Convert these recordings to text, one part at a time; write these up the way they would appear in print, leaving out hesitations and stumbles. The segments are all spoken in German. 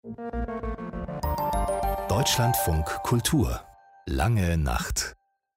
Deutschlandfunk Kultur. Lange Nacht.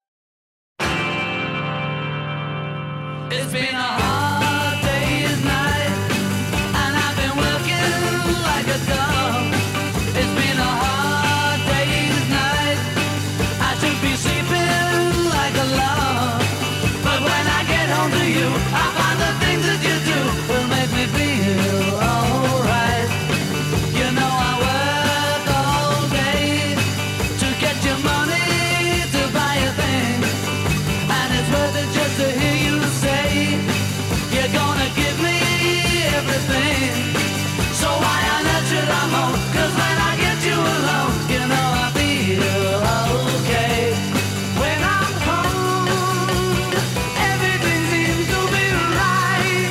It's been a hard day's night, and I've been working like a dog. It's been a hard day's night, I should be sleeping like a log. But when I get home to you, I find the things that you do will make me feel alright. You know I work all day to get your money to buy a thing, and it's worth it just to hear you say you're gonna give me everything. So why on earth should I moan? 'Cause when I get you alone, you know I feel okay. When I'm home, everything seems to be right.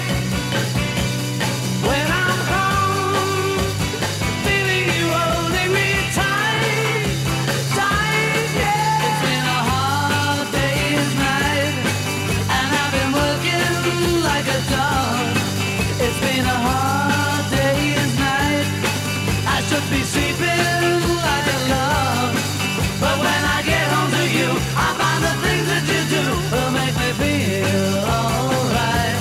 When I'm home, feeling you holding me tight, tight, yeah. It's been a hard day's night, and I've been working like a dog. It's been a hard day's night, I should be sleeping like a log. But when I get home to you, I find the things that you do will make me feel alright.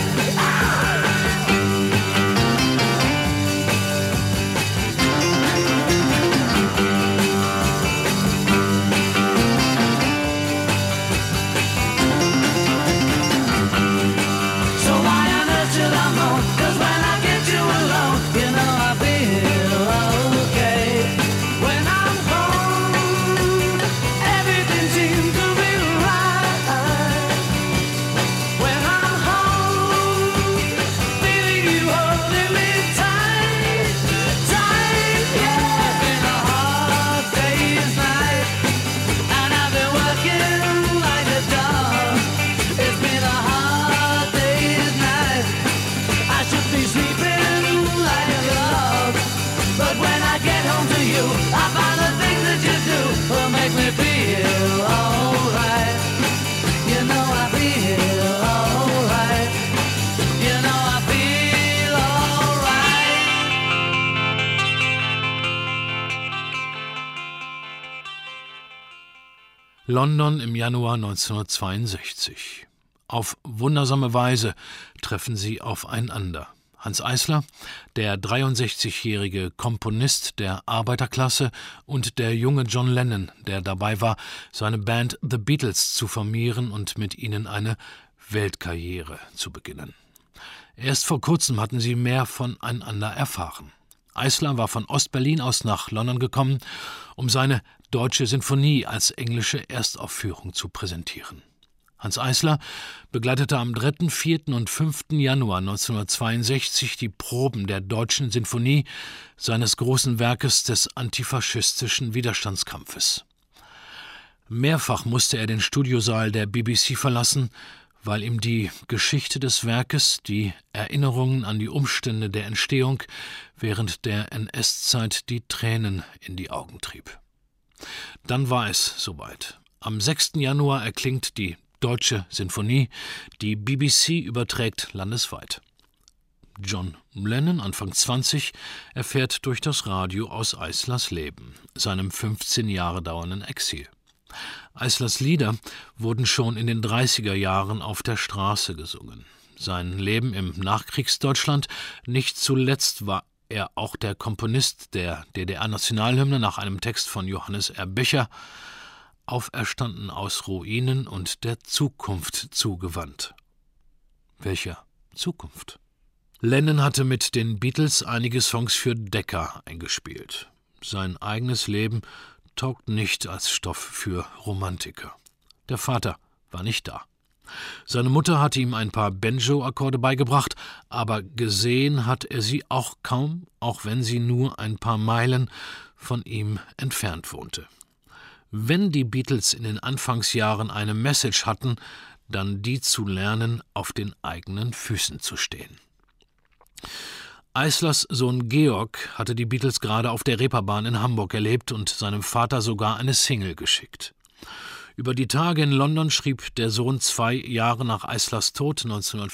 So why on earth should I moan? 'Cause when I get you alone, you know I feel okay. When I'm home, everything seems to be right. When I'm home, feeling you holding me tight, tight, yeah. It's been a hard day's night, and I've been working like a dog. It's been a hard day's night, I should be sleeping like a log. But when I get home to you, I find the things that you do will make me feel alright. You know I feel alright. You know I feel alright. London im Januar 1962. Auf wundersame Weise treffen sie aufeinander. Hans Eisler, der 63-jährige Komponist der Arbeiterklasse, und der junge John Lennon, der dabei war, seine Band The Beatles zu formieren und mit ihnen eine Weltkarriere zu beginnen. Erst vor kurzem hatten sie mehr voneinander erfahren. Eisler war von Ostberlin aus nach London gekommen, um seine Deutsche Sinfonie als englische Erstaufführung zu präsentieren. Hans Eisler begleitete am 3., 4. und 5. Januar 1962 die Proben der Deutschen Sinfonie, seines großen Werkes des antifaschistischen Widerstandskampfes. Mehrfach musste er den Studiosaal der BBC verlassen, weil ihm die Geschichte des Werkes, die Erinnerungen an die Umstände der Entstehung während der NS-Zeit die Tränen in die Augen trieb. Dann war es soweit. Am 6. Januar erklingt die Deutsche Sinfonie, die BBC überträgt landesweit. John Lennon, Anfang 20, erfährt durch das Radio aus Eislers Leben, seinem 15 Jahre dauernden Exil. Eislers Lieder wurden schon in den 30er Jahren auf der Straße gesungen. Sein Leben im Nachkriegsdeutschland, nicht zuletzt war er auch der Komponist der DDR-Nationalhymne nach einem Text von Johannes R. Becher, auferstanden aus Ruinen und der Zukunft zugewandt. Welcher Zukunft? Lennon hatte mit den Beatles einige Songs für Decca eingespielt. Sein eigenes Leben taugt nicht als Stoff für Romantiker. Der Vater war nicht da. Seine Mutter hatte ihm ein paar Banjo-Akkorde beigebracht, aber gesehen hat er sie auch kaum, auch wenn sie nur ein paar Meilen von ihm entfernt wohnte. Wenn die Beatles in den Anfangsjahren eine Message hatten, dann die zu lernen, auf den eigenen Füßen zu stehen. Eislers Sohn Georg hatte die Beatles gerade auf der Reeperbahn in Hamburg erlebt und seinem Vater sogar eine Single geschickt. Über die Tage in London schrieb der Sohn 2 Jahre nach Eislers Tod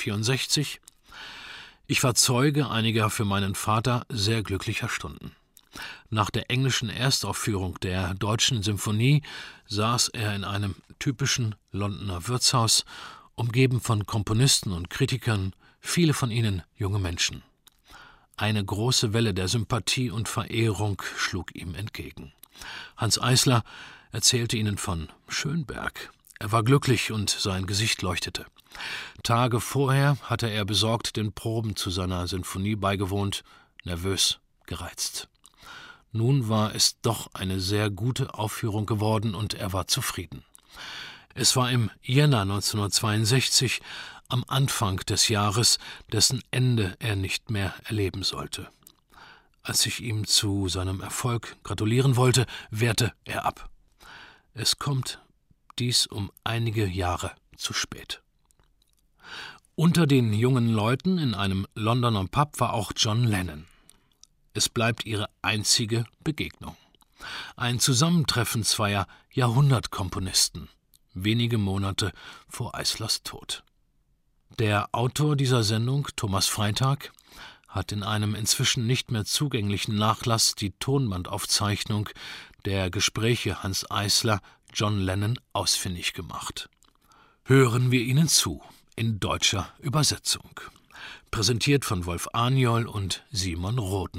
1964: Ich war Zeuge einiger für meinen Vater sehr glücklicher Stunden. Nach der englischen Erstaufführung der Deutschen Symphonie saß er in einem typischen Londoner Wirtshaus, umgeben von Komponisten und Kritikern, viele von ihnen junge Menschen. Eine große Welle der Sympathie und Verehrung schlug ihm entgegen. Hanns Eisler erzählte ihnen von Schönberg. Er war glücklich und sein Gesicht leuchtete. Tage vorher hatte er besorgt den Proben zu seiner Sinfonie beigewohnt, nervös, gereizt. Nun war es doch eine sehr gute Aufführung geworden und er war zufrieden. Es war im Jänner 1962, am Anfang des Jahres, dessen Ende er nicht mehr erleben sollte. Als ich ihm zu seinem Erfolg gratulieren wollte, wehrte er ab. Es kommt dies um einige Jahre zu spät. Unter den jungen Leuten in einem Londoner Pub war auch John Lennon. Es bleibt ihre einzige Begegnung. Ein Zusammentreffen zweier Jahrhundertkomponisten, wenige Monate vor Eislers Tod. Der Autor dieser Sendung, Thomas Freitag, hat in einem inzwischen nicht mehr zugänglichen Nachlass die Tonbandaufzeichnung der Gespräche Hanns Eisler, John Lennon ausfindig gemacht. Hören wir ihnen zu, in deutscher Übersetzung. Präsentiert von Wolf Arniol und Simon Roden.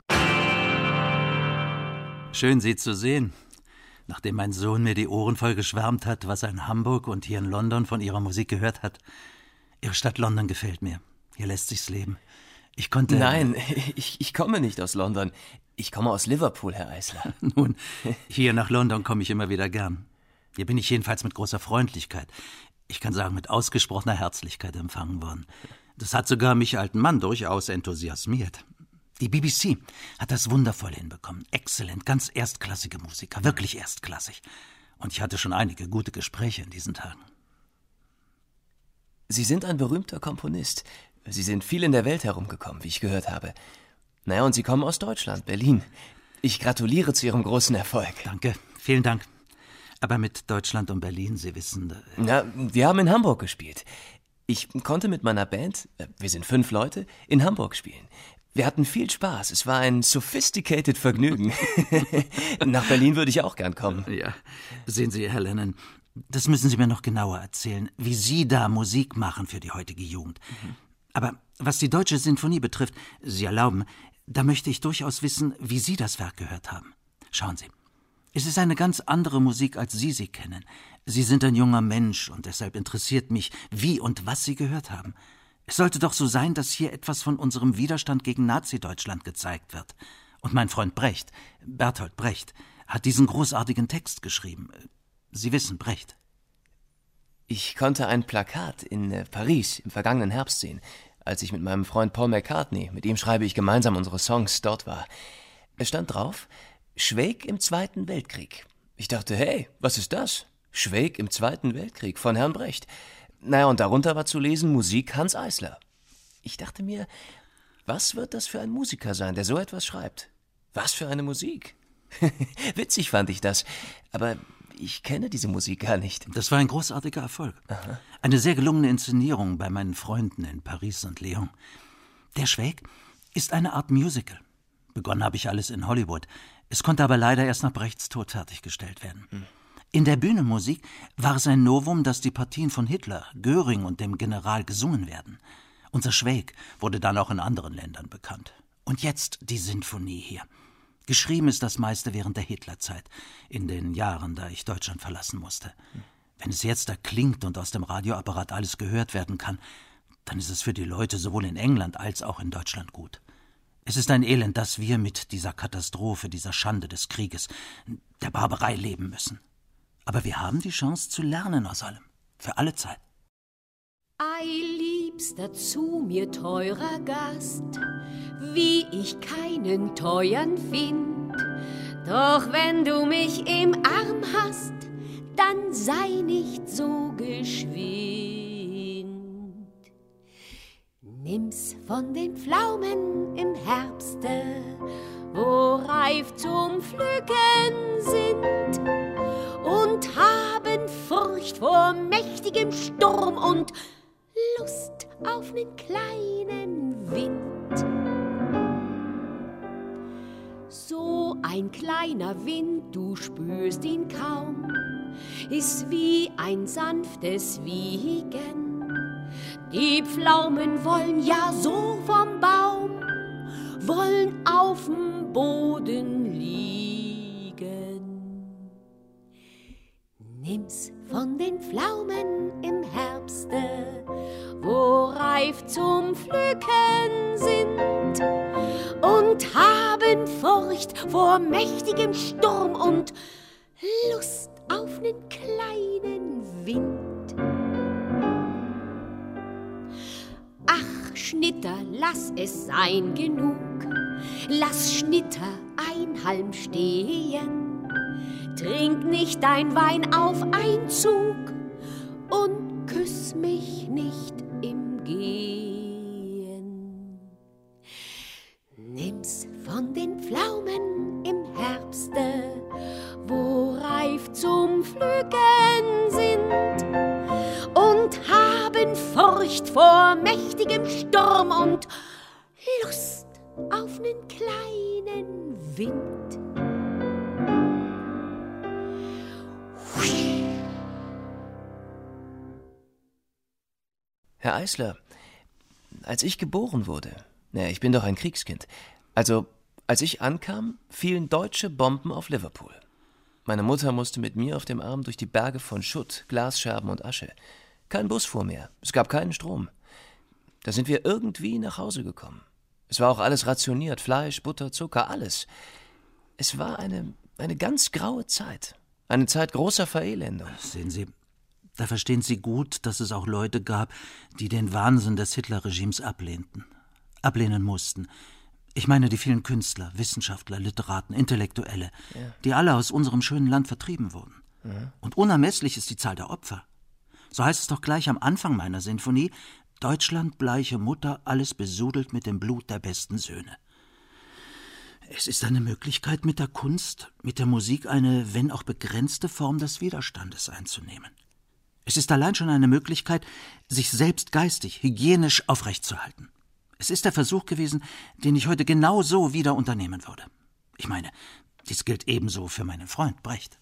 Schön, Sie zu sehen. Nachdem mein Sohn mir die Ohren voll geschwärmt hat, was er in Hamburg und hier in London von Ihrer Musik gehört hat. Ihre Stadt London gefällt mir. Hier lässt sich's leben. Ich konnte... Nein, ich komme nicht aus London. Ich komme aus Liverpool, Herr Eisler. Nun, hier nach London komme ich immer wieder gern. Hier bin ich jedenfalls mit großer Freundlichkeit, ich kann sagen mit ausgesprochener Herzlichkeit empfangen worden. Das hat sogar mich, alten Mann, durchaus enthusiasmiert. Die BBC hat das wundervoll hinbekommen. Exzellent, ganz erstklassige Musiker, wirklich erstklassig. Und ich hatte schon einige gute Gespräche in diesen Tagen. Sie sind ein berühmter Komponist. Sie sind viel in der Welt herumgekommen, wie ich gehört habe. Naja, und Sie kommen aus Deutschland, Berlin. Ich gratuliere zu Ihrem großen Erfolg. Danke, vielen Dank. Aber mit Deutschland und Berlin, Sie wissen... Na, wir haben in Hamburg gespielt. Ich konnte mit meiner Band, wir sind 5 Leute, in Hamburg spielen. Wir hatten viel Spaß. Es war ein sophisticated Vergnügen. Nach Berlin würde ich auch gern kommen. Ja, sehen Sie, Herr Lennon, das müssen Sie mir noch genauer erzählen, wie Sie da Musik machen für die heutige Jugend. Aber was die Deutsche Sinfonie betrifft, Sie erlauben, da möchte ich durchaus wissen, wie Sie das Werk gehört haben. Schauen Sie, es ist eine ganz andere Musik, als Sie sie kennen. Sie sind ein junger Mensch und deshalb interessiert mich, wie und was Sie gehört haben. Es sollte doch so sein, dass hier etwas von unserem Widerstand gegen Nazi-Deutschland gezeigt wird. Und mein Freund Brecht, Bertolt Brecht, hat diesen großartigen Text geschrieben. Sie wissen, Brecht. Ich konnte ein Plakat in Paris im vergangenen Herbst sehen, als ich mit meinem Freund Paul McCartney, mit ihm schreibe ich gemeinsam unsere Songs, dort war. Es stand drauf, Schweig im Zweiten Weltkrieg. Ich dachte, hey, was ist das? Schweig im Zweiten Weltkrieg von Herrn Brecht. Naja, und darunter war zu lesen Musik Hanns Eisler. Ich dachte mir, was wird das für ein Musiker sein, der so etwas schreibt? Was für eine Musik? Witzig fand ich das, aber ich kenne diese Musik gar nicht. Das war ein großartiger Erfolg. Aha. Eine sehr gelungene Inszenierung bei meinen Freunden in Paris und Lyon. Der Schweig ist eine Art Musical. Begonnen habe ich alles in Hollywood. Es konnte aber leider erst nach Brechts Tod fertiggestellt werden. In der Bühnenmusik war es ein Novum, dass die Partien von Hitler, Göring und dem General gesungen werden. Unser Schweig wurde dann auch in anderen Ländern bekannt. Und jetzt die Sinfonie hier. Geschrieben ist das meiste während der Hitlerzeit, in den Jahren, da ich Deutschland verlassen musste. Wenn es jetzt da klingt und aus dem Radioapparat alles gehört werden kann, dann ist es für die Leute sowohl in England als auch in Deutschland gut. Es ist ein Elend, dass wir mit dieser Katastrophe, dieser Schande des Krieges, der Barbarei leben müssen. Aber wir haben die Chance zu lernen aus allem, für alle Zeit. Ei, liebster zu mir teurer Gast, wie ich keinen teuern find. Doch wenn du mich im Arm hast, dann sei nicht so geschwind. Nimm's von den Pflaumen im Herbste, wo reif zum Pflücken sind, und haben Furcht vor mächtigem Sturm und Lust auf nen kleinen Wind. So ein kleiner Wind, du spürst ihn kaum, ist wie ein sanftes Wiegen. Die Pflaumen wollen ja so vom Baum, wollen auf'm Boden liegen. Nimm's von den Pflaumen im Herbste, wo reif zum Pflücken sind, und haben Furcht vor mächtigem Sturm und Lust auf nen kleinen Wind. Ach, Schnitter, lass es sein genug, lass Schnitter ein Halm stehen, trink nicht dein Wein auf Einzug und küss mich nicht im Gehen. Nimm's von den Pflaumen im Herbste, wo reif zum Pflücken sind, und haben Furcht vor mächtigem Sturm und Lust auf nen kleinen Wind. Herr Eisler, als ich geboren wurde, ich bin doch ein Kriegskind, also als ich ankam, fielen deutsche Bomben auf Liverpool. Meine Mutter musste mit mir auf dem Arm durch die Berge von Schutt, Glasscherben und Asche. Kein Bus fuhr mehr, es gab keinen Strom. Da sind wir irgendwie nach Hause gekommen. Es war auch alles rationiert, Fleisch, Butter, Zucker, alles. Es war eine ganz graue Zeit, eine Zeit großer Verelendung. Sehen Sie, da verstehen Sie gut, dass es auch Leute gab, die den Wahnsinn des Hitlerregimes ablehnen mussten. Ich meine die vielen Künstler, Wissenschaftler, Literaten, Intellektuelle, die alle aus unserem schönen Land vertrieben wurden. Und unermesslich ist die Zahl der Opfer. So heißt es doch gleich am Anfang meiner Sinfonie: Deutschland, bleiche Mutter, alles besudelt mit dem Blut der besten Söhne. Es ist eine Möglichkeit, mit der Kunst, mit der Musik eine, wenn auch begrenzte Form des Widerstandes einzunehmen. Es ist allein schon eine Möglichkeit, sich selbst geistig, hygienisch aufrechtzuerhalten. Es ist der Versuch gewesen, den ich heute genau so wieder unternehmen würde. Ich meine, dies gilt ebenso für meinen Freund Brecht.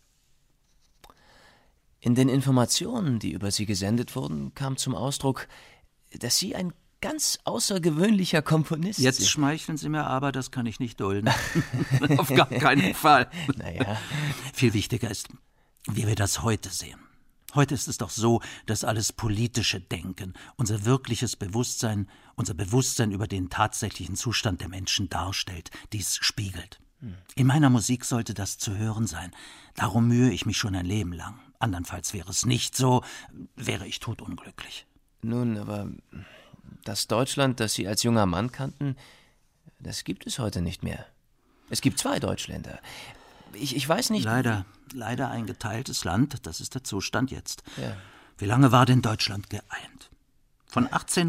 In den Informationen, die über Sie gesendet wurden, kam zum Ausdruck, dass Sie ein ganz außergewöhnlicher Komponist sind. Jetzt schmeicheln Sie mir aber, das kann ich nicht dulden. Auf gar keinen Fall. Naja. Viel wichtiger ist, wie wir das heute sehen. Heute ist es doch so, dass alles politische Denken, unser wirkliches Bewusstsein, unser Bewusstsein über den tatsächlichen Zustand der Menschen darstellt, dies spiegelt. In meiner Musik sollte das zu hören sein. Darum mühe ich mich schon ein Leben lang. Andernfalls wäre es nicht so, wäre ich todunglücklich. Nun, aber das Deutschland, das Sie als junger Mann kannten, das gibt es heute nicht mehr. Es gibt 2 Deutschländer. Ich weiß nicht... Leider ein geteiltes Land, das ist der Zustand jetzt. Ja. Wie lange war denn Deutschland geeint? Von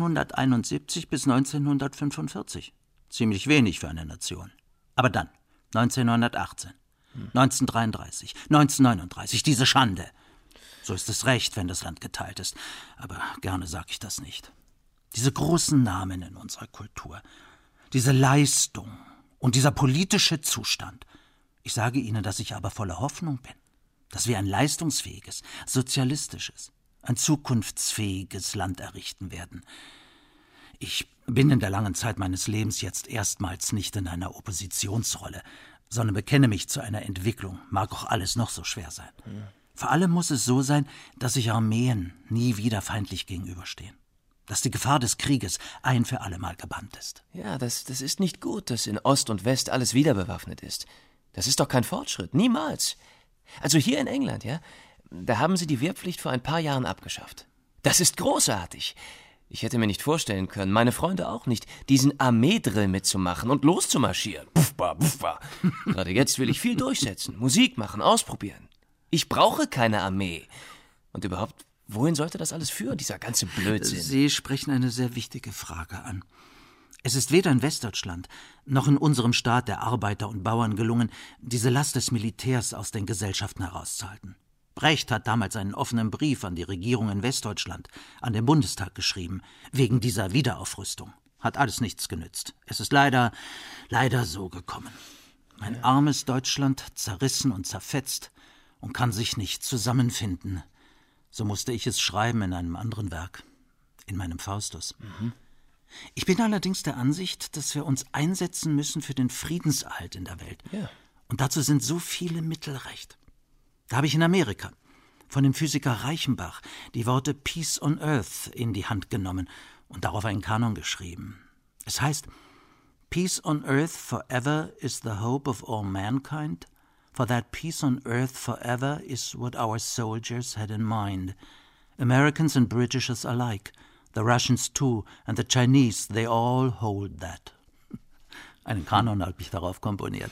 1871 bis 1945. Ziemlich wenig für eine Nation. Aber dann, 1918, 1933, 1939, diese Schande. So ist es recht, wenn das Land geteilt ist. Aber gerne sage ich das nicht. Diese großen Namen in unserer Kultur, diese Leistung und dieser politische Zustand. Ich sage Ihnen, dass ich aber voller Hoffnung bin, dass wir ein leistungsfähiges, sozialistisches, ein zukunftsfähiges Land errichten werden. Ich bin in der langen Zeit meines Lebens jetzt erstmals nicht in einer Oppositionsrolle, sondern bekenne mich zu einer Entwicklung, mag auch alles noch so schwer sein. Vor allem muss es so sein, dass sich Armeen nie wieder feindlich gegenüberstehen. Dass die Gefahr des Krieges ein für alle Mal gebannt ist. Ja, das ist nicht gut, dass in Ost und West alles wieder bewaffnet ist. Das ist doch kein Fortschritt, niemals. Also hier in England, da haben sie die Wehrpflicht vor ein paar Jahren abgeschafft. Das ist großartig. Ich hätte mir nicht vorstellen können, meine Freunde auch nicht, diesen Armeedrill mitzumachen und loszumarschieren. Puffba, puffba. Gerade jetzt will ich viel durchsetzen, Musik machen, ausprobieren. Ich brauche keine Armee. Und überhaupt, wohin sollte das alles führen, dieser ganze Blödsinn? Sie sprechen eine sehr wichtige Frage an. Es ist weder in Westdeutschland noch in unserem Staat der Arbeiter und Bauern gelungen, diese Last des Militärs aus den Gesellschaften herauszuhalten. Brecht hat damals einen offenen Brief an die Regierung in Westdeutschland, an den Bundestag geschrieben, wegen dieser Wiederaufrüstung. Hat alles nichts genützt. Es ist leider so gekommen. Mein armes Deutschland, zerrissen und zerfetzt und kann sich nicht zusammenfinden. So musste ich es schreiben in einem anderen Werk, in meinem Faustus. Ich bin allerdings der Ansicht, dass wir uns einsetzen müssen für den Friedenserhalt in der Welt. Ja. Und dazu sind so viele Mittel recht. Da habe ich in Amerika von dem Physiker Reichenbach die Worte Peace on Earth in die Hand genommen und darauf einen Kanon geschrieben. Es heißt: Peace on earth forever is the hope of all mankind, for that peace on earth forever is what our soldiers had in mind. Americans and Britishers alike, the Russians too, and the Chinese, they all hold that. Einen Kanon habe ich darauf komponiert.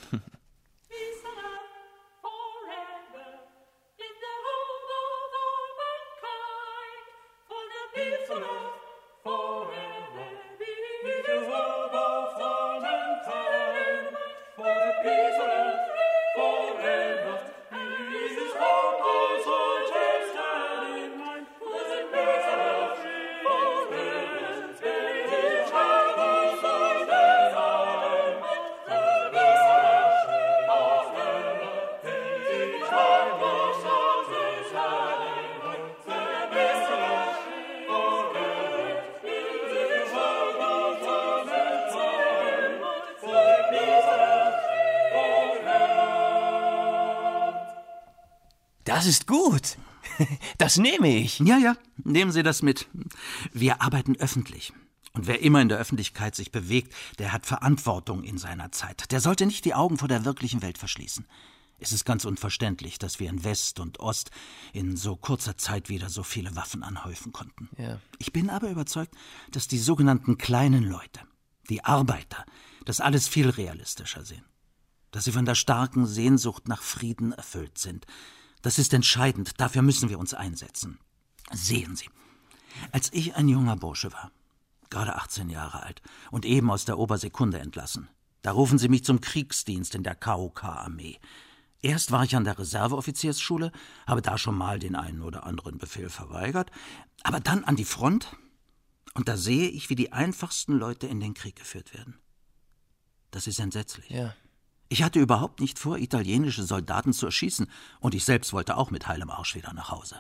Das ist gut. Das nehme ich. Ja, nehmen Sie das mit. Wir arbeiten öffentlich. Und wer immer in der Öffentlichkeit sich bewegt, der hat Verantwortung in seiner Zeit. Der sollte nicht die Augen vor der wirklichen Welt verschließen. Es ist ganz unverständlich, dass wir in West und Ost in so kurzer Zeit wieder so viele Waffen anhäufen konnten. Ja. Ich bin aber überzeugt, dass die sogenannten kleinen Leute, die Arbeiter, das alles viel realistischer sehen. Dass sie von der starken Sehnsucht nach Frieden erfüllt sind. Das ist entscheidend, dafür müssen wir uns einsetzen. Sehen Sie, als ich ein junger Bursche war, gerade 18 Jahre alt und eben aus der Obersekunde entlassen, da rufen sie mich zum Kriegsdienst in der KOK-Armee. Erst war ich an der Reserveoffiziersschule, habe da schon mal den einen oder anderen Befehl verweigert, aber dann an die Front und da sehe ich, wie die einfachsten Leute in den Krieg geführt werden. Das ist entsetzlich. Ja. Ich hatte überhaupt nicht vor, italienische Soldaten zu erschießen, und ich selbst wollte auch mit heilem Arsch wieder nach Hause.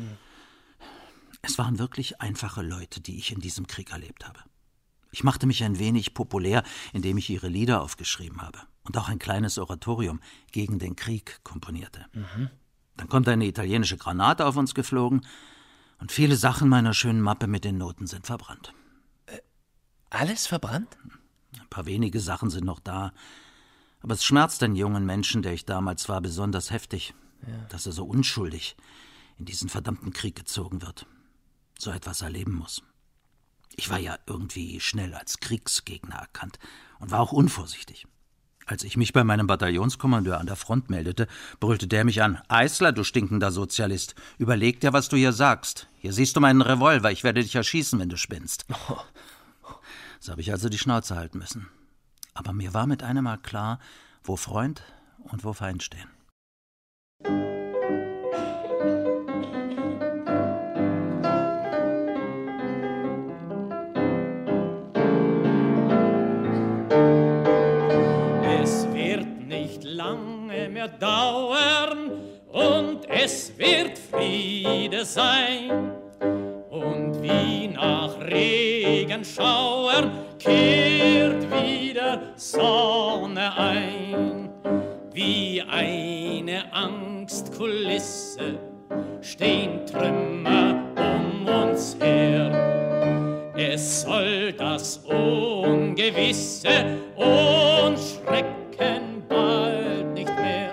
Es waren wirklich einfache Leute, die ich in diesem Krieg erlebt habe. Ich machte mich ein wenig populär, indem ich ihre Lieder aufgeschrieben habe und auch ein kleines Oratorium gegen den Krieg komponierte. Dann kommt eine italienische Granate auf uns geflogen und viele Sachen meiner schönen Mappe mit den Noten sind verbrannt. Alles verbrannt? Ein paar wenige Sachen sind noch da. Aber es schmerzt den jungen Menschen, der ich damals war, besonders heftig, dass er so unschuldig in diesen verdammten Krieg gezogen wird, so etwas erleben muss. Ich war ja irgendwie schnell als Kriegsgegner erkannt und war auch unvorsichtig. Als ich mich bei meinem Bataillonskommandeur an der Front meldete, brüllte der mich an: Eisler, du stinkender Sozialist, überleg dir, was du hier sagst. Hier siehst du meinen Revolver, ich werde dich erschießen, wenn du spinnst. So habe ich also die Schnauze halten müssen. Aber mir war mit einem Mal klar, wo Freund und wo Feind stehen. Es wird nicht lange mehr dauern und es wird Friede sein. Und wie nach Regenschauern kehrt wieder Sonne ein. Wie eine Angstkulisse stehen Trümmer um uns her. Es soll das Ungewisse uns schrecken bald nicht mehr.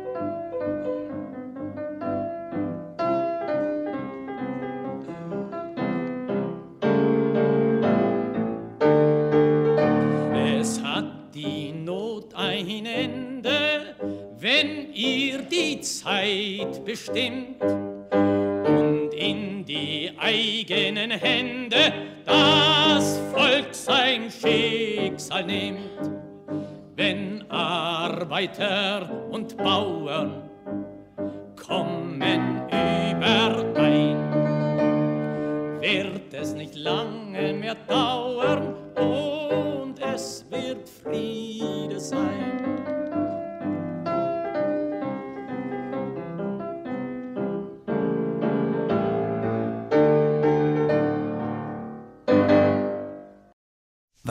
Es hat die Not ein Ende, wenn ihr die Zeit bestimmt und in die eigenen Hände das Volk sein Schicksal nimmt. Wenn Arbeiter und Bauern kommen überein, wird es nicht lange mehr dauern und es wird Friede sein.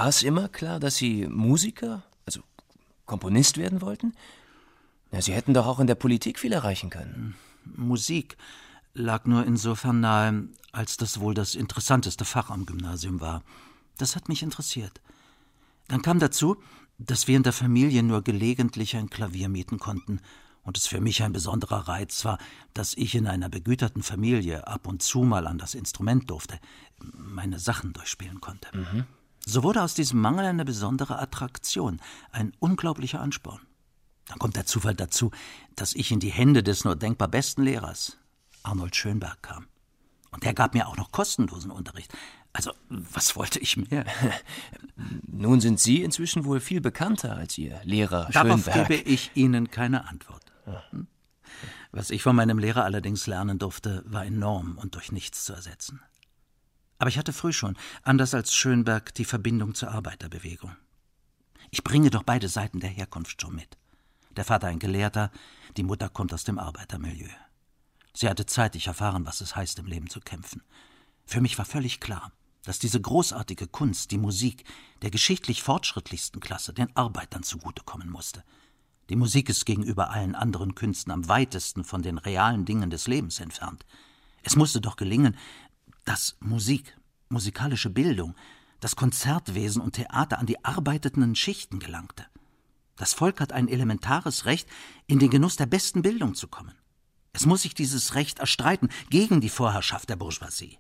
War es immer klar, dass Sie Musiker, also Komponist werden wollten? Ja, Sie hätten doch auch in der Politik viel erreichen können. Musik lag nur insofern nahe, als das wohl das interessanteste Fach am Gymnasium war. Das hat mich interessiert. Dann kam dazu, dass wir in der Familie nur gelegentlich ein Klavier mieten konnten und es für mich ein besonderer Reiz war, dass ich in einer begüterten Familie ab und zu mal an das Instrument durfte, meine Sachen durchspielen konnte. So wurde aus diesem Mangel eine besondere Attraktion, ein unglaublicher Ansporn. Dann kommt der Zufall dazu, dass ich in die Hände des nur denkbar besten Lehrers, Arnold Schönberg, kam. Und der gab mir auch noch kostenlosen Unterricht. Also, was wollte ich mehr? Nun sind Sie inzwischen wohl viel bekannter als Ihr Lehrer Darauf Schönberg. gebe ich Ihnen keine Antwort. Was ich von meinem Lehrer allerdings lernen durfte, war enorm und durch nichts zu ersetzen. Aber ich hatte früh schon, anders als Schönberg, die Verbindung zur Arbeiterbewegung. Ich bringe doch beide Seiten der Herkunft schon mit. Der Vater ein Gelehrter, die Mutter kommt aus dem Arbeitermilieu. Sie hatte zeitig erfahren, was es heißt, im Leben zu kämpfen. Für mich war völlig klar, dass diese großartige Kunst, die Musik, der geschichtlich fortschrittlichsten Klasse, den Arbeitern zugutekommen musste. Die Musik ist gegenüber allen anderen Künsten am weitesten von den realen Dingen des Lebens entfernt. Es musste doch gelingen, dass Musik, musikalische Bildung, das Konzertwesen und Theater an die arbeitenden Schichten gelangte. Das Volk hat ein elementares Recht, in den Genuss der besten Bildung zu kommen. Es muss sich dieses Recht erstreiten gegen die Vorherrschaft der Bourgeoisie.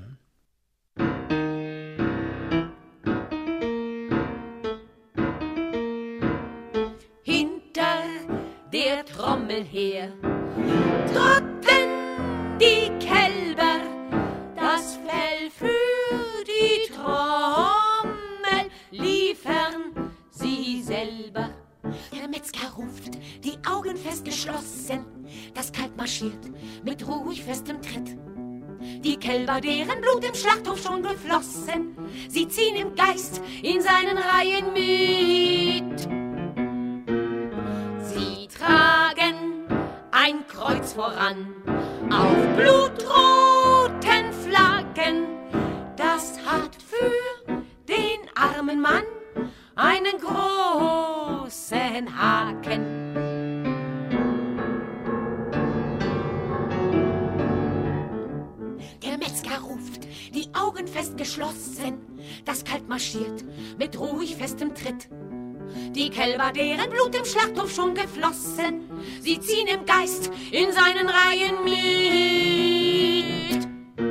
Hinter der Trommel her trotten die Kälber, das Fell für die Trommel liefern sie selber. Der Metzger ruft, die Augen fest geschlossen, das Kalb marschiert mit ruhig festem Tritt. Die Kälber, deren Blut im Schlachthof schon geflossen, sie ziehen im Geist in seinen Reihen mit. Sie tragen ein Kreuz voran auf blutroten Flaggen. Das hat für den armen Mann einen großen Haken. Der Metzger ruft, die Augen fest geschlossen, das Kalb marschiert mit ruhig festem Tritt. Die Kälber, deren Blut im Schlachthof schon geflossen, sie ziehen im Geist in seinen Reihen mit.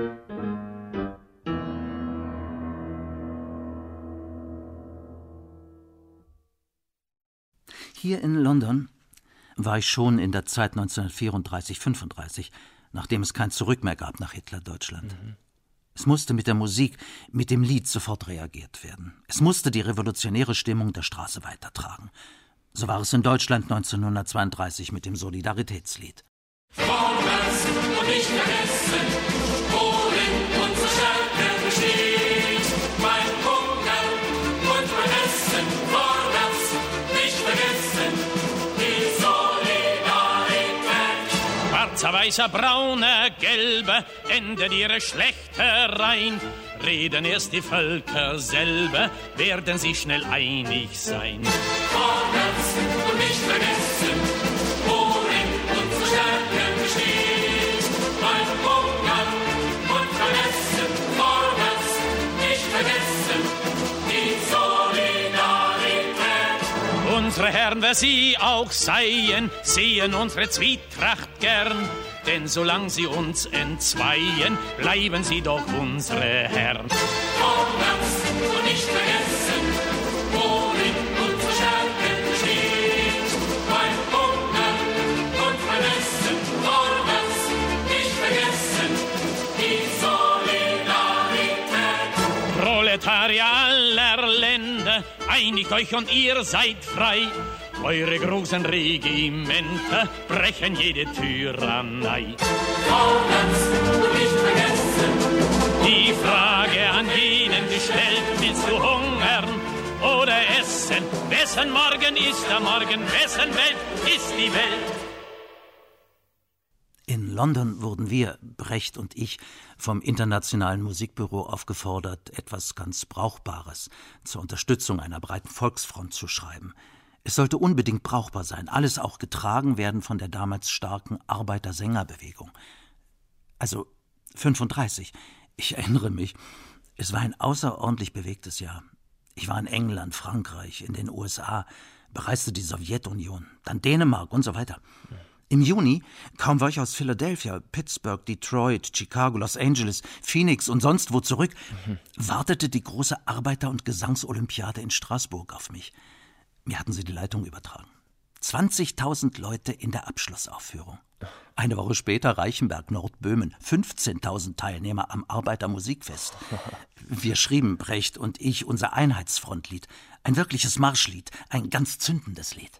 Hier in London war ich schon in der Zeit 1934/35, nachdem es kein Zurück mehr gab nach Hitler-Deutschland. Es musste mit der Musik, mit dem Lied sofort reagiert werden. Es musste die revolutionäre Stimmung der Straße weitertragen. So war es in Deutschland 1932 mit dem Solidaritätslied. Vorwärts und nicht vergessen, worin unsere Stärke besteht. Mein Hunger und mein Essen, vorwärts, nicht vergessen, die Solidarität. Schwarzer, weißer, brauner, gelber, endet ihre Schlechtereien. Reden erst die Völker selber, werden sie schnell einig sein. Vorwärts und nicht vergessen, worin unsere Stärke besteht. Mein Hunger und mein Essen, vorwärts, nicht vergessen, die Solidarität. Unsere Herren, wer sie auch seien, sehen unsere Zwietracht gern. Denn solange sie uns entzweien, bleiben sie doch unsere Herren. Vorwärts und nicht vergessen, worin unsere Stärke besteht. Mein Hunger und mein Essen, vorwärts, nicht vergessen, die Solidarität. Proletarier aller Länder, einigt euch und ihr seid frei. Eure großen Regimenter brechen jede Tyrannei. Vorwärts und nicht vergessen, Die Frage an jeden gestellt, willst du hungern oder essen? Wessen Morgen ist der Morgen, wessen Welt ist die Welt? In London wurden wir, Brecht und ich, vom Internationalen Musikbüro aufgefordert, etwas ganz Brauchbares zur Unterstützung einer breiten Volksfront zu schreiben. Es sollte unbedingt brauchbar sein, alles auch getragen werden von der damals starken Arbeiter-Sänger-Bewegung. Also 35. Ich erinnere mich, es war ein außerordentlich bewegtes Jahr. Ich war in England, Frankreich, in den USA, bereiste die Sowjetunion, dann Dänemark und so weiter. Im Juni, kaum war ich aus Philadelphia, Pittsburgh, Detroit, Chicago, Los Angeles, Phoenix und sonst wo zurück, wartete die große Arbeiter- und Gesangsolympiade in Straßburg auf mich. Mir hatten sie die Leitung übertragen. 20.000 Leute in der Abschlussaufführung. Eine Woche später Reichenberg, Nordböhmen, 15.000 Teilnehmer am Arbeitermusikfest. Wir schrieben, Brecht und ich, unser Einheitsfrontlied. Ein wirkliches Marschlied, ein ganz zündendes Lied.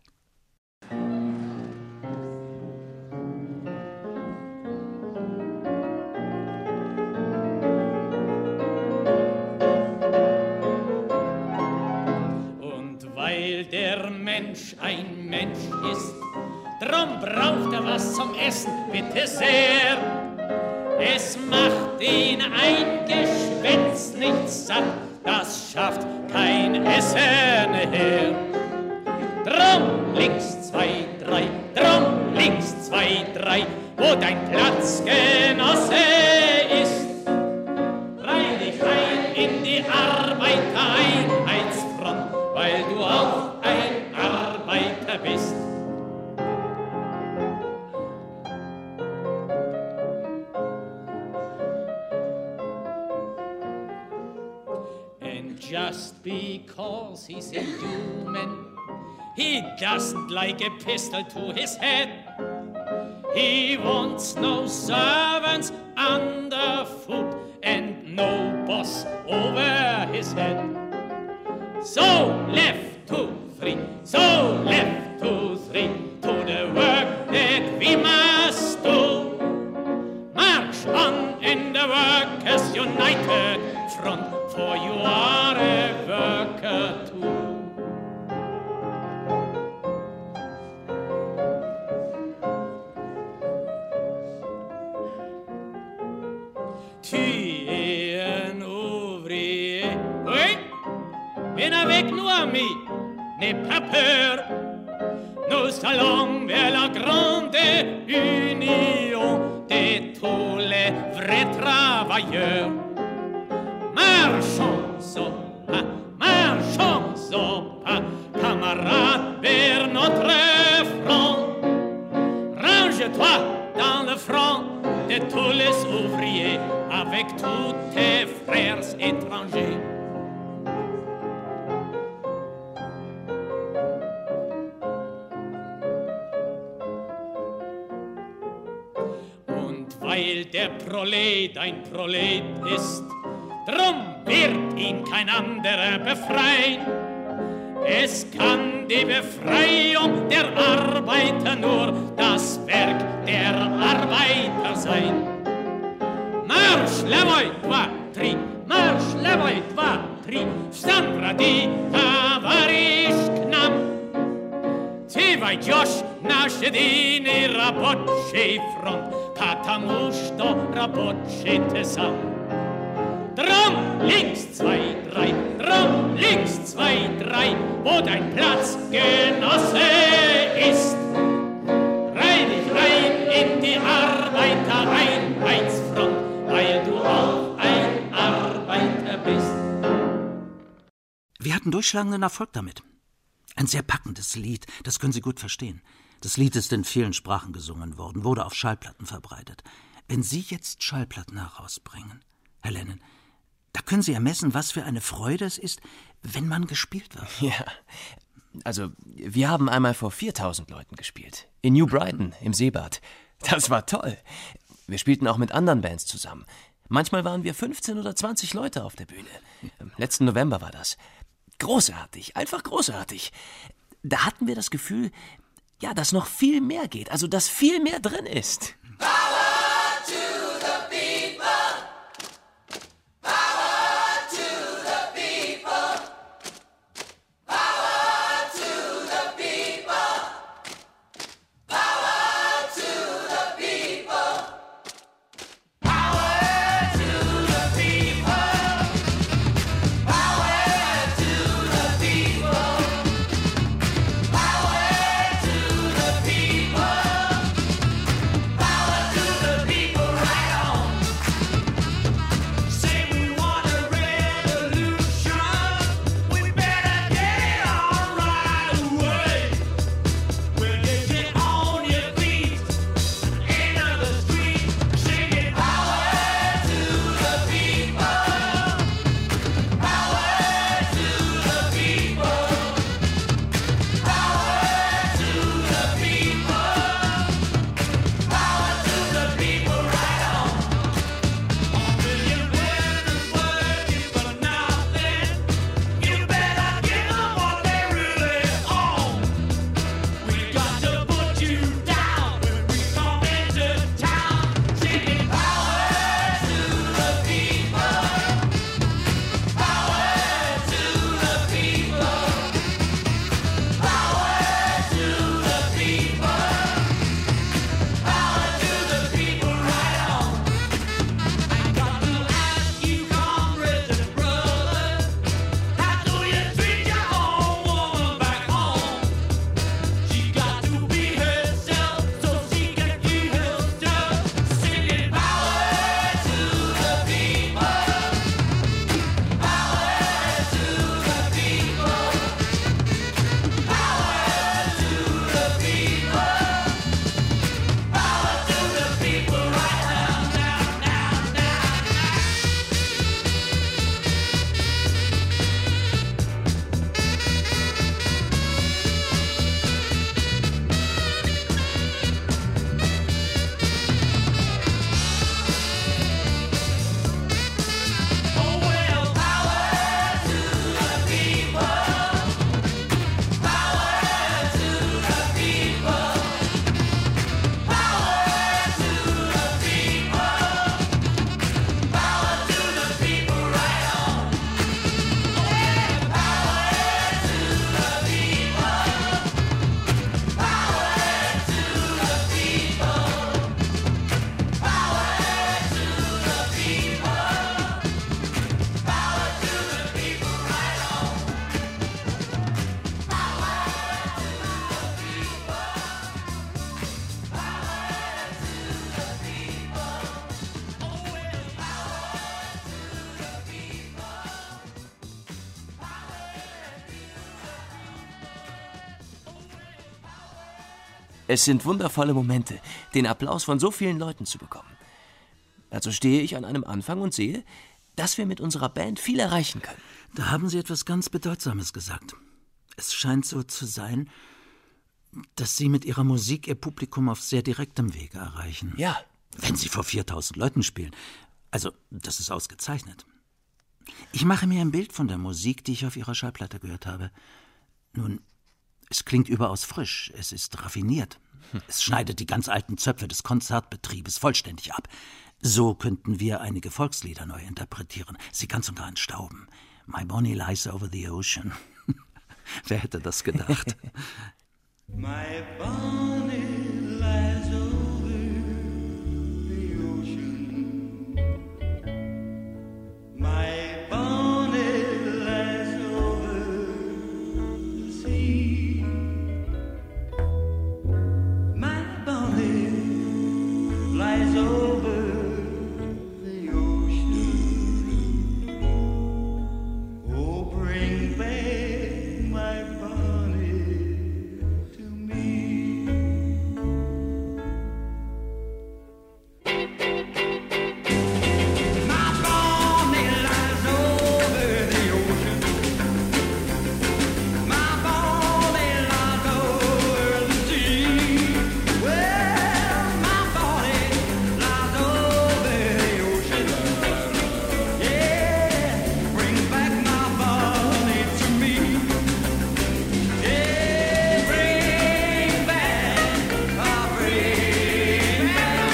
Weil der Mensch ein Mensch ist, drum braucht er was zum Essen, bitte sehr. Es macht ihn ein Geschwätz nicht satt, das schafft kein Essen her. Drum links 2, 3, drum links 2, 3, wo dein Platzgenosse ist. Reih dich ein in die Arbeitereinheitsfront, weil du auch ein Arbeiter bist. And just because he's a human, he doesn't like a pistol to his head. He wants no servants underfoot and no boss over his head. So left 2, 3, so left 2, 3, to the work that we must do. March on in the Workers' United Front, for you are a worker too. Tu es un ouvrier, oui? Viens avec nous, ami, n'aie pas peur. Nous allons vers la grande union de tous les vrais travailleurs. Marchons au pas, camarades, vers notre front. Range-toi dans le front de tous les ouvriers avec tous tes frères étrangers. Weil der Prolet ein Prolet ist, drum wird ihn kein anderer befreien. Es kann die Befreiung der Arbeiter nur das Werk der Arbeiter sein. Marche, levoi, toi, tri, marche, levoi, toi, tri, встань, брати, товарищ к нам. Ты войдешь в наш единый рабочий фронт, потому что рабочий ты сам. Drum links 2, 3, drum links 2, 3, wo dein Platzgenosse ist. Reih dich rein in die Arbeitereinheitsfront, weil du auch ein Arbeiter bist. Wir hatten durchschlagenden Erfolg damit. Ein sehr packendes Lied, das können Sie gut verstehen. Das Lied ist in vielen Sprachen gesungen worden, wurde auf Schallplatten verbreitet. Wenn Sie jetzt Schallplatten herausbringen, Herr Lennon, da können Sie ermessen, was für eine Freude es ist, wenn man gespielt wird. Ja, also wir haben einmal vor 4.000 Leuten gespielt. In New Brighton, im Seebad. Das war toll. Wir spielten auch mit anderen Bands zusammen. Manchmal waren wir 15 oder 20 Leute auf der Bühne. Letzten November war das. Großartig, einfach großartig. Da hatten wir das Gefühl, ja, dass noch viel mehr geht, also dass viel mehr drin ist. Es sind wundervolle Momente, den Applaus von so vielen Leuten zu bekommen. Also stehe ich an einem Anfang und sehe, dass wir mit unserer Band viel erreichen können. Da haben Sie etwas ganz Bedeutsames gesagt. Es scheint so zu sein, dass Sie mit Ihrer Musik Ihr Publikum auf sehr direktem Wege erreichen. Ja. Wenn Sie vor 4000 Leuten spielen. Also, das ist ausgezeichnet. Ich mache mir ein Bild von der Musik, die ich auf Ihrer Schallplatte gehört habe. Nun, es klingt überaus frisch, es ist raffiniert. Es schneidet die ganz alten Zöpfe des Konzertbetriebes vollständig ab. So könnten wir einige Volkslieder neu interpretieren, sie ganz und gar entstauben. My Bonnie lies over the ocean. Wer hätte das gedacht? My Bonnie lies over the ocean. My Bonnie lies over the sea. My Bonnie lies over the ocean. Oh, bring back my Bonnie to me. My Bonnie lies over the ocean. My Bonnie lies over the sea. Well, my Bonnie lies over the ocean. Yeah, bring back my Bonnie to me. Yeah, bring back, oh, bring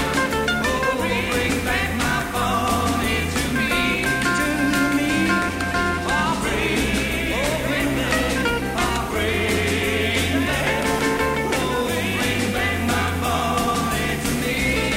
back my Bonnie to me, to me. Oh, bring back, my Bonnie to me.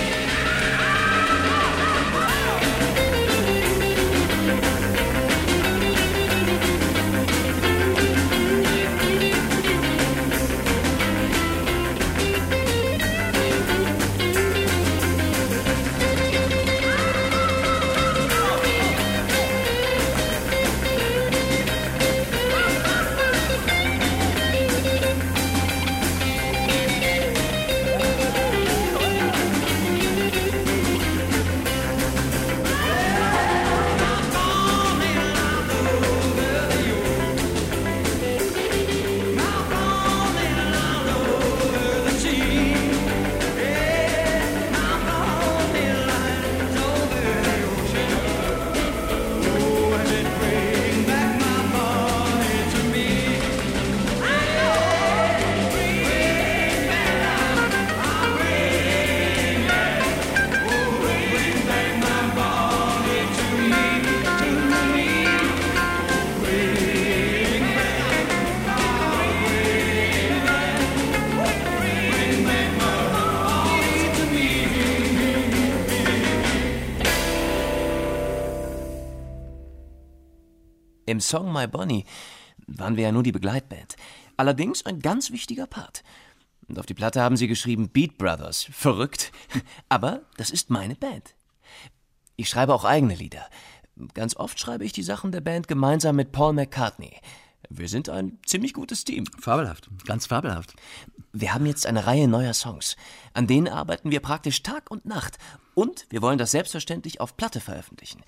Im Song My Bonnie waren wir ja nur die Begleitband. Allerdings ein ganz wichtiger Part. Und auf die Platte haben sie geschrieben Beat Brothers. Verrückt. Aber das ist meine Band. Ich schreibe auch eigene Lieder. Ganz oft schreibe ich die Sachen der Band gemeinsam mit Paul McCartney. Wir sind ein ziemlich gutes Team. Fabelhaft, ganz fabelhaft. Wir haben jetzt eine Reihe neuer Songs. An denen arbeiten wir praktisch Tag und Nacht. Und wir wollen das selbstverständlich auf Platte veröffentlichen.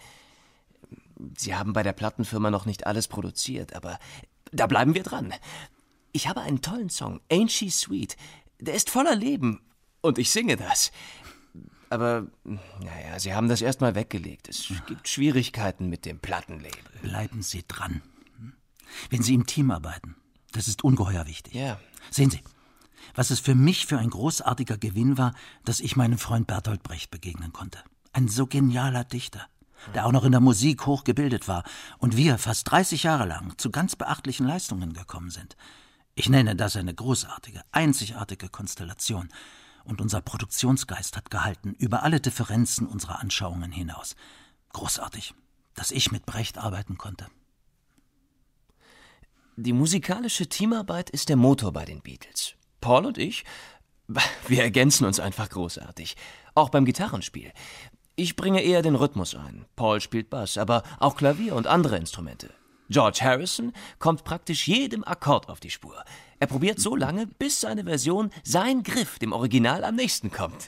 Sie haben bei der Plattenfirma noch nicht alles produziert, aber da bleiben wir dran. Ich habe einen tollen Song, Ain't She Sweet. Der ist voller Leben und ich singe das. Aber, naja, Sie haben das erstmal weggelegt. Es gibt Schwierigkeiten mit dem Plattenlabel. Bleiben Sie dran. Wenn Sie im Team arbeiten, das ist ungeheuer wichtig. Ja. Sehen Sie, was es für mich für ein großartiger Gewinn war, dass ich meinem Freund Bertolt Brecht begegnen konnte. Ein so genialer Dichter, der auch noch in der Musik hochgebildet war und wir fast 30 Jahre lang zu ganz beachtlichen Leistungen gekommen sind. Ich nenne das eine großartige, einzigartige Konstellation. Und unser Produktionsgeist hat gehalten über alle Differenzen unserer Anschauungen hinaus. Großartig, dass ich mit Brecht arbeiten konnte. Die musikalische Teamarbeit ist der Motor bei den Beatles. Paul und ich, wir ergänzen uns einfach großartig. Auch beim Gitarrenspiel. Ich bringe eher den Rhythmus ein. Paul spielt Bass, aber auch Klavier und andere Instrumente. George Harrison kommt praktisch jedem Akkord auf die Spur. Er probiert so lange, bis seine Version, sein Griff, dem Original am nächsten kommt.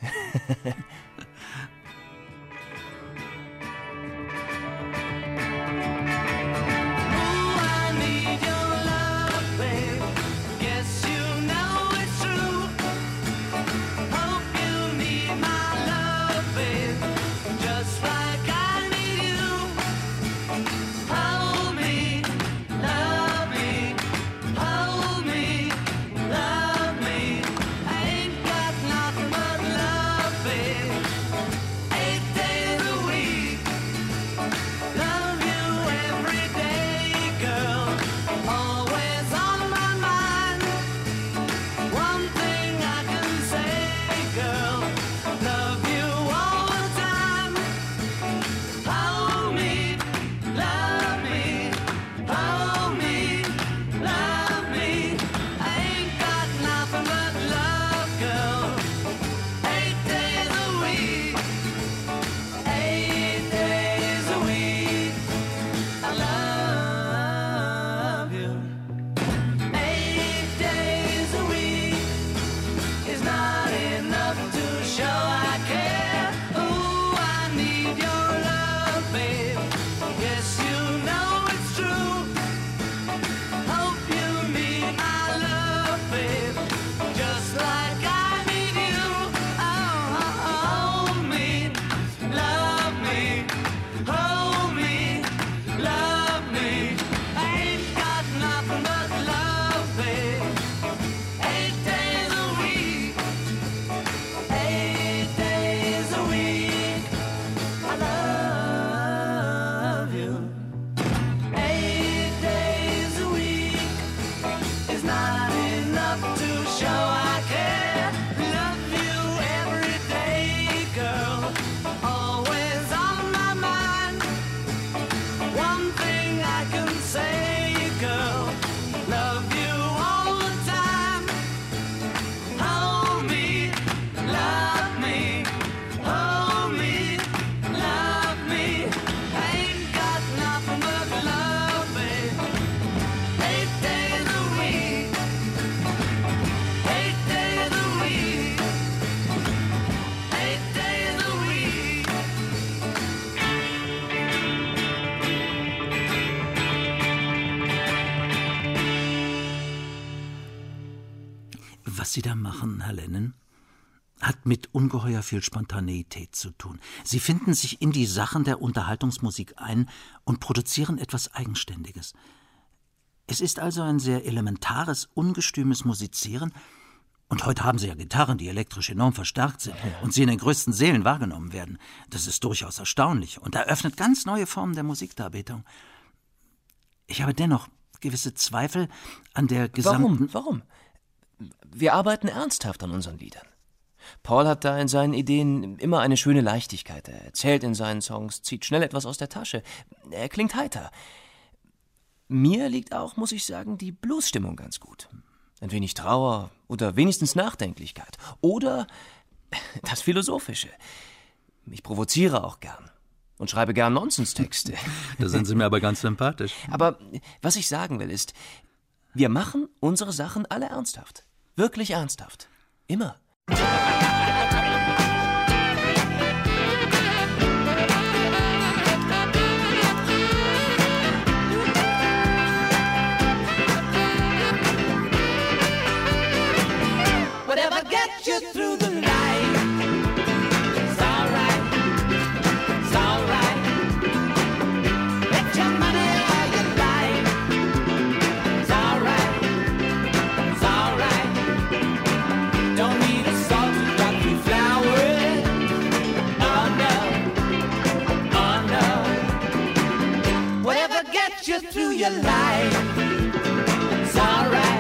Was Sie da machen, Herr Lennon, hat mit ungeheuer viel Spontaneität zu tun. Sie finden sich in die Sachen der Unterhaltungsmusik ein und produzieren etwas Eigenständiges. Es ist also ein sehr elementares, ungestümes Musizieren. Und heute haben Sie ja Gitarren, die elektrisch enorm verstärkt sind und sie in den größten Sälen wahrgenommen werden. Das ist durchaus erstaunlich und eröffnet ganz neue Formen der Musikdarbietung. Ich habe dennoch gewisse Zweifel an der gesamten... Warum? Wir arbeiten ernsthaft an unseren Liedern. Paul hat da in seinen Ideen immer eine schöne Leichtigkeit. Er erzählt in seinen Songs, zieht schnell etwas aus der Tasche. Er klingt heiter. Mir liegt auch, muss ich sagen, die Bluesstimmung ganz gut. Ein wenig Trauer oder wenigstens Nachdenklichkeit. Oder das Philosophische. Ich provoziere auch gern und schreibe gern Nonsens-Texte. Da sind Sie mir aber ganz sympathisch. Aber was ich sagen will ist, wir machen unsere Sachen alle ernsthaft. Wirklich ernsthaft. Immer. Whatever gets you through the night, it's alright, it's alright. Bet your money all you like, it's alright, it's alright. Don't need a salt to drop you flowers, oh no, oh no. Whatever gets you through your life, it's alright.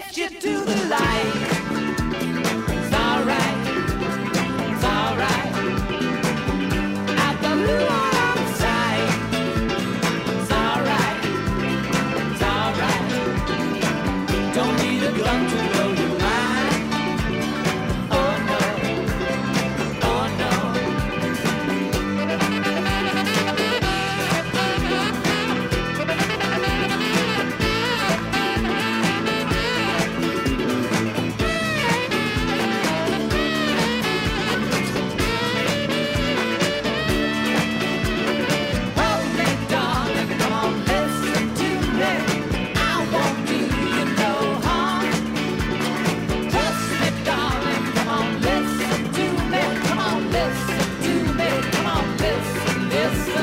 get you to the light. It's alright, it's alright. I've got blue on the side. It's alright, it's alright. Don't need a gun to blow your mind. Oh no, oh no. Hold me, darling, come on, listen to me. I won't do you no harm. Trust me, darling, come on, listen to me. Come on, listen to me. Come on, listen, listen.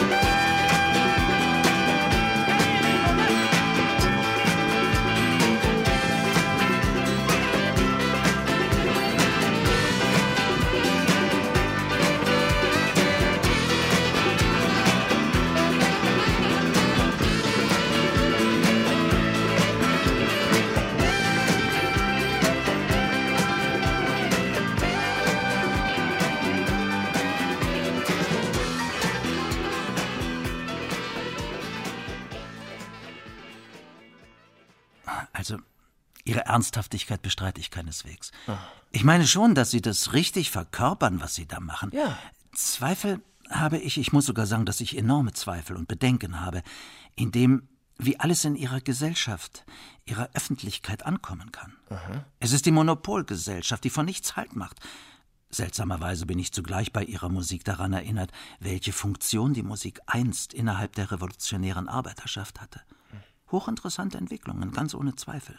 Also, Ihre Ernsthaftigkeit bestreite ich keineswegs. Ich meine schon, dass Sie das richtig verkörpern, was Sie da machen. Ja. Zweifel habe ich muss sogar sagen, dass ich enorme Zweifel und Bedenken habe, in dem, wie alles in Ihrer Gesellschaft, Ihrer Öffentlichkeit ankommen kann. Es ist die Monopolgesellschaft, die von nichts Halt macht. Seltsamerweise bin ich zugleich bei Ihrer Musik daran erinnert, welche Funktion die Musik einst innerhalb der revolutionären Arbeiterschaft hatte. Hochinteressante Entwicklungen, ganz ohne Zweifel.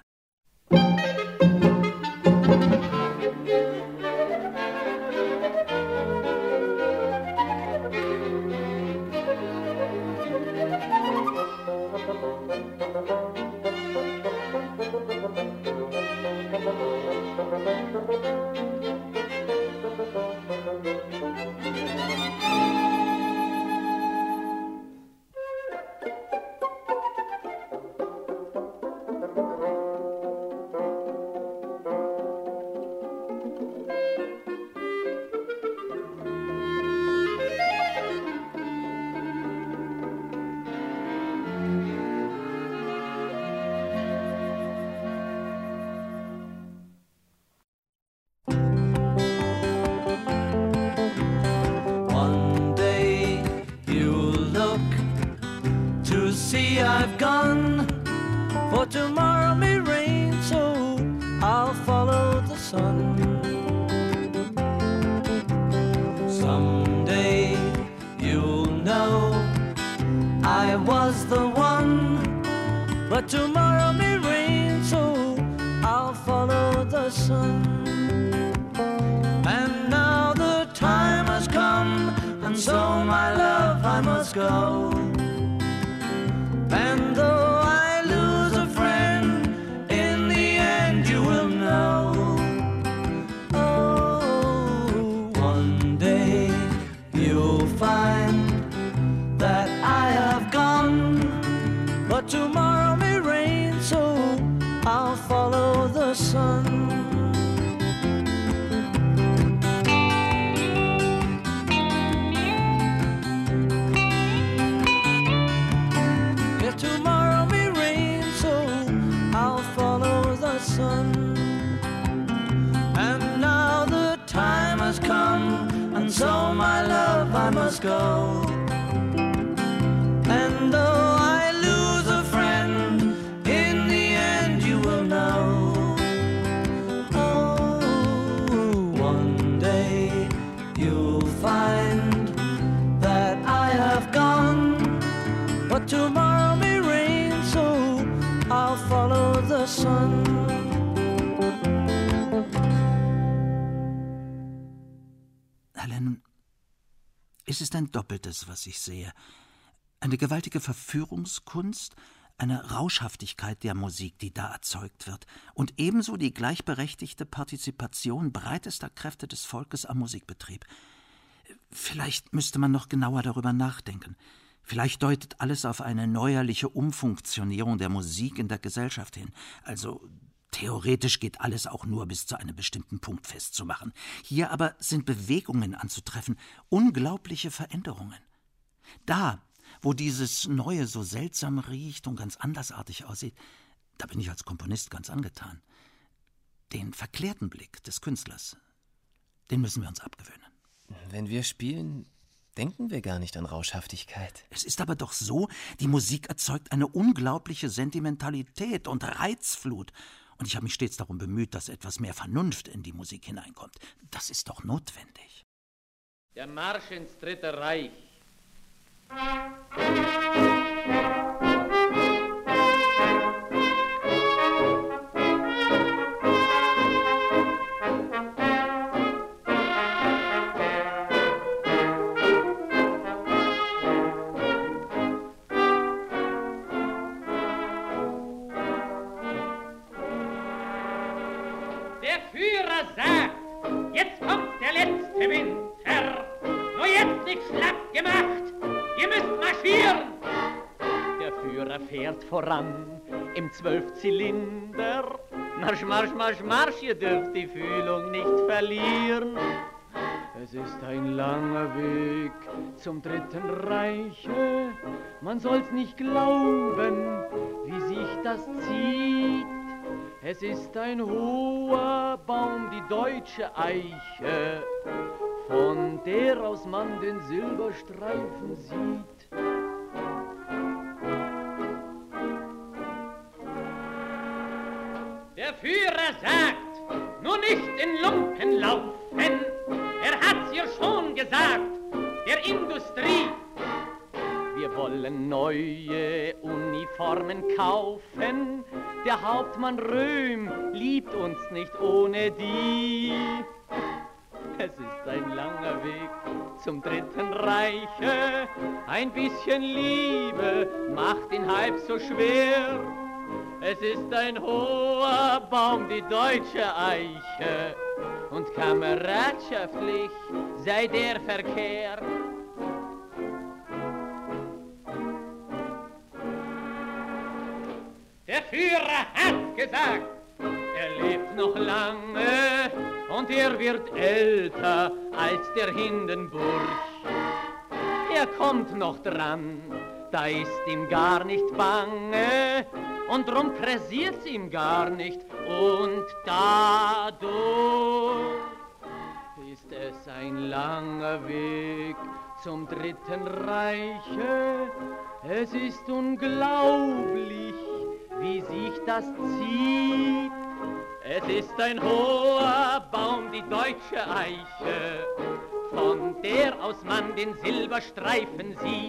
One day you'll look to see I've gone, for tomorrow may rain, so I'll follow the sun. Someday you'll know I was the one, but tomorrow may rain, so I'll follow the sun. And now the time has come, and so my love I must go. And though I lose a friend, in the end you will know. Oh, one day you'll find that I have gone, but tomorrow may rain, so I'll follow the sun. If tomorrow may rain, so I'll follow the sun. And now the time has come, and so my love I must go. And though I lose a friend, in the end you will know. Oh, one day you'll find that I have gone, but tomorrow may rain, so I'll follow the sun. Herr Lennon, es ist ein Doppeltes, was ich sehe. Eine gewaltige Verführungskunst, eine Rauschhaftigkeit der Musik, die da erzeugt wird, und ebenso die gleichberechtigte Partizipation breitester Kräfte des Volkes am Musikbetrieb. Vielleicht müsste man noch genauer darüber nachdenken. Vielleicht deutet alles auf eine neuerliche Umfunktionierung der Musik in der Gesellschaft hin. Also Theoretisch geht alles auch nur bis zu einem bestimmten Punkt festzumachen. Hier aber sind Bewegungen anzutreffen, unglaubliche Veränderungen. Da, wo dieses Neue so seltsam riecht und ganz andersartig aussieht, da bin ich als Komponist ganz angetan. Den verklärten Blick des Künstlers, den müssen wir uns abgewöhnen. Wenn wir spielen, denken wir gar nicht an Rauschhaftigkeit. Es ist aber doch so, die Musik erzeugt eine unglaubliche Sentimentalität und Reizflut. Und ich habe mich stets darum bemüht, dass etwas mehr Vernunft in die Musik hineinkommt. Das ist doch notwendig. Der Marsch ins Dritte Reich. Der Führer sagt, jetzt kommt der letzte Winter. Nur jetzt nicht schlapp gemacht, ihr müsst marschieren. Der Führer fährt voran im 12-Zylinder. Marsch, Marsch, Marsch, Marsch, ihr dürft die Fühlung nicht verlieren. Es ist ein langer Weg zum Dritten Reiche. Man soll's nicht glauben, wie sich das zieht. Es ist ein hoher Baum, die deutsche Eiche, von der aus man den Silberstreifen sieht. Der Führer sagt, nur nicht in Lumpen laufen, er hat's ihr schon gesagt, der Industrie. Wir wollen neue Uniformen kaufen, der Hauptmann Röhm liebt uns nicht ohne die. Es ist ein langer Weg zum Dritten Reiche, ein bisschen Liebe macht ihn halb so schwer. Es ist ein hoher Baum, die deutsche Eiche, und kameradschaftlich sei der Verkehr. Der Führer hat gesagt, er lebt noch lange und er wird älter als der Hindenburg. Er kommt noch dran, da ist ihm gar nicht bange und drum pressiert's ihm gar nicht und dadurch ist es ein langer Weg zum Dritten Reiche. Es ist unglaublich, wie sich das zieht. Es ist ein hoher Baum, die deutsche Eiche, von der aus man den Silberstreifen sieht.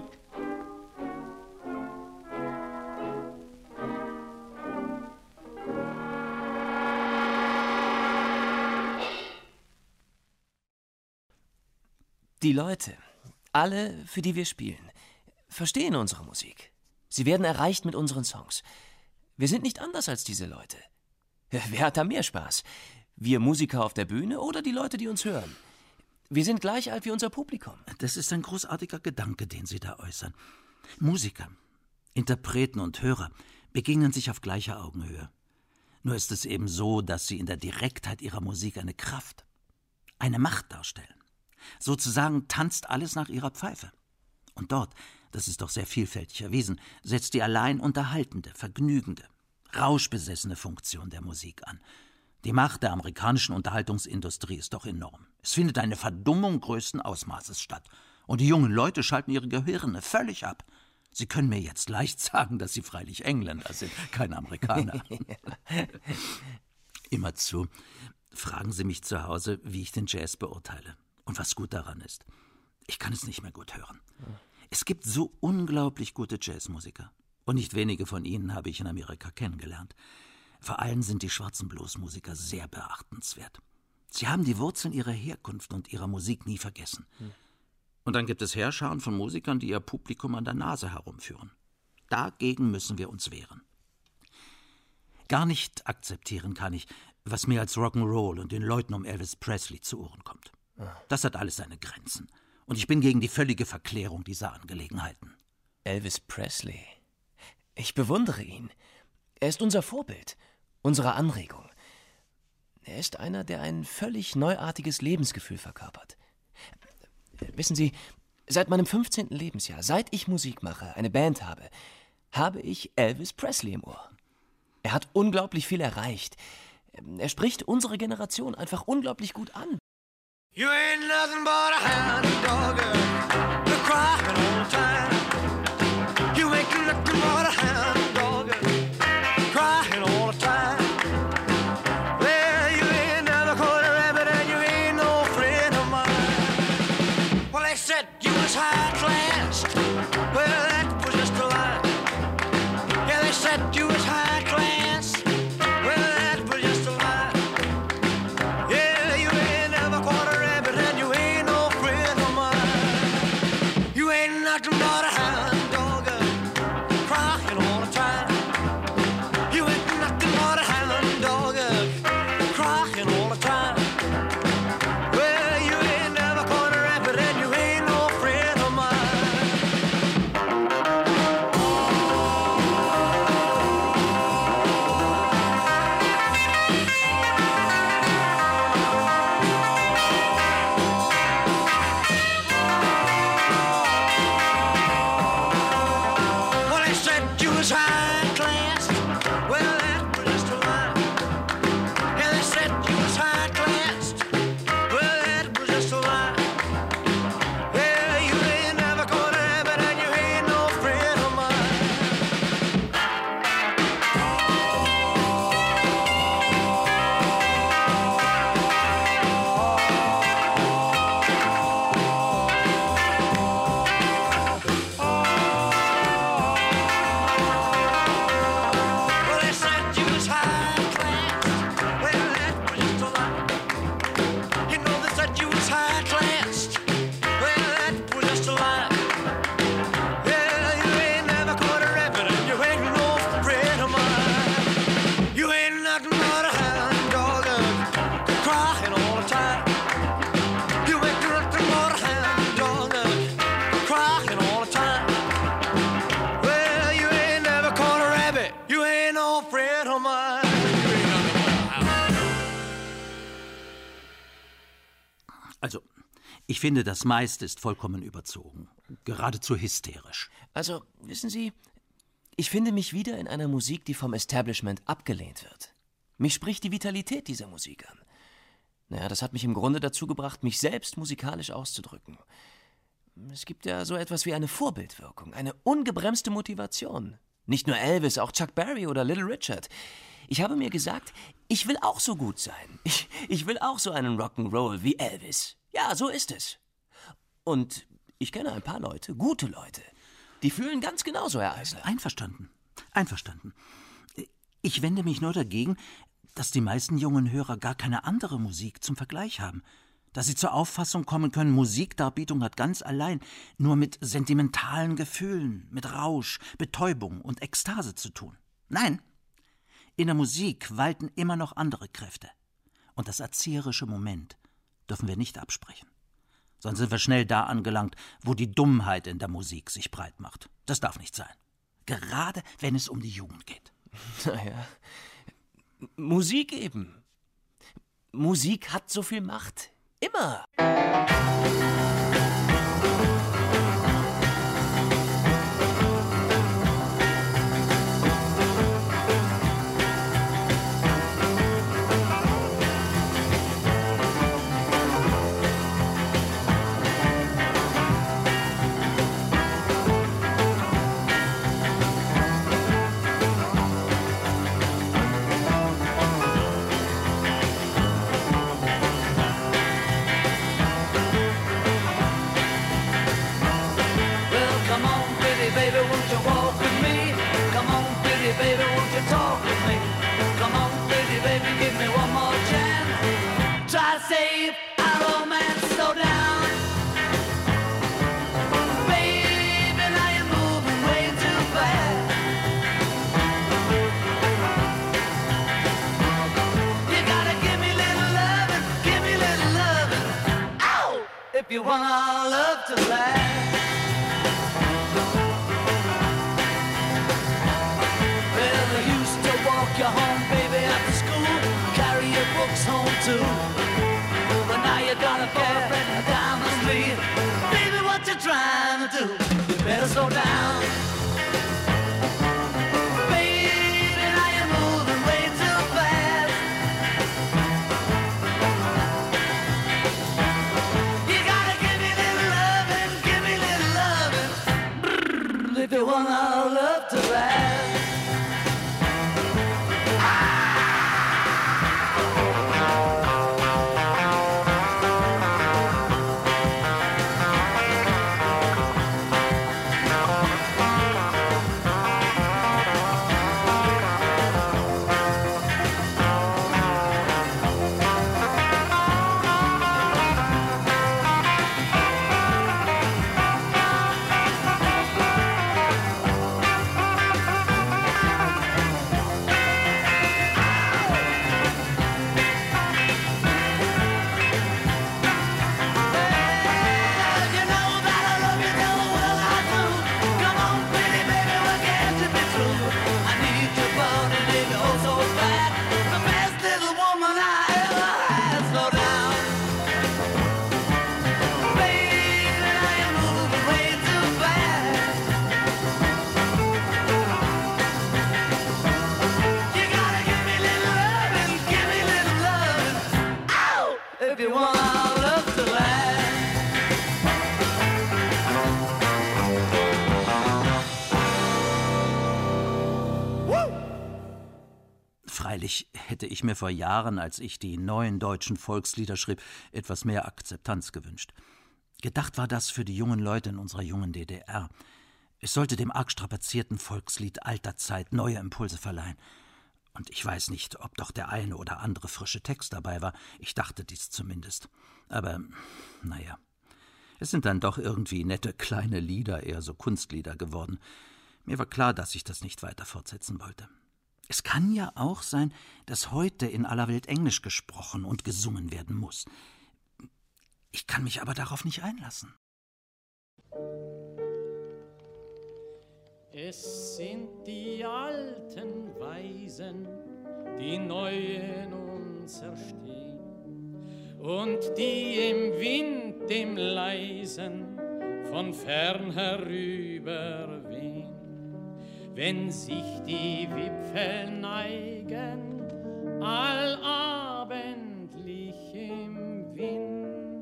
Die Leute, alle, für die wir spielen, verstehen unsere Musik. Sie werden erreicht mit unseren Songs. Wir sind nicht anders als diese Leute. Wer hat da mehr Spaß? Wir Musiker auf der Bühne oder die Leute, die uns hören? Wir sind gleich alt wie unser Publikum. Das ist ein großartiger Gedanke, den Sie da äußern. Musiker, Interpreten und Hörer begegnen sich auf gleicher Augenhöhe. Nur ist es eben so, dass sie in der Direktheit ihrer Musik eine Kraft, eine Macht darstellen. Sozusagen tanzt alles nach ihrer Pfeife. Und dort, das ist doch sehr vielfältig erwiesen, setzt die allein unterhaltende, vergnügende, rauschbesessene Funktion der Musik an. Die Macht der amerikanischen Unterhaltungsindustrie ist doch enorm. Es findet eine Verdummung größten Ausmaßes statt. Und die jungen Leute schalten ihre Gehirne völlig ab. Sie können mir jetzt leicht sagen, dass Sie freilich Engländer sind, kein Amerikaner. Immerzu, fragen Sie mich zu Hause, wie ich den Jazz beurteile und was gut daran ist. Ich kann es nicht mehr gut hören. Es gibt so unglaublich gute Jazzmusiker. Und nicht wenige von ihnen habe ich in Amerika kennengelernt. Vor allem sind die schwarzen Bluesmusiker sehr beachtenswert. Sie haben die Wurzeln ihrer Herkunft und ihrer Musik nie vergessen. Und dann gibt es Heerscharen von Musikern, die ihr Publikum an der Nase herumführen. Dagegen müssen wir uns wehren. Gar nicht akzeptieren kann ich, was mir als Rock'n'Roll und den Leuten um Elvis Presley zu Ohren kommt. Das hat alles seine Grenzen. Und ich bin gegen die völlige Verklärung dieser Angelegenheiten. Elvis Presley. Ich bewundere ihn. Er ist unser Vorbild. unserer Anregung. Er ist einer, der ein völlig neuartiges Lebensgefühl verkörpert. Wissen Sie, seit meinem 15. Lebensjahr, seit ich Musik mache, eine Band habe ich Elvis Presley im Ohr. Er hat unglaublich viel erreicht. Er spricht unsere Generation einfach unglaublich gut an. You ain't nothing but a hound dog, you're crying all the time. You ain't nothing but a hound dog, crying all the time. Well, you ain't never caught a rabbit and you ain't no friend of mine. Well, they said you was high class. Well, that was just a lie. Yeah, they said you was high class. Well, that was just a lie. Yeah, you ain't never caught a rabbit and you ain't no friend of mine. You ain't nothing but a hound dog, crying all the time. You ain't nothing but a hound dog, crying all the time. Well, you ain't never caught a rabbit and you ain't no friend of mine. Well, they said you was high class. Well, that was just a lie. Yeah, they said you was high class. Well, that was just a lie. Yeah, you ain't never caught a rabbit and you ain't no friend of mine. Well, they said you was high class. Well, that was just a lie. You know they said you was high class. Well, that was just a lie. Yeah, you ain't never caught a rabbit and you ain't no friend of mine. You ain't nothing but a hound dog, crying all the time. You ain't nothing but a hound dog, crying all the time. Well, you ain't never caught a rabbit. You ain't no friend of mine. You ain't nothing but a hound. Also, ich finde, das meiste ist vollkommen überzogen. Geradezu hysterisch. Also, wissen Sie, ich finde mich wieder in einer Musik, die vom Establishment abgelehnt wird. Mich spricht die Vitalität dieser Musik an. Naja, das hat mich im Grunde dazu gebracht, mich selbst musikalisch auszudrücken. Es gibt ja so etwas wie eine Vorbildwirkung, eine ungebremste Motivation. Nicht nur Elvis, auch Chuck Berry oder Little Richard. Ich habe mir gesagt, ich will auch so gut sein. Ich will auch so einen Rock'n'Roll wie Elvis. Ja, so ist es. Und ich kenne ein paar Leute, gute Leute, die fühlen ganz genauso, Herr Eisler. Einverstanden. Einverstanden. Ich wende mich nur dagegen, dass die meisten jungen Hörer gar keine andere Musik zum Vergleich haben. Dass sie zur Auffassung kommen können, Musikdarbietung hat ganz allein nur mit sentimentalen Gefühlen, mit Rausch, Betäubung und Ekstase zu tun. Nein, in der Musik walten immer noch andere Kräfte. Und das erzieherische Moment dürfen wir nicht absprechen. Sonst sind wir schnell da angelangt, wo die Dummheit in der Musik sich breit macht. Das darf nicht sein. Gerade wenn es um die Jugend geht. Naja, Musik eben. Musik hat so viel Macht. Immer. Baby, won't you walk with me? Come on, pretty baby, won't you talk with me? Come on, pretty baby, give me one more chance. Try to save our romance, slow down. Baby, now you're moving way too fast. You gotta give me little loving, give me little loving. Ow! If you want our love to last. Well, I used to walk you home, baby. too. But now you got a boyfriend down the street. Baby, what you trying to do? You better slow down. Baby, now you're moving way too fast. You gotta give me little loving, give me little loving. Brrr, if you want our love to last. Freilich hätte ich mir vor Jahren, als ich die neuen deutschen Volkslieder schrieb, etwas mehr Akzeptanz gewünscht. Gedacht war das für die jungen Leute in unserer jungen DDR. Es sollte dem arg strapazierten Volkslied alter Zeit neue Impulse verleihen. Und ich weiß nicht, ob doch der eine oder andere frische Text dabei war. Ich dachte dies zumindest. Aber, naja, es sind dann doch irgendwie nette kleine Lieder, eher so Kunstlieder geworden. Mir war klar, dass ich das nicht weiter fortsetzen wollte. Es kann ja auch sein, dass heute in aller Welt Englisch gesprochen und gesungen werden muss. Ich kann mich aber darauf nicht einlassen. Es sind die alten Weisen, die neu in uns erstehen und die im Wind, dem Leisen, von fern herüber wehen. Wenn sich die Wipfel neigen, allabendlich im Wind,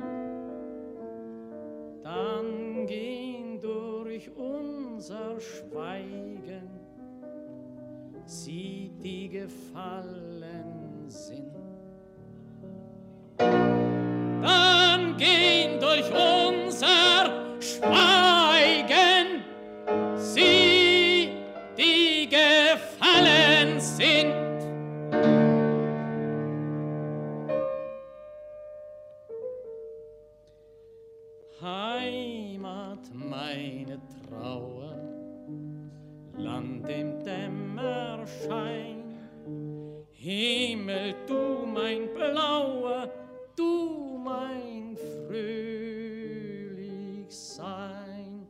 dann gehen durch unser Schweigen sie, die gefallen sind. Dann gehen durch unser Schweigen sie, die gefallen sind. Heimat, meine Trauer, Land im Dämmerschein, Himmel, du mein Blauer, du mein Fröhlichsein.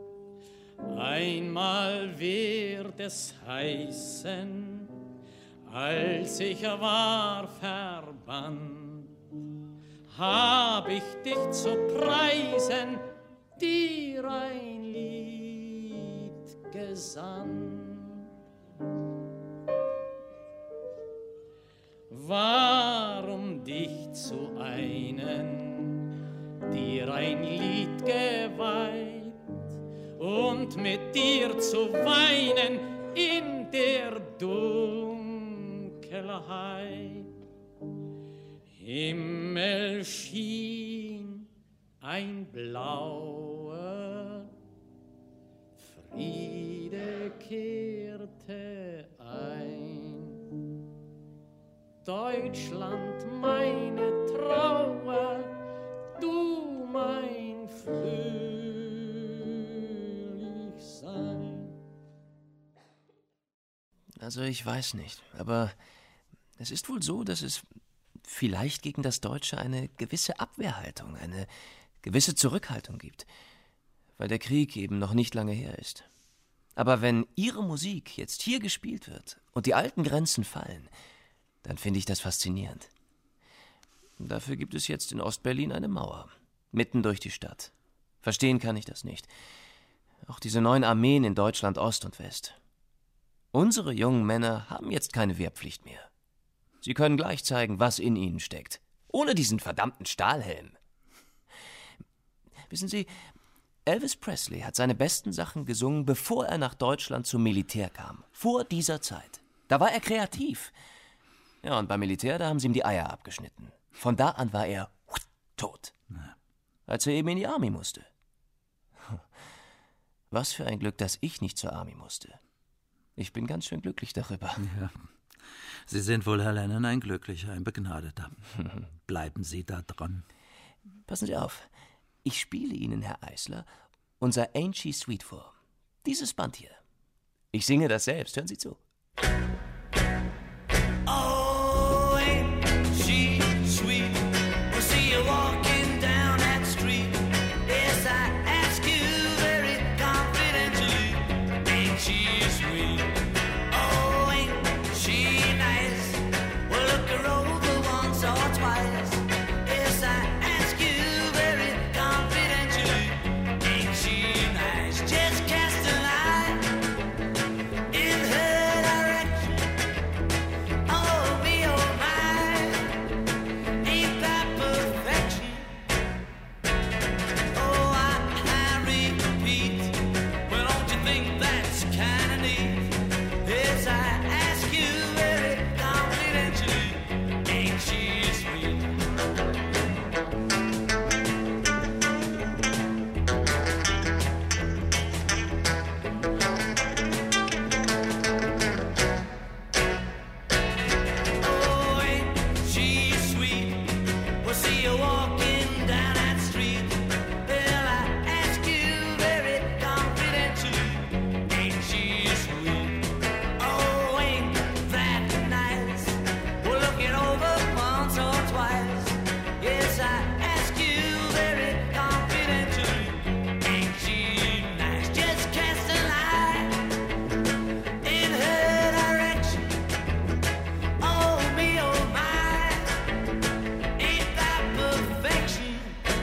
Einmal wird es heißen, als ich war verbannt, hab ich dich zu preisen, dir ein Lied gesandt. Warum dich zu einen, dir ein Lied geweiht und mit dir zu weinen in der Dunkelheit? Himmel schien ein blauer, Friede kehrte ein. Deutschland, meine Trauer, du mein Fröhlichsein. Also ich weiß nicht, aber es ist wohl so, dass es vielleicht gegen das Deutsche eine gewisse Abwehrhaltung, eine gewisse Zurückhaltung gibt, weil der Krieg eben noch nicht lange her ist. Aber wenn Ihre Musik jetzt hier gespielt wird und die alten Grenzen fallen, dann finde ich das faszinierend. Dafür gibt es jetzt in Ostberlin eine Mauer, mitten durch die Stadt. Verstehen kann ich das nicht. Auch diese neuen Armeen in Deutschland Ost und West. Unsere jungen Männer haben jetzt keine Wehrpflicht mehr. Sie können gleich zeigen, was in ihnen steckt. Ohne diesen verdammten Stahlhelm. Wissen Sie, Elvis Presley hat seine besten Sachen gesungen, bevor er nach Deutschland zum Militär kam. Vor dieser Zeit. Da war er kreativ. Ja, und beim Militär, da haben sie ihm die Eier abgeschnitten. Von da an war er tot. Als er eben in die Army musste. Was für ein Glück, dass ich nicht zur Army musste. Ich bin ganz schön glücklich darüber. Ja. Sie sind wohl, Herr Lennon, ein Glücklicher, ein Begnadeter. Bleiben Sie da dran. Passen Sie auf. Ich spiele Ihnen, Herr Eisler, unser Ain't She Sweet vor. Dieses Band hier. Ich singe das selbst. Hören Sie zu. Oh, ain't she sweet? We'll see you walking down that street. Yes, I ask you very confidentially. Ain't she sweet? Oh, ain't she nice? Well, look her over once or twice. Yes, I ask you very confidentially. Ain't she nice? Just cast an eye in her direction. Oh, me, oh, my. Ain't that perfection? Oh, I repeat. Well, don't you think that's kind of neat? Yes, I ask you very confidentially. Ain't she sweet? Oh, ain't she sweet? We'll see you walking down that street. Well, I ask you very confidentially. Ain't she sweet? Oh, ain't that nice? We'll look it over once or twice. Yes, I ask you very confidentially. Ain't she nice? Just cast an eye in her direction. Oh, me, oh, my. Ain't that perfection?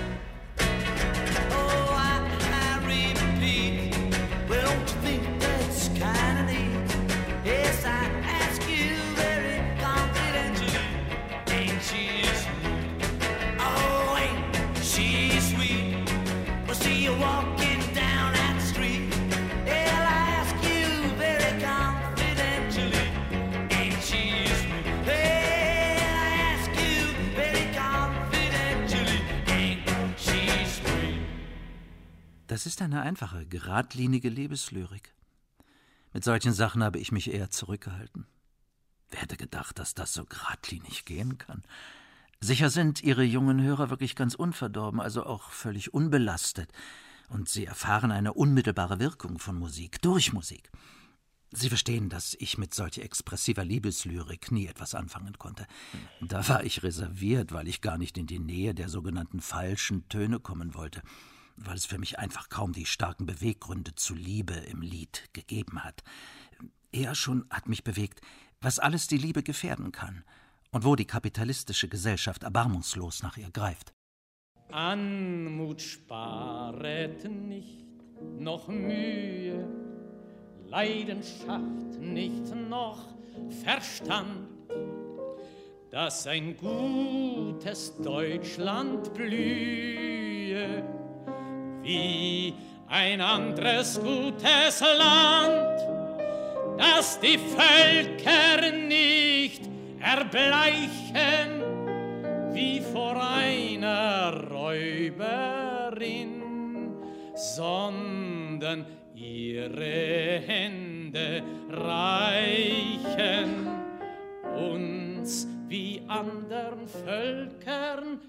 Oh, I repeat. Well, don't you think that's kind of neat? Yes, I ask you very confidentially. Ain't she sweet? Oh, ain't she sweet? We'll see you walking down that street. Well, I ask you very confidentially. Ain't she sweet? Well, I ask you very confidentially. Ain't she sweet? Das ist eine einfache, geradlinige Liebeslyrik. Mit solchen Sachen habe ich mich eher zurückgehalten. Wer hätte gedacht, dass das so geradlinig gehen kann? Sicher sind Ihre jungen Hörer wirklich ganz unverdorben, also auch völlig unbelastet. Und sie erfahren eine unmittelbare Wirkung von Musik, durch Musik. Sie verstehen, dass ich mit solch expressiver Liebeslyrik nie etwas anfangen konnte. Da war ich reserviert, weil ich gar nicht in die Nähe der sogenannten falschen Töne kommen wollte, weil es für mich einfach kaum die starken Beweggründe zu Liebe im Lied gegeben hat. Eher schon hat mich bewegt, was alles die Liebe gefährden kann und wo die kapitalistische Gesellschaft erbarmungslos nach ihr greift. Anmut sparet nicht, noch Mühe, Leidenschaft nicht, noch Verstand, dass ein gutes Deutschland blühe, wie ein anderes gutes Land, dass die Völker nicht erbleichen, wie vor einer Räuberin, sondern ihre Hände reichen uns wie andern Völkern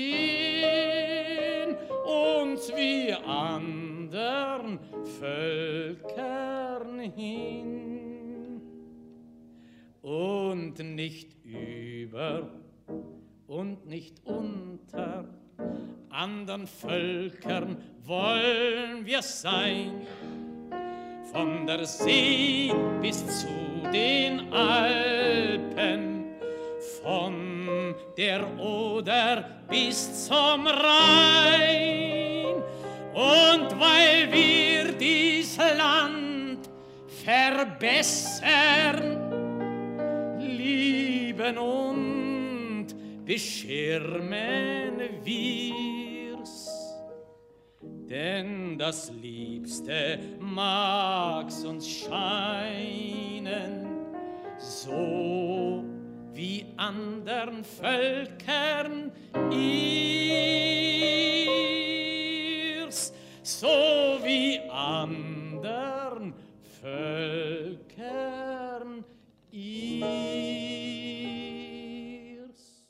hin, uns wie andern Völkern hin, und nicht über und nicht unter andern Völkern wollen wir sein, von der See bis zu den Alpen, von der Oder bis zum Rhein. Und weil wir dies Land verbessern, lieben und beschirmen wir's. Denn das Liebste mag's uns scheinen, so wie andern Völkern ihrs, so wie andern Völkern ihrs.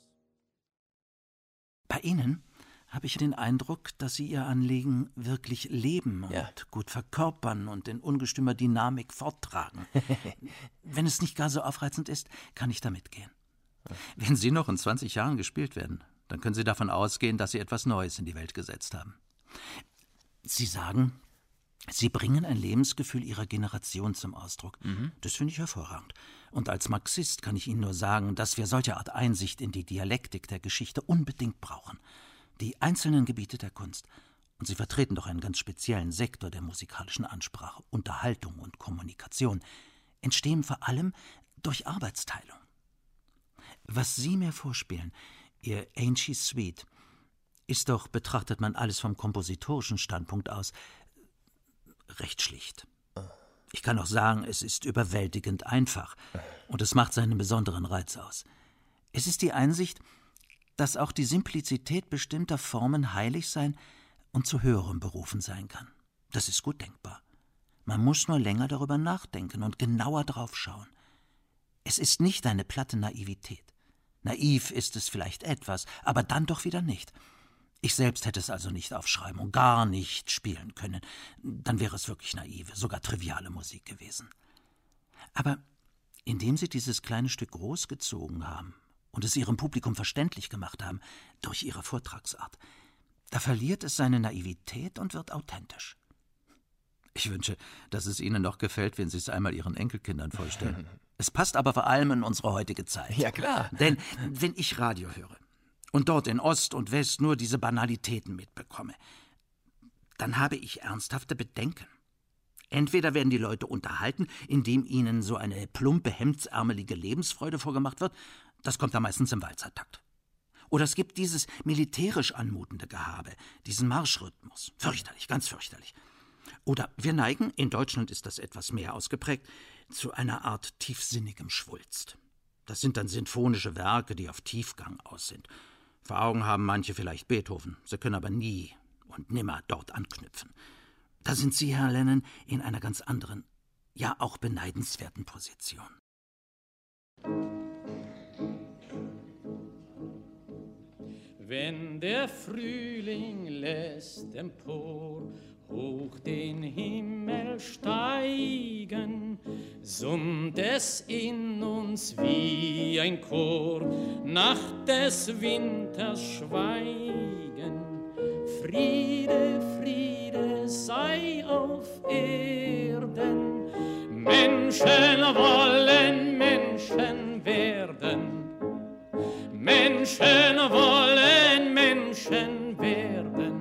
Bei Ihnen habe ich den Eindruck, dass Sie Ihr Anliegen wirklich leben und Ja. gut verkörpern und in ungestümer Dynamik forttragen. Wenn es nicht gar so aufreizend ist, kann ich da mitgehen. Wenn Sie noch in 20 Jahren gespielt werden, dann können Sie davon ausgehen, dass Sie etwas Neues in die Welt gesetzt haben. Sie sagen, Sie bringen ein Lebensgefühl Ihrer Generation zum Ausdruck. Das finde ich hervorragend. Und als Marxist kann ich Ihnen nur sagen, dass wir solche Art Einsicht in die Dialektik der Geschichte unbedingt brauchen. Die einzelnen Gebiete der Kunst. Und Sie vertreten doch einen ganz speziellen Sektor der musikalischen Ansprache, Unterhaltung und Kommunikation, entstehen vor allem durch Arbeitsteilung. Was Sie mir vorspielen, Ihr Ain't Sweet, ist doch, betrachtet man alles vom kompositorischen Standpunkt aus, recht schlicht. Ich kann auch sagen, es ist überwältigend einfach und es macht seinen besonderen Reiz aus. Es ist die Einsicht, dass auch die Simplizität bestimmter Formen heilig sein und zu höherem berufen sein kann. Das ist gut denkbar. Man muss nur länger darüber nachdenken und genauer drauf schauen. Es ist nicht eine platte Naivität. Naiv ist es vielleicht etwas, aber dann doch wieder nicht. Ich selbst hätte es also nicht aufschreiben und gar nicht spielen können. Dann wäre es wirklich naive, sogar triviale Musik gewesen. Aber indem Sie dieses kleine Stück großgezogen haben und es Ihrem Publikum verständlich gemacht haben, durch Ihre Vortragsart, da verliert es seine Naivität und wird authentisch. Ich wünsche, dass es Ihnen noch gefällt, wenn Sie es einmal Ihren Enkelkindern vorstellen. Es passt aber vor allem in unsere heutige Zeit. Ja, klar. Denn wenn ich Radio höre und dort in Ost und West nur diese Banalitäten mitbekomme, dann habe ich ernsthafte Bedenken. Entweder werden die Leute unterhalten, indem ihnen so eine plumpe, hemdsärmelige Lebensfreude vorgemacht wird, das kommt da meistens im Walzertakt. Oder es gibt dieses militärisch anmutende Gehabe, diesen Marschrhythmus. Fürchterlich, ganz fürchterlich. Oder wir neigen, in Deutschland ist das etwas mehr ausgeprägt, zu einer Art tiefsinnigem Schwulst. Das sind dann sinfonische Werke, die auf Tiefgang aus sind. Vor Augen haben manche vielleicht Beethoven, sie können aber nie und nimmer dort anknüpfen. Da sind Sie, Herr Lennon, in einer ganz anderen, ja auch beneidenswerten Position. Wenn der Frühling lässt empor hoch den Himmel steigen, summt es in uns wie ein Chor, nach des Winters Schweigen. Friede, Friede sei auf Erden, Menschen wollen Menschen werden, Menschen wollen Menschen werden.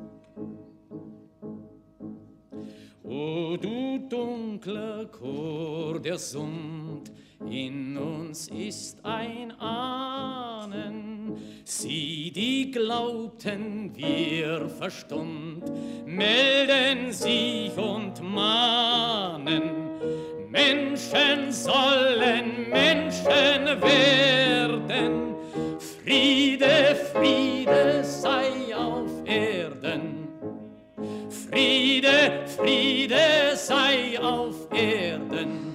O du dunkler Chor, der summt, in uns ist ein Ahnen. Sie, die glaubten, wir verstummt, melden sich und mahnen. Menschen sollen Menschen werden. Friede, Friede sei auf Erden. Friede, Friede sei auf Erden.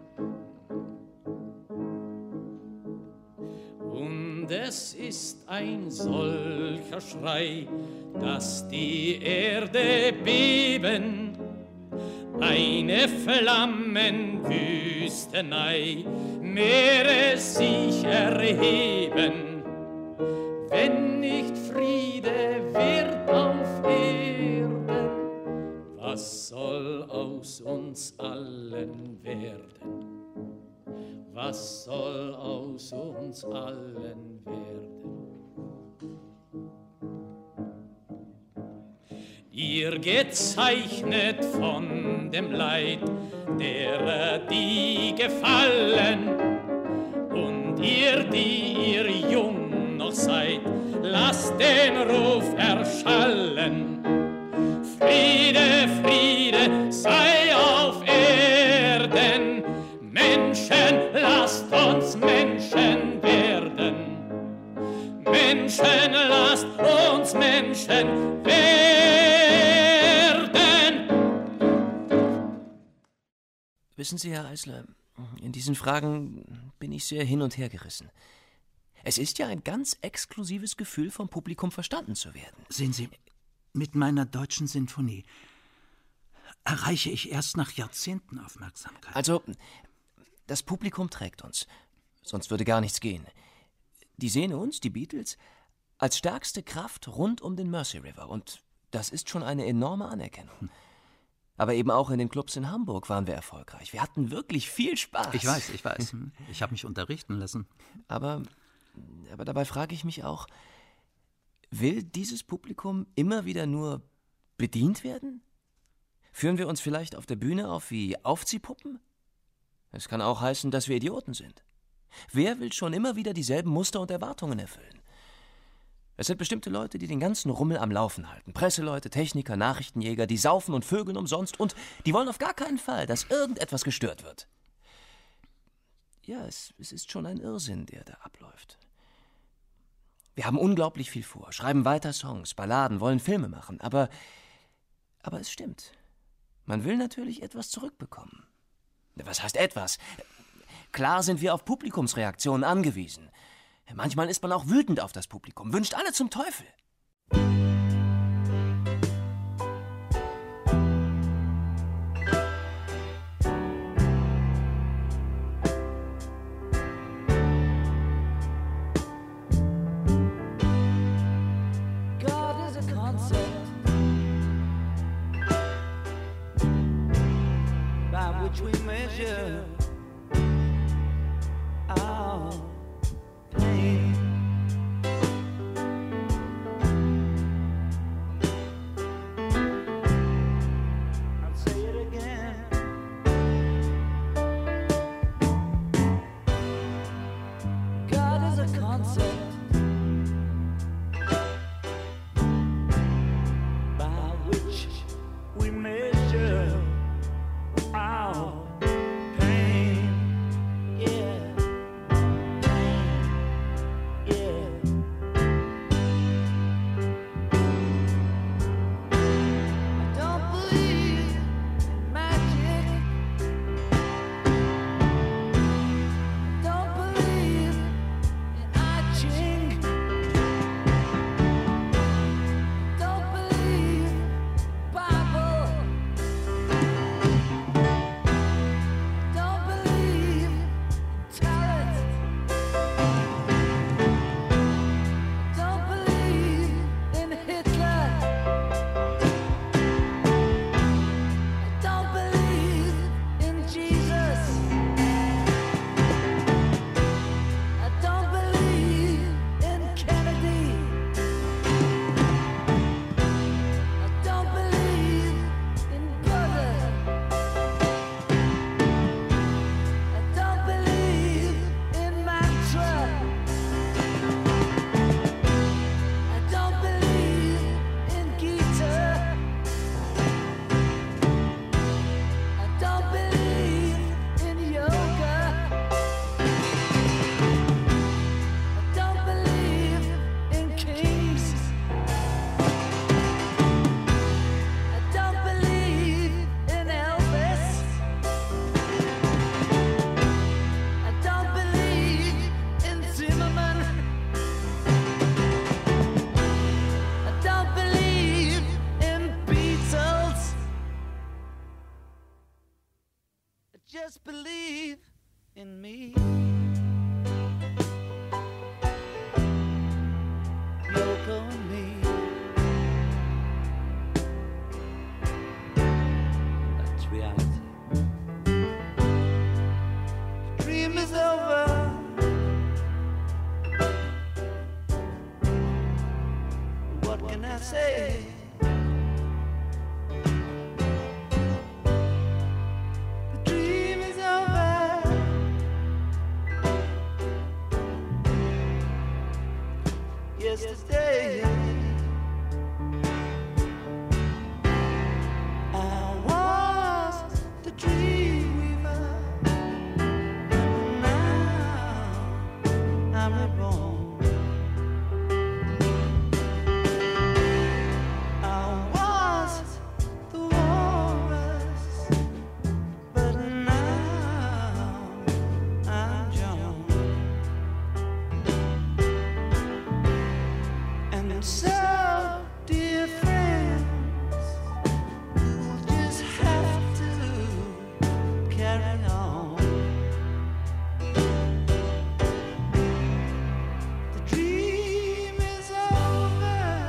Und es ist ein solcher Schrei, dass die Erde beben, eine Flammenwüstenei, Meere sich erheben. Wenn nicht Friede wird auf Erden, was soll aus uns allen werden? was soll aus uns allen werden? Ihr gezeichnet von dem Leid derer, die gefallen, und ihr, die ihr jung noch seid, lasst den Ruf erschallen. Friede, Friede sei auf Erden, Menschen, lasst uns Menschen werden. Menschen, lasst uns Menschen werden. Wissen Sie, Herr Eisler, in diesen Fragen bin ich sehr hin und her gerissen. Es ist ja ein ganz exklusives Gefühl, vom Publikum verstanden zu werden. Sehen Sie, mit meiner deutschen Sinfonie erreiche ich erst nach Jahrzehnten Aufmerksamkeit. Also, das Publikum trägt uns. Sonst würde gar nichts gehen. Die sehen uns, die Beatles, als stärkste Kraft rund um den Mersey River. Und das ist schon eine enorme Anerkennung. Aber eben auch in den Clubs in Hamburg waren wir erfolgreich. Wir hatten wirklich viel Spaß. Ich weiß. Ich habe mich unterrichten lassen. Aber dabei frage ich mich auch, will dieses Publikum immer wieder nur bedient werden? Führen wir uns vielleicht auf der Bühne auf wie Aufziehpuppen? Es kann auch heißen, dass wir Idioten sind. Wer will schon immer wieder dieselben Muster und Erwartungen erfüllen? Es sind bestimmte Leute, die den ganzen Rummel am Laufen halten. Presseleute, Techniker, Nachrichtenjäger, die saufen und vögeln umsonst und die wollen auf gar keinen Fall, dass irgendetwas gestört wird. Ja, es ist schon ein Irrsinn, der da abläuft. Wir haben unglaublich viel vor, schreiben weiter Songs, Balladen, wollen Filme machen, aber es stimmt. Man will natürlich etwas zurückbekommen. Was heißt etwas? Klar sind wir auf Publikumsreaktionen angewiesen. Manchmal ist man auch wütend auf das Publikum, wünscht alle zum Teufel. God is a concept by which we measure our pain. I'll say it again. God is a concept by which we measure our pain. I say? The dream is over. Yesterday I was the dream weaver. Now I'm reborn. I was the walrus, but now I'm John. And so, dear friends, we'll just have to carry on. The dream is over.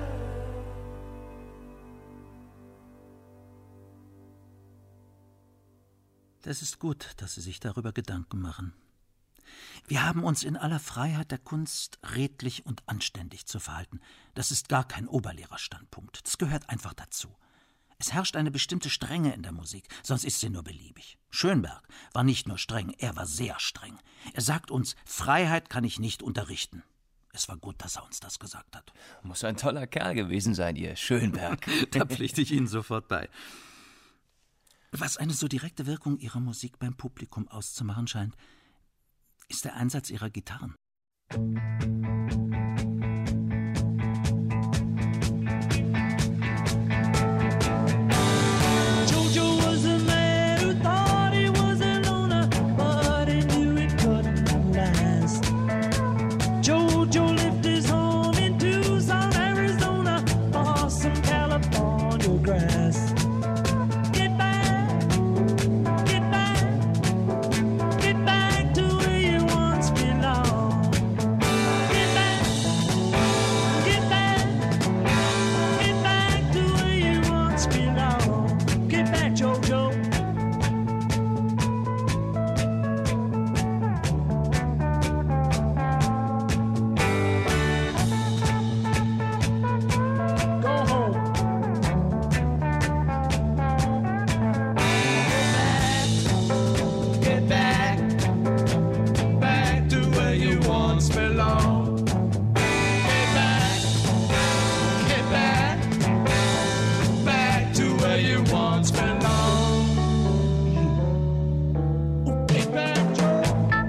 Das ist gut, dass Sie sich darüber Gedanken machen. Wir haben uns in aller Freiheit der Kunst redlich und anständig zu verhalten. Das ist gar kein Oberlehrerstandpunkt. Das gehört einfach dazu. Es herrscht eine bestimmte Strenge in der Musik, sonst ist sie nur beliebig. Schönberg war nicht nur streng, er war sehr streng. Er sagt uns, Freiheit kann ich nicht unterrichten. Es war gut, dass er uns das gesagt hat. Muss ein toller Kerl gewesen sein, Ihr Schönberg. Da pflichte ich Ihnen sofort bei. Was eine so direkte Wirkung Ihrer Musik beim Publikum auszumachen scheint, ist der Einsatz Ihrer Gitarren. Jojo was a man who thought he was a loner, but he knew it couldn't last. Jojo lived his home in Tucson, Arizona, for some California grass. Get back, get back, get back to where you once belonged. Get back, get back, get back to where you once belonged. Get back, Jojo. Go home. Get back, back to where you once belonged. Get back, back to where you once belonged. Get back, Joe.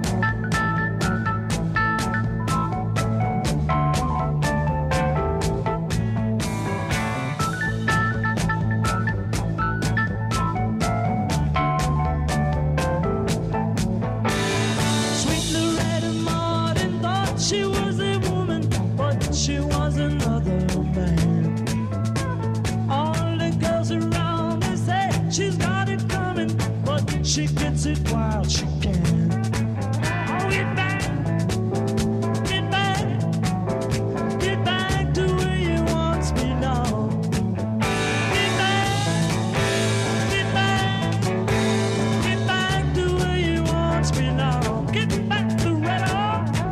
Sweet Loretta Martin thought she was a woman, but she was another man. All the girls around me say she's got it coming, but she gets it while she can. Oh, get back, get back, get back to where you once belonged. Get back, get back, get back to where you once belonged. Get back to Loretta.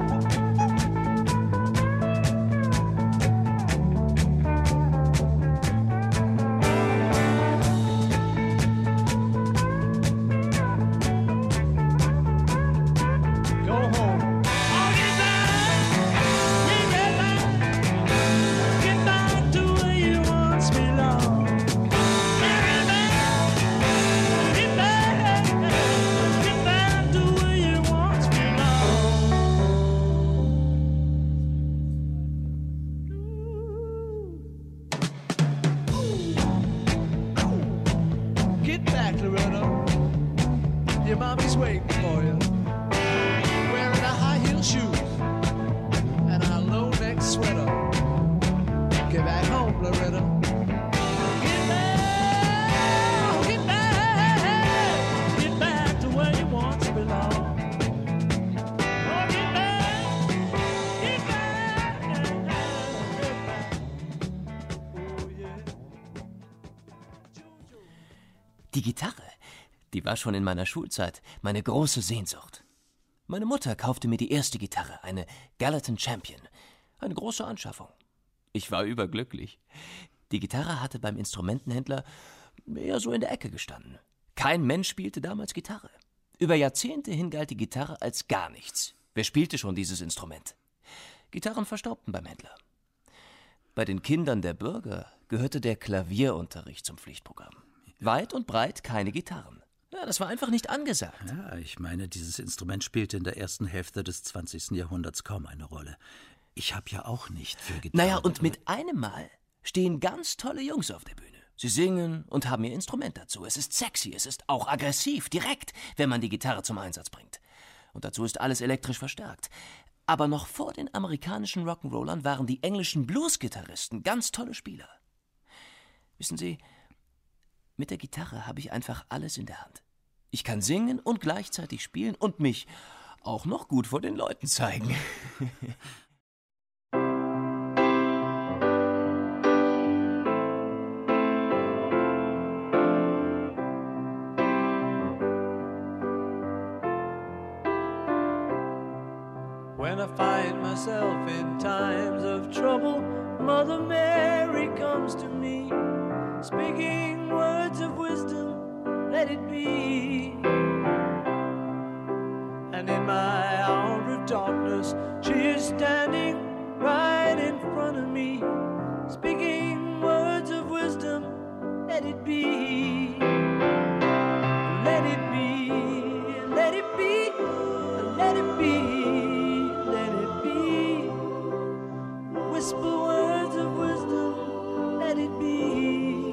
Go home. Oh, get back, yeah, get back, get back to where you once belonged. Yeah, get back, get back to where you once belonged. Get back, Loretta. Your mommy's waiting for you. Wearing a high-heel shoes and a low-neck sweater. Get back home, Loretta. Get back, get back to where you once belonged. Oh, get back, get back, get back. Oh, yeah. Die Gitarre, die war schon in meiner Schulzeit meine große Sehnsucht. Meine Mutter kaufte mir die erste Gitarre, eine Gallatin Champion. Eine große Anschaffung. Ich war überglücklich. Die Gitarre hatte beim Instrumentenhändler eher so in der Ecke gestanden. Kein Mensch spielte damals Gitarre. Über Jahrzehnte hin galt die Gitarre als gar nichts. Wer spielte schon dieses Instrument? Gitarren verstaubten beim Händler. Bei den Kindern der Bürger gehörte der Klavierunterricht zum Pflichtprogramm. Weit und breit keine Gitarren. Ja, das war einfach nicht angesagt. Ja, ich meine, dieses Instrument spielte in der ersten Hälfte des 20. Jahrhunderts kaum eine Rolle. Ich habe ja auch nicht für Gitarre... Naja, und mit einem Mal stehen ganz tolle Jungs auf der Bühne. Sie singen und haben ihr Instrument dazu. Es ist sexy, es ist auch aggressiv, direkt, wenn man die Gitarre zum Einsatz bringt. Und dazu ist alles elektrisch verstärkt. Aber noch vor den amerikanischen Rock'n'Rollern waren die englischen Blues-Gitarristen ganz tolle Spieler. Wissen Sie, mit der Gitarre habe ich einfach alles in der Hand. Ich kann singen und gleichzeitig spielen und mich auch noch gut vor den Leuten zeigen. When I find myself in times of trouble, Mother Mary comes to me, speaking words of wisdom, let it be. And in my hour of darkness, she is standing right in front of me, speaking words of wisdom, let it be. Let it be, let it be, let it be. Whisper words of wisdom, let it be.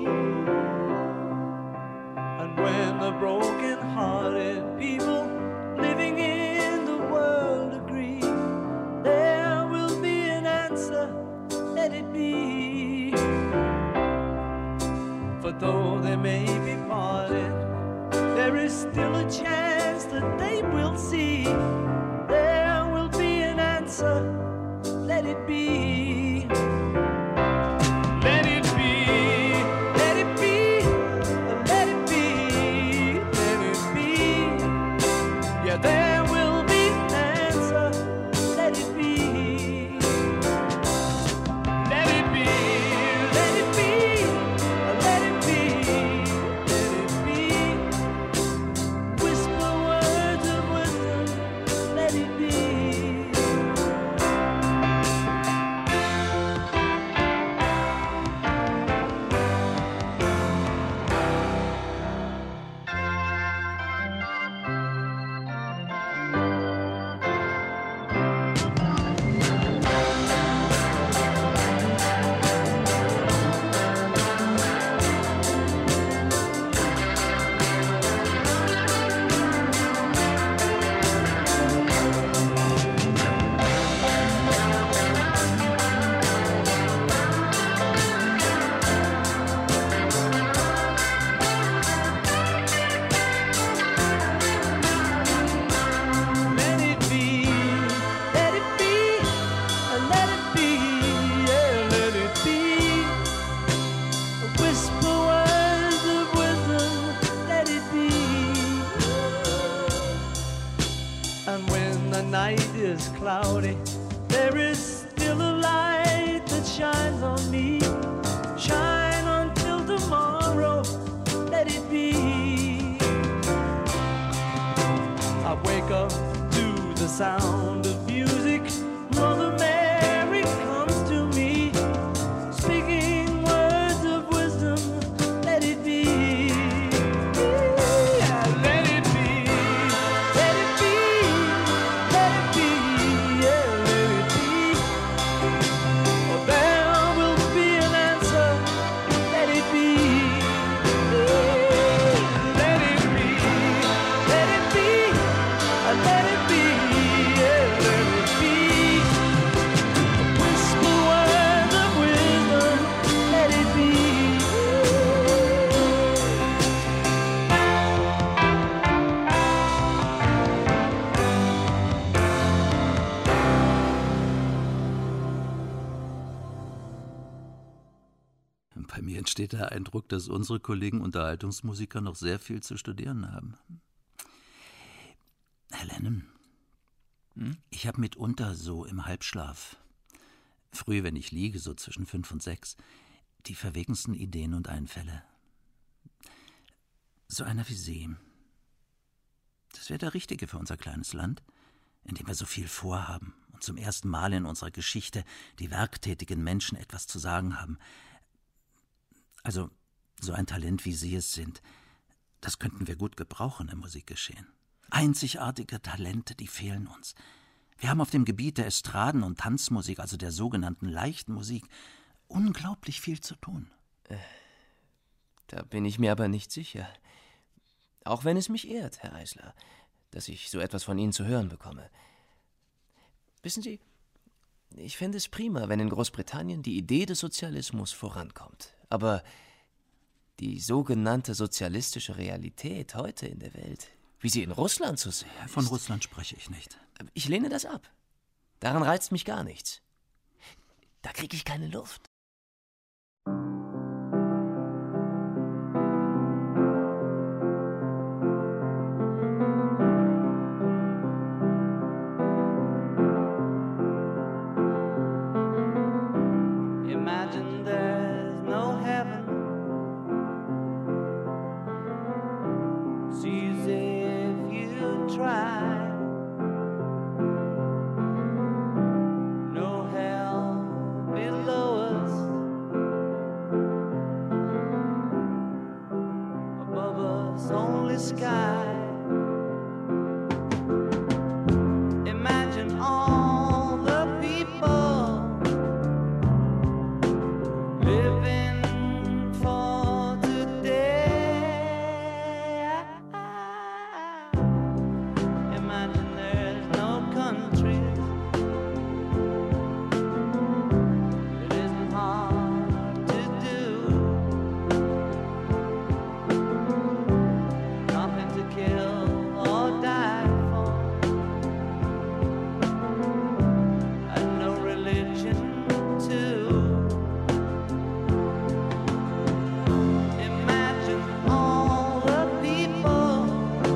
And when the broken-hearted people living in the world agree, there will be an answer, let it be. For though they may be parted, there is still a chance that they will see. There will be an answer, let it be. There will be an answer, let it be. Let it be, let it be, let it be, let it be. Whisper words of wisdom, let it be. Cloudy, there is still a light that shines on me. Shine until tomorrow, let it be. I wake up to the sound of music. Mother Mary comes to me, speaking words of wisdom, let it be. Bei mir entsteht der Eindruck, dass unsere Kollegen Unterhaltungsmusiker noch sehr viel zu studieren haben. Herr Lennon, ich habe mitunter so im Halbschlaf früh, wenn ich liege, so zwischen 5 und 6, die verwegensten Ideen und Einfälle. So einer wie Sie. Das wäre der Richtige für unser kleines Land, in dem wir so viel vorhaben und zum ersten Mal in unserer Geschichte die werktätigen Menschen etwas zu sagen haben. Also, so ein Talent, wie Sie es sind, das könnten wir gut gebrauchen im Musikgeschehen. Einzigartige Talente, die fehlen uns. Wir haben auf dem Gebiet der Estraden- und Tanzmusik, also der sogenannten leichten Musik, unglaublich viel zu tun. Da bin ich mir aber nicht sicher. Auch wenn es mich ehrt, Herr Eisler, dass ich so etwas von Ihnen zu hören bekomme. Wissen Sie, ich fände es prima, wenn in Großbritannien die Idee des Sozialismus vorankommt. Aber die sogenannte sozialistische Realität heute in der Welt, wie sie in Russland zu sehen ist. Von Russland spreche ich nicht. Ich lehne das ab. Daran reizt mich gar nichts. Da kriege ich keine Luft. Imagine there's no heaven. It's easy if you try. No hell below us. Above us only sky. Imagine all the people living for today. Imagine there's no countries. It isn't hard to do. Nothing to kill or die for. And no religion too. Imagine all the people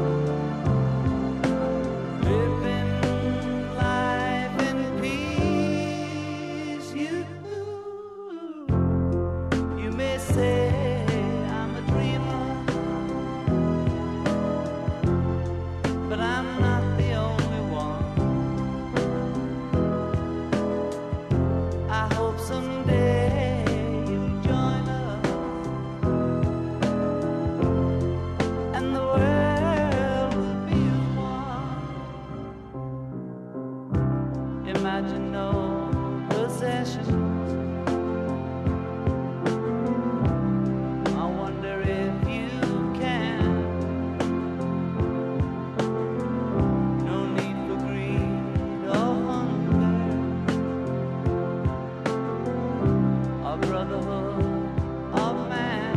living life in peace. You may say I'm a dreamer, but I'm not the only one. I hope someday you'll join us. And the world will be as one. Imagine no possessions. I wonder if you can. No need for greed or hunger, or brotherhood of man.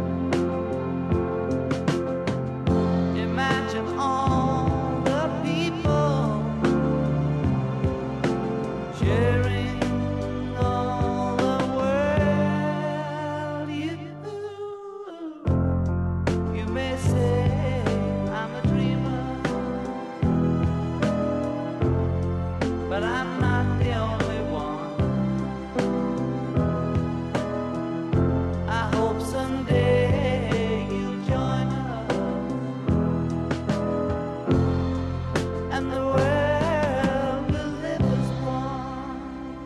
Imagine all the people sharing all the world. You may say I'm a dreamer, but I'm not the only one. I hope someday you'll join us, and the world will live as one.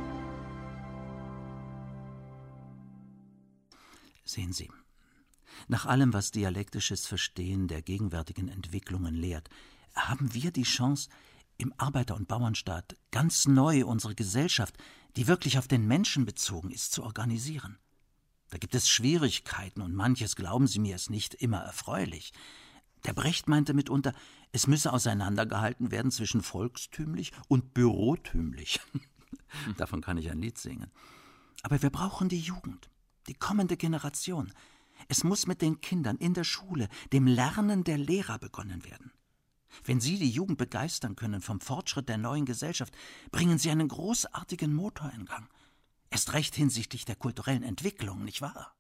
Sehen Sie, nach allem, was dialektisches Verstehen der gegenwärtigen Entwicklungen lehrt, haben wir die Chance, im Arbeiter- und Bauernstaat ganz neu unsere Gesellschaft, die wirklich auf den Menschen bezogen ist, zu organisieren. Da gibt es Schwierigkeiten und manches, glauben Sie mir, ist nicht immer erfreulich. Der Brecht meinte mitunter, es müsse auseinandergehalten werden zwischen volkstümlich und bürotümlich. Davon kann ich ein Lied singen. Aber wir brauchen die Jugend, die kommende Generation. Es muss mit den Kindern in der Schule, dem Lernen der Lehrer begonnen werden. Wenn Sie die Jugend begeistern können vom Fortschritt der neuen Gesellschaft, bringen Sie einen großartigen Motor in Gang. Erst recht hinsichtlich der kulturellen Entwicklung, nicht wahr?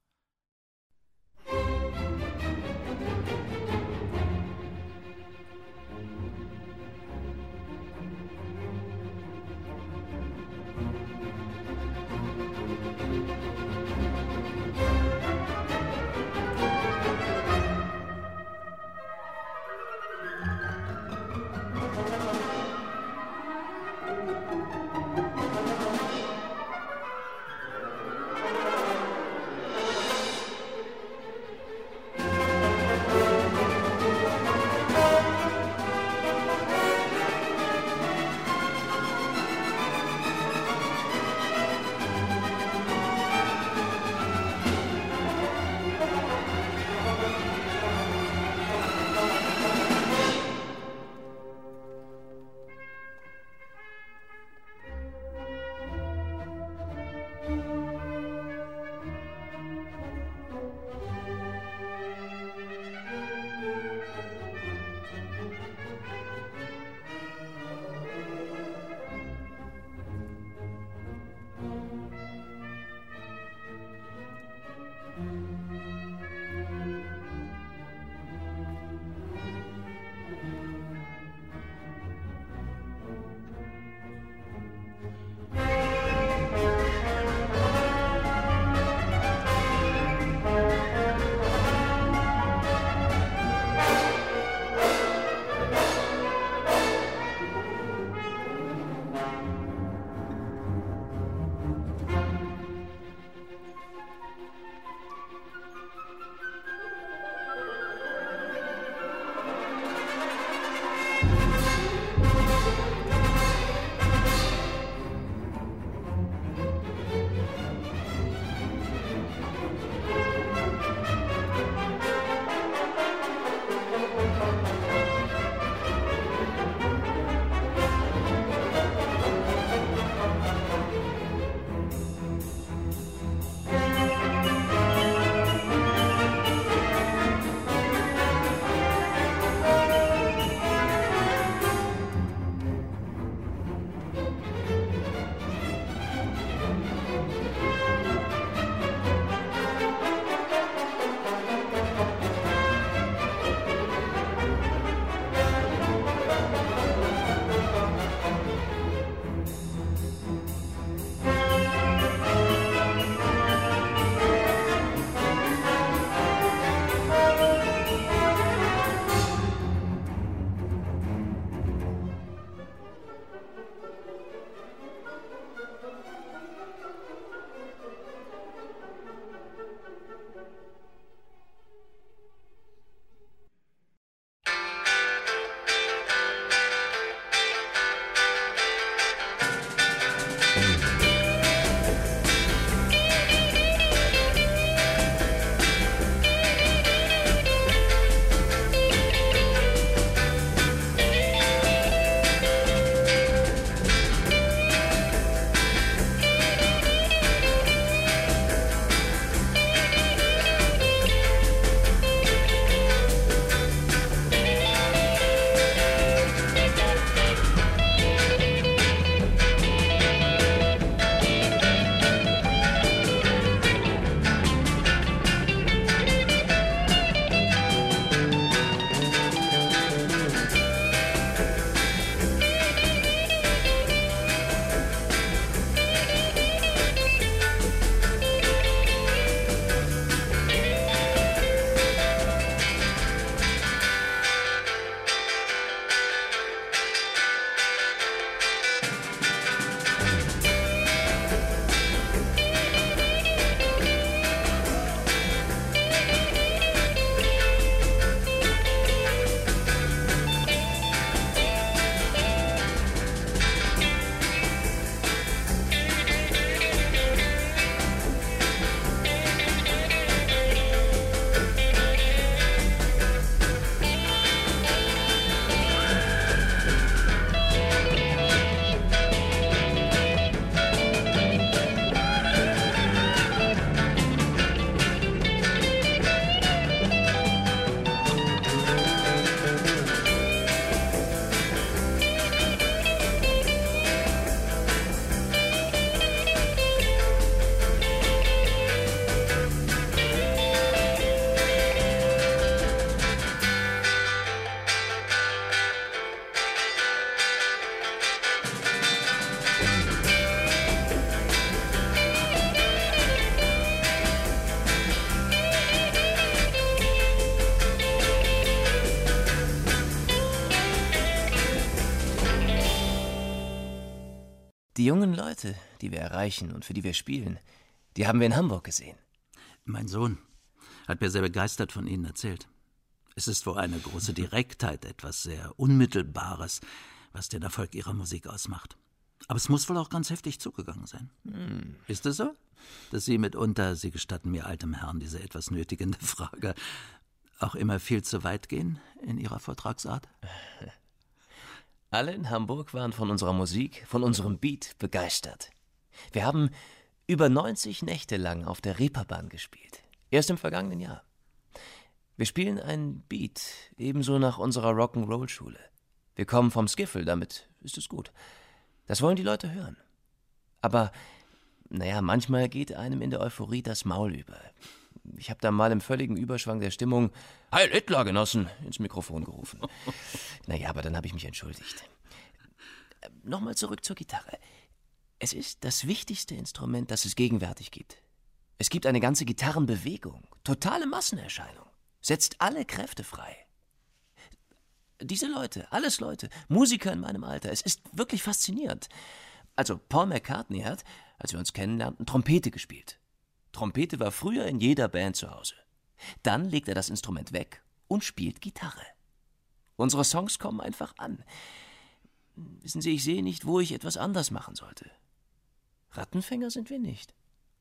Die jungen Leute, die wir erreichen und für die wir spielen, die haben wir in Hamburg gesehen. Mein Sohn hat mir sehr begeistert von Ihnen erzählt. Es ist wohl eine große Direktheit, etwas sehr Unmittelbares, was den Erfolg Ihrer Musik ausmacht. Aber es muss wohl auch ganz heftig zugegangen sein. Ist es so, dass Sie mitunter, Sie gestatten mir altem Herrn diese etwas nötigende Frage, auch immer viel zu weit gehen in Ihrer Vortragsart? Alle in Hamburg waren von unserer Musik, von unserem Beat begeistert. Wir haben über 90 Nächte lang auf der Reeperbahn gespielt. Erst im vergangenen Jahr. Wir spielen einen Beat, ebenso nach unserer Rock'n'Roll-Schule. Wir kommen vom Skiffle, damit ist es gut. Das wollen die Leute hören. Aber, manchmal geht einem in der Euphorie das Maul über. Ich habe da mal im völligen Überschwang der Stimmung »Heil Hitler, Genossen!« ins Mikrofon gerufen. Aber dann habe ich mich entschuldigt. Nochmal zurück zur Gitarre. Es ist das wichtigste Instrument, das es gegenwärtig gibt. Es gibt eine ganze Gitarrenbewegung, totale Massenerscheinung, setzt alle Kräfte frei. Diese Leute, alles Leute, Musiker in meinem Alter, es ist wirklich faszinierend. Also Paul McCartney hat, als wir uns kennenlernten, Trompete gespielt. Trompete war früher in jeder Band zu Hause. Dann legt er das Instrument weg und spielt Gitarre. Unsere Songs kommen einfach an. Wissen Sie, ich sehe nicht, wo ich etwas anders machen sollte. Rattenfänger sind wir nicht.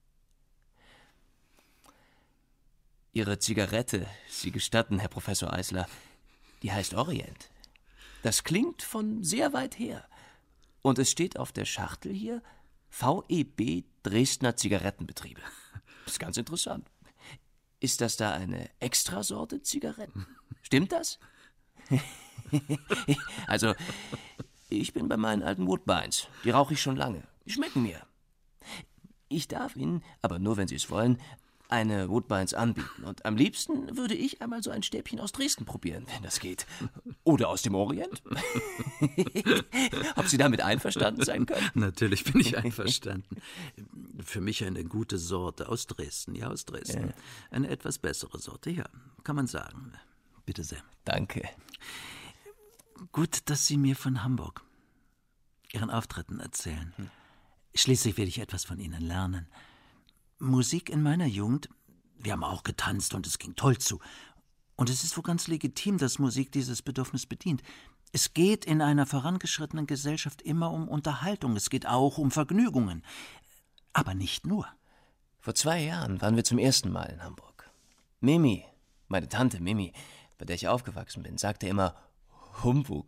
Ihre Zigarette, Sie gestatten, Herr Professor Eisler, die heißt Orient. Das klingt von sehr weit her. Und es steht auf der Schachtel hier VEB Dresdner Zigarettenbetriebe. Das ist ganz interessant. Ist das da eine Extrasorte Zigaretten? Stimmt das? Also, ich bin bei meinen alten Woodbines. Die rauche ich schon lange. Die schmecken mir. Ich darf Ihnen, aber nur wenn Sie es wollen, eine Woodbines anbieten. Und am liebsten würde ich einmal so ein Stäbchen aus Dresden probieren, wenn das geht. Oder aus dem Orient. Ob Sie damit einverstanden sein können? Natürlich bin ich einverstanden. Für mich eine gute Sorte aus Dresden, ja, aus Dresden. Ja. Eine etwas bessere Sorte, ja, kann man sagen. Bitte sehr. Danke. Gut, dass Sie mir von Hamburg, Ihren Auftritten erzählen. Schließlich will ich etwas von Ihnen lernen. Musik in meiner Jugend, wir haben auch getanzt und es ging toll zu. Und es ist wohl ganz legitim, dass Musik dieses Bedürfnis bedient. Es geht in einer vorangeschrittenen Gesellschaft immer um Unterhaltung, es geht auch um Vergnügungen. Aber nicht nur. Vor 2 Jahren waren wir zum ersten Mal in Hamburg. Mimi, meine Tante Mimi, bei der ich aufgewachsen bin, sagte immer Humbug.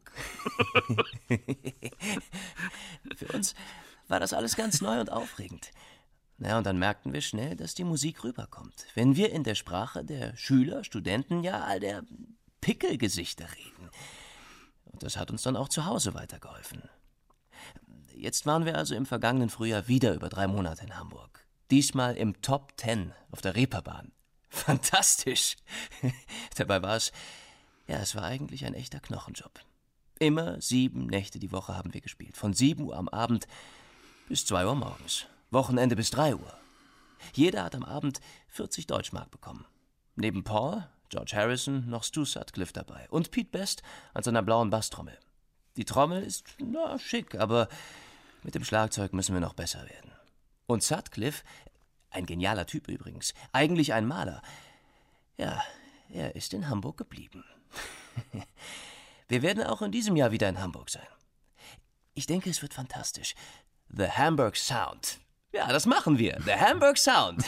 Für uns war das alles ganz neu und aufregend. Und dann merkten wir schnell, dass die Musik rüberkommt. Wenn wir in der Sprache der Schüler, Studenten, ja all der Pickelgesichter reden. Und das hat uns dann auch zu Hause weitergeholfen. Jetzt waren wir also im vergangenen Frühjahr wieder über 3 Monate in Hamburg. Diesmal im Top 10 auf der Reeperbahn. Fantastisch! Dabei war es war eigentlich ein echter Knochenjob. Immer 7 Nächte die Woche haben wir gespielt. Von 7 Uhr am Abend bis 2 Uhr morgens. Wochenende bis 3 Uhr. Jeder hat am Abend 40 Deutschmark bekommen. Neben Paul, George Harrison, noch Stu Sutcliffe dabei. Und Pete Best an seiner blauen Basstrommel. Die Trommel ist, schick, aber mit dem Schlagzeug müssen wir noch besser werden. Und Sutcliffe, ein genialer Typ übrigens, eigentlich ein Maler. Ja, er ist in Hamburg geblieben. Wir werden auch in diesem Jahr wieder in Hamburg sein. Ich denke, es wird fantastisch. The Hamburg Sound. Ja, das machen wir. The Hamburg Sound.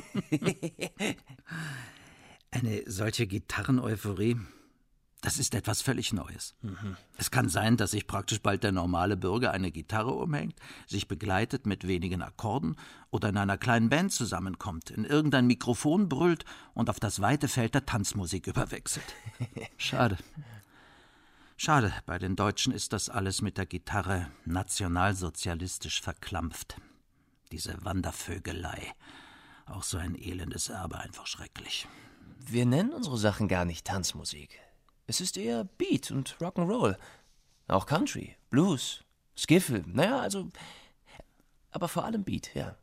Eine solche Gitarren-Euphorie, das ist etwas völlig Neues. Es kann sein, dass sich praktisch bald der normale Bürger eine Gitarre umhängt, sich begleitet mit wenigen Akkorden oder in einer kleinen Band zusammenkommt, in irgendein Mikrofon brüllt und auf das weite Feld der Tanzmusik überwechselt. Schade. Schade, bei den Deutschen ist das alles mit der Gitarre nationalsozialistisch verklampft. Diese Wandervögelei. Auch so ein elendes Erbe, einfach schrecklich. Wir nennen unsere Sachen gar nicht Tanzmusik. Es ist eher Beat und Rock'n'Roll. Auch Country, Blues, Skiffle, aber vor allem Beat, ja.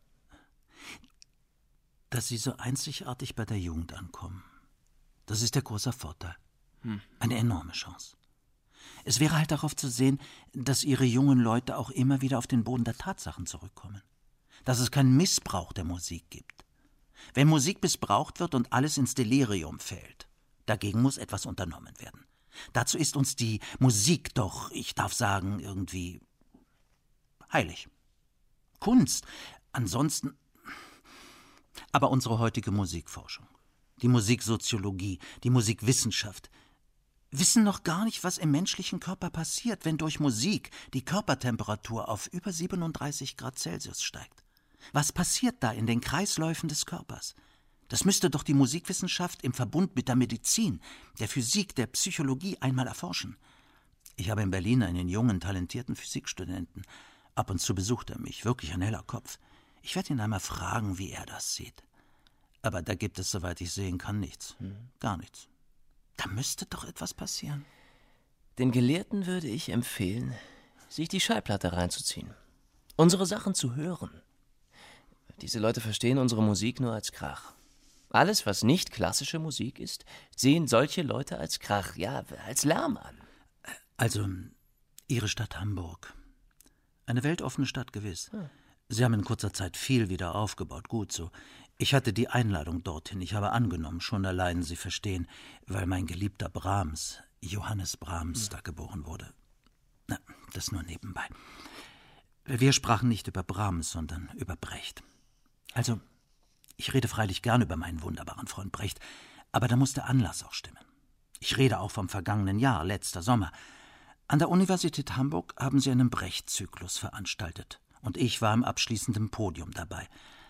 Dass Sie so einzigartig bei der Jugend ankommen, das ist der große Vorteil. Eine enorme Chance. Es wäre halt darauf zu sehen, dass Ihre jungen Leute auch immer wieder auf den Boden der Tatsachen zurückkommen. Dass es keinen Missbrauch der Musik gibt. Wenn Musik missbraucht wird und alles ins Delirium fällt, dagegen muss etwas unternommen werden. Dazu ist uns die Musik doch, ich darf sagen, irgendwie heilig. Kunst, ansonsten. Aber unsere heutige Musikforschung, die Musiksoziologie, die Musikwissenschaft, wissen noch gar nicht, was im menschlichen Körper passiert, wenn durch Musik die Körpertemperatur auf über 37 Grad Celsius steigt. Was passiert da in den Kreisläufen des Körpers? Das müsste doch die Musikwissenschaft im Verbund mit der Medizin, der Physik, der Psychologie einmal erforschen. Ich habe in Berlin einen jungen, talentierten Physikstudenten. Ab und zu besucht er mich, wirklich ein heller Kopf. Ich werde ihn einmal fragen, wie er das sieht. Aber da gibt es, soweit ich sehen kann, nichts. Gar nichts. Da müsste doch etwas passieren. Den Gelehrten würde ich empfehlen, sich die Schallplatte reinzuziehen. Unsere Sachen zu hören. Diese Leute verstehen unsere Musik nur als Krach. Alles, was nicht klassische Musik ist, sehen solche Leute als Krach, ja, als Lärm an. Also, Ihre Stadt Hamburg. Eine weltoffene Stadt gewiss. Sie haben in kurzer Zeit viel wieder aufgebaut, gut so. Ich hatte die Einladung dorthin, ich habe angenommen, schon allein, Sie verstehen, weil mein geliebter Brahms, Johannes Brahms, da geboren wurde. Na, das nur nebenbei. Wir sprachen nicht über Brahms, sondern über Brecht. Also, ich rede freilich gern über meinen wunderbaren Freund Brecht, aber da muss der Anlass auch stimmen. Ich rede auch vom vergangenen Jahr, letzter Sommer. An der Universität Hamburg haben sie einen Brecht-Zyklus veranstaltet und ich war im abschließenden Podium dabei.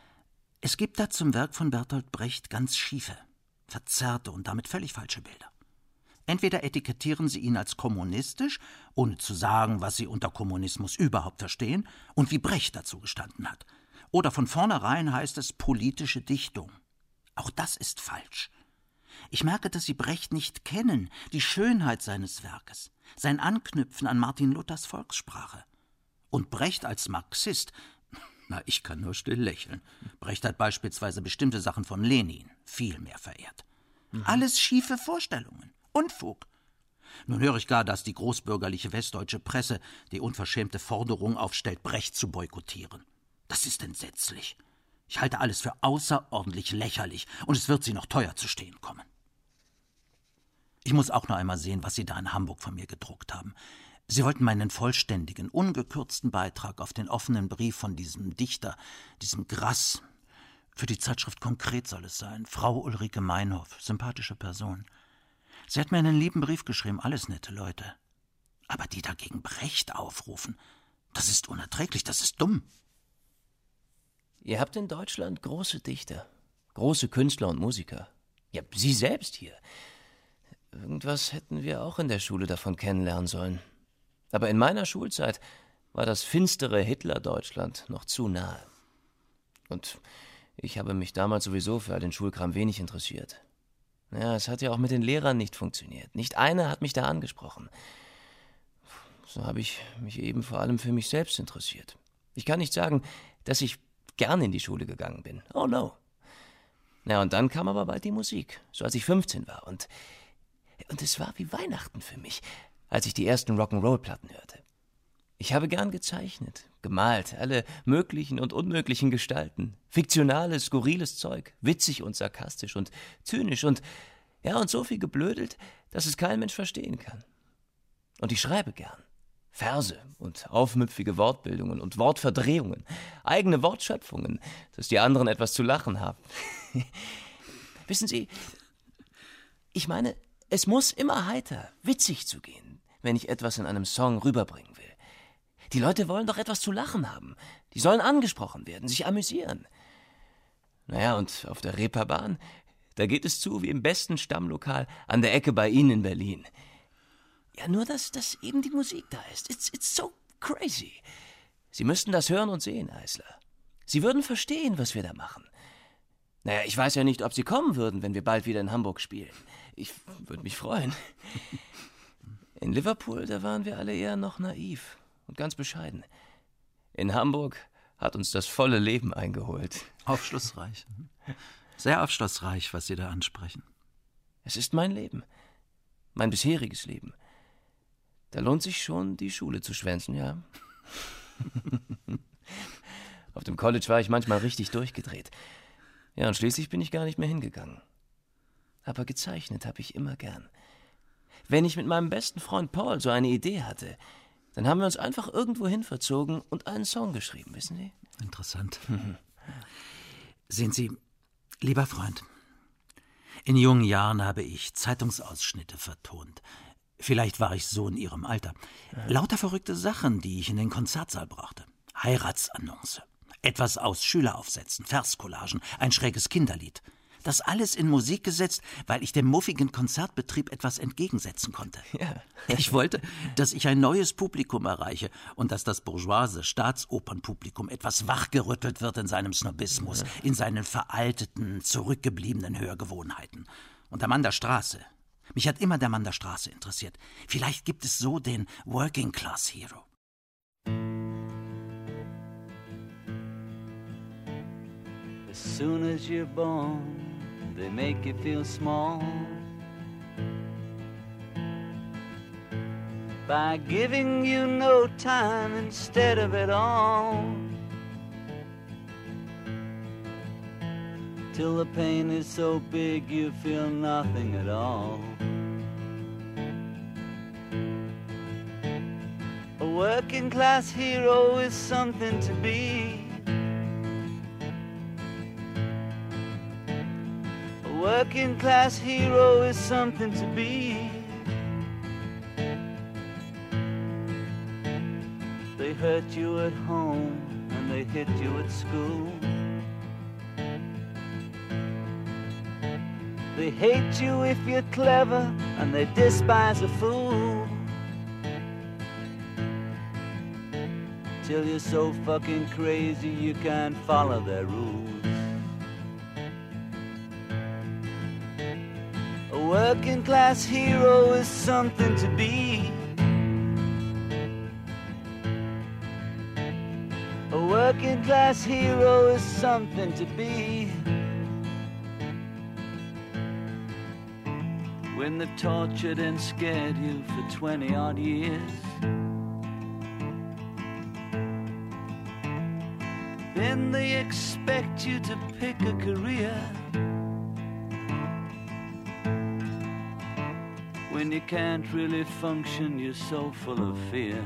Es gibt da zum Werk von Bertolt Brecht ganz schiefe, verzerrte und damit völlig falsche Bilder. Entweder etikettieren sie ihn als kommunistisch, ohne zu sagen, was sie unter Kommunismus überhaupt verstehen und wie Brecht dazu gestanden hat. Oder von vornherein heißt es politische Dichtung. Auch das ist falsch. Ich merke, dass Sie Brecht nicht kennen, die Schönheit seines Werkes, sein Anknüpfen an Martin Luthers Volkssprache. Und Brecht als Marxist, na, ich kann nur still lächeln. Brecht hat beispielsweise bestimmte Sachen von Lenin viel mehr verehrt. Alles schiefe Vorstellungen, Unfug. Nun höre ich gar, dass die großbürgerliche westdeutsche Presse die unverschämte Forderung aufstellt, Brecht zu boykottieren. Das ist entsetzlich. Ich halte alles für außerordentlich lächerlich und es wird Sie noch teuer zu stehen kommen. Ich muss auch noch einmal sehen, was Sie da in Hamburg von mir gedruckt haben. Sie wollten meinen vollständigen, ungekürzten Beitrag auf den offenen Brief von diesem Dichter, diesem Grass. Für die Zeitschrift Konkret soll es sein. Frau Ulrike Meinhof, sympathische Person. Sie hat mir einen lieben Brief geschrieben, alles nette Leute. Aber die dagegen Brecht aufrufen, das ist unerträglich, das ist dumm. Ihr habt in Deutschland große Dichter, große Künstler und Musiker. Ja, Sie selbst hier. Irgendwas hätten wir auch in der Schule davon kennenlernen sollen. Aber in meiner Schulzeit war das finstere Hitler-Deutschland noch zu nahe. Und ich habe mich damals sowieso für all den Schulkram wenig interessiert. Ja, es hat ja auch mit den Lehrern nicht funktioniert. Nicht einer hat mich da angesprochen. So habe ich mich eben vor allem für mich selbst interessiert. Ich kann nicht sagen, dass ich gern in die Schule gegangen bin. Oh no. Na, und dann kam aber bald die Musik, so als ich 15 war. Und es war wie Weihnachten für mich, als ich die ersten Rock'n'Roll-Platten hörte. Ich habe gern gezeichnet, gemalt, alle möglichen und unmöglichen Gestalten. Fiktionales, skurriles Zeug, witzig und sarkastisch und zynisch und so viel geblödelt, dass es kein Mensch verstehen kann. Und ich schreibe gern. Verse und aufmüpfige Wortbildungen und Wortverdrehungen, eigene Wortschöpfungen, dass die anderen etwas zu lachen haben. Wissen Sie, ich meine, es muss immer heiter, witzig zugehen, wenn ich etwas in einem Song rüberbringen will. Die Leute wollen doch etwas zu lachen haben. Die sollen angesprochen werden, sich amüsieren. Naja, und auf der Reeperbahn, da geht es zu wie im besten Stammlokal an der Ecke bei Ihnen in Berlin. Ja, nur, dass eben die Musik da ist. It's so crazy. Sie müssten das hören und sehen, Eisler. Sie würden verstehen, was wir da machen. Naja, ich weiß ja nicht, ob Sie kommen würden, wenn wir bald wieder in Hamburg spielen. Ich würde mich freuen. In Liverpool, da waren wir alle eher noch naiv und ganz bescheiden. In Hamburg hat uns das volle Leben eingeholt. Aufschlussreich. Sehr aufschlussreich, was Sie da ansprechen. Es ist mein Leben. Mein bisheriges Leben. Da lohnt sich schon, die Schule zu schwänzen, ja. Auf dem College war ich manchmal richtig durchgedreht. Ja, und schließlich bin ich gar nicht mehr hingegangen. Aber gezeichnet habe ich immer gern. Wenn ich mit meinem besten Freund Paul so eine Idee hatte, dann haben wir uns einfach irgendwo hin verzogen und einen Song geschrieben, wissen Sie? Interessant. Sehen Sie, lieber Freund, in jungen Jahren habe ich Zeitungsausschnitte vertont. Vielleicht war ich so in Ihrem Alter. Lauter verrückte Sachen, die ich in den Konzertsaal brachte. Heiratsannonce, etwas aus Schüleraufsätzen, Verscollagen, ein schräges Kinderlied. Das alles in Musik gesetzt, weil ich dem muffigen Konzertbetrieb etwas entgegensetzen konnte. Ja. Ich wollte, dass ich ein neues Publikum erreiche und dass das bourgeoise Staatsopernpublikum etwas wachgerüttelt wird in seinem Snobismus, in seinen veralteten, zurückgebliebenen Hörgewohnheiten. Und der Mann der Straße. Mich hat immer der Mann der Straße interessiert. Vielleicht gibt es so den Working Class Hero. As soon as you're born, they make you feel small by giving you no time instead of it all, till the pain is so big you feel nothing at all. A working class hero is something to be. A working class hero is something to be. They hurt you at home and they hit you at school. They hate you if you're clever and they despise a fool. Till you're so fucking crazy you can't follow their rules. A working class hero is something to be. A working class hero is something to be. When they've tortured and scared you for 20 odd years, then they expect you to pick a career. When you can't really function, you're so full of fear.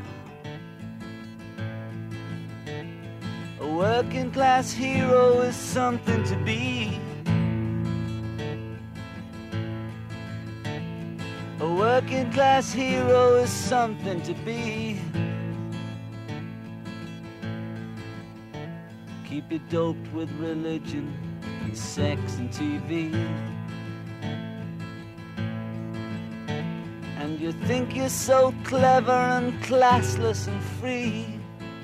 A working class hero is something to be. A working class hero is something to be. Keep you doped with religion and sex and TV, and you think you're so clever and classless and free,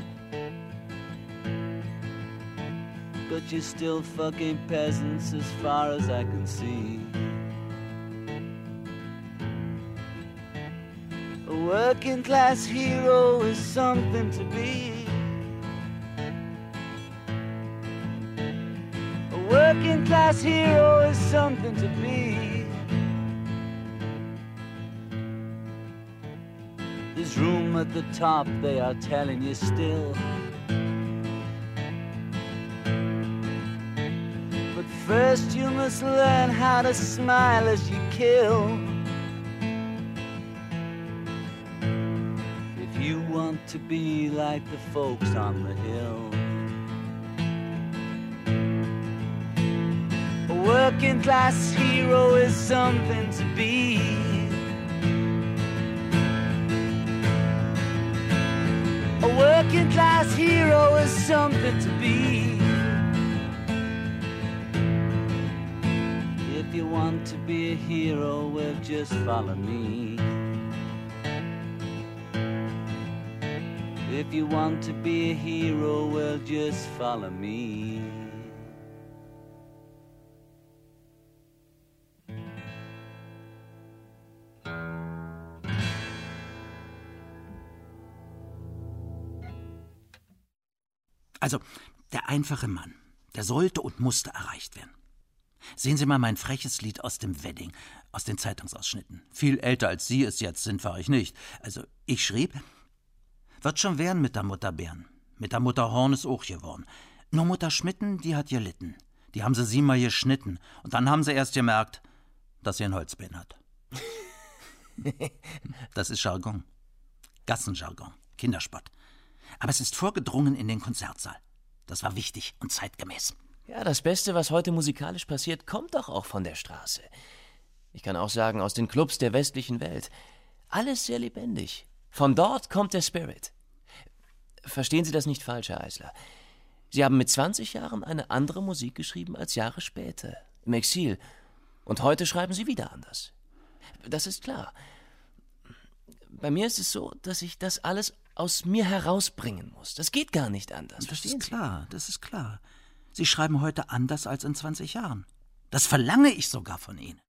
but you're still fucking peasants as far as I can see. A working class hero is something to be. A working class hero is something to be. There's room at the top, they are telling you still. But first you must learn how to smile as you kill. If you want to be like the folks on the hill. A working class hero is something to be. A working class hero is something to be. If you want to be a hero, well, just follow me. If you want to be a hero, well, just follow me. Also, der einfache Mann, der sollte und musste erreicht werden. Sehen Sie mal mein freches Lied aus dem Wedding, aus den Zeitungsausschnitten. Viel älter als Sie es jetzt sind, war ich nicht. Also, ich schrieb, wird schon werden mit der Mutter Bären. Mit der Mutter Horn ist auch geworden. Nur Mutter Schmitten, die hat gelitten. Die haben sie 7-mal geschnitten. Und dann haben sie erst gemerkt, dass sie ein Holzbein hat. Das ist Jargon. Gassenjargon. Kinderspott. Aber es ist vorgedrungen in den Konzertsaal. Das war wichtig und zeitgemäß. Ja, das Beste, was heute musikalisch passiert, kommt doch auch von der Straße. Ich kann auch sagen, aus den Clubs der westlichen Welt. Alles sehr lebendig. Von dort kommt der Spirit. Verstehen Sie das nicht falsch, Herr Eisler. Sie haben mit 20 Jahren eine andere Musik geschrieben als Jahre später, im Exil. Und heute schreiben Sie wieder anders. Das ist klar. Bei mir ist es so, dass ich das alles aus mir herausbringen muss. Das geht gar nicht anders. Das ist klar, das ist klar. Sie schreiben heute anders als in 20 Jahren. Das verlange ich sogar von Ihnen.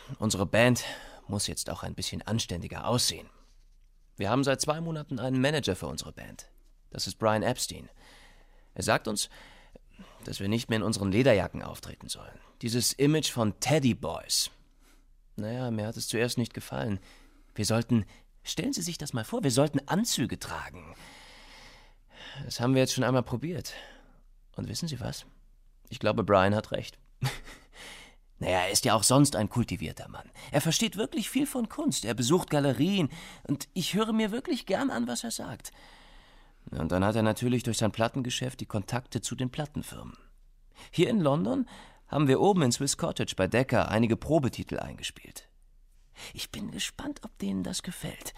Unsere Band muss jetzt auch ein bisschen anständiger aussehen. Wir haben seit 2 Monaten einen Manager für unsere Band. Das ist Brian Epstein. Er sagt uns, dass wir nicht mehr in unseren Lederjacken auftreten sollen. Dieses Image von Teddy Boys. Naja, mir hat es zuerst nicht gefallen. Wir sollten, stellen Sie sich das mal vor, wir sollten Anzüge tragen. Das haben wir jetzt schon einmal probiert. Und wissen Sie was? Ich glaube, Brian hat recht. Naja, er ist ja auch sonst ein kultivierter Mann. Er versteht wirklich viel von Kunst. Er besucht Galerien und ich höre mir wirklich gern an, was er sagt. Und dann hat er natürlich durch sein Plattengeschäft die Kontakte zu den Plattenfirmen. Hier in London haben wir oben in Swiss Cottage bei Decca einige Probetitel eingespielt. Ich bin gespannt, ob denen das gefällt.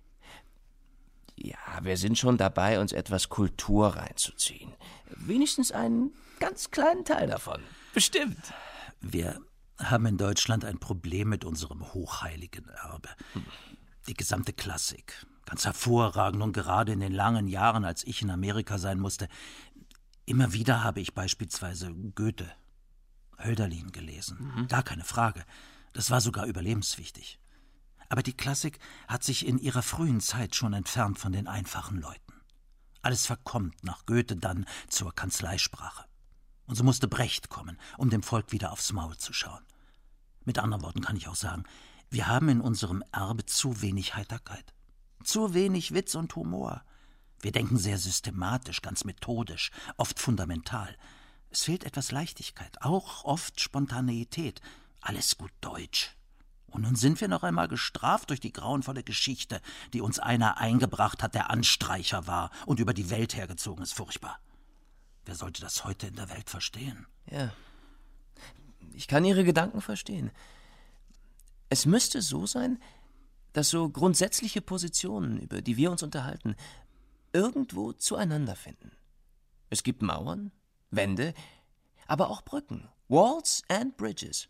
Ja, wir sind schon dabei, uns etwas Kultur reinzuziehen. Wenigstens einen ganz kleinen Teil davon. Bestimmt. Wir haben in Deutschland ein Problem mit unserem hochheiligen Erbe. Die gesamte Klassik. Ganz hervorragend und gerade in den langen Jahren, als ich in Amerika sein musste. Immer wieder habe ich beispielsweise Goethe, Hölderlin gelesen. Gar keine Frage. Das war sogar überlebenswichtig. Aber die Klassik hat sich in ihrer frühen Zeit schon entfernt von den einfachen Leuten. Alles verkommt nach Goethe dann zur Kanzleisprache. Und so musste Brecht kommen, um dem Volk wieder aufs Maul zu schauen. Mit anderen Worten kann ich auch sagen, wir haben in unserem Erbe zu wenig Heiterkeit, zu wenig Witz und Humor. Wir denken sehr systematisch, ganz methodisch, oft fundamental. Es fehlt etwas Leichtigkeit, auch oft Spontaneität. Alles gut deutsch. Und nun sind wir noch einmal gestraft durch die grauenvolle Geschichte, die uns einer eingebracht hat, der Anstreicher war und über die Welt hergezogen ist. Furchtbar. Wer sollte das heute in der Welt verstehen? Ja, ich kann Ihre Gedanken verstehen. Es müsste so sein, dass so grundsätzliche Positionen, über die wir uns unterhalten, irgendwo zueinander finden. Es gibt Mauern, Wände, aber auch Brücken. Walls and Bridges.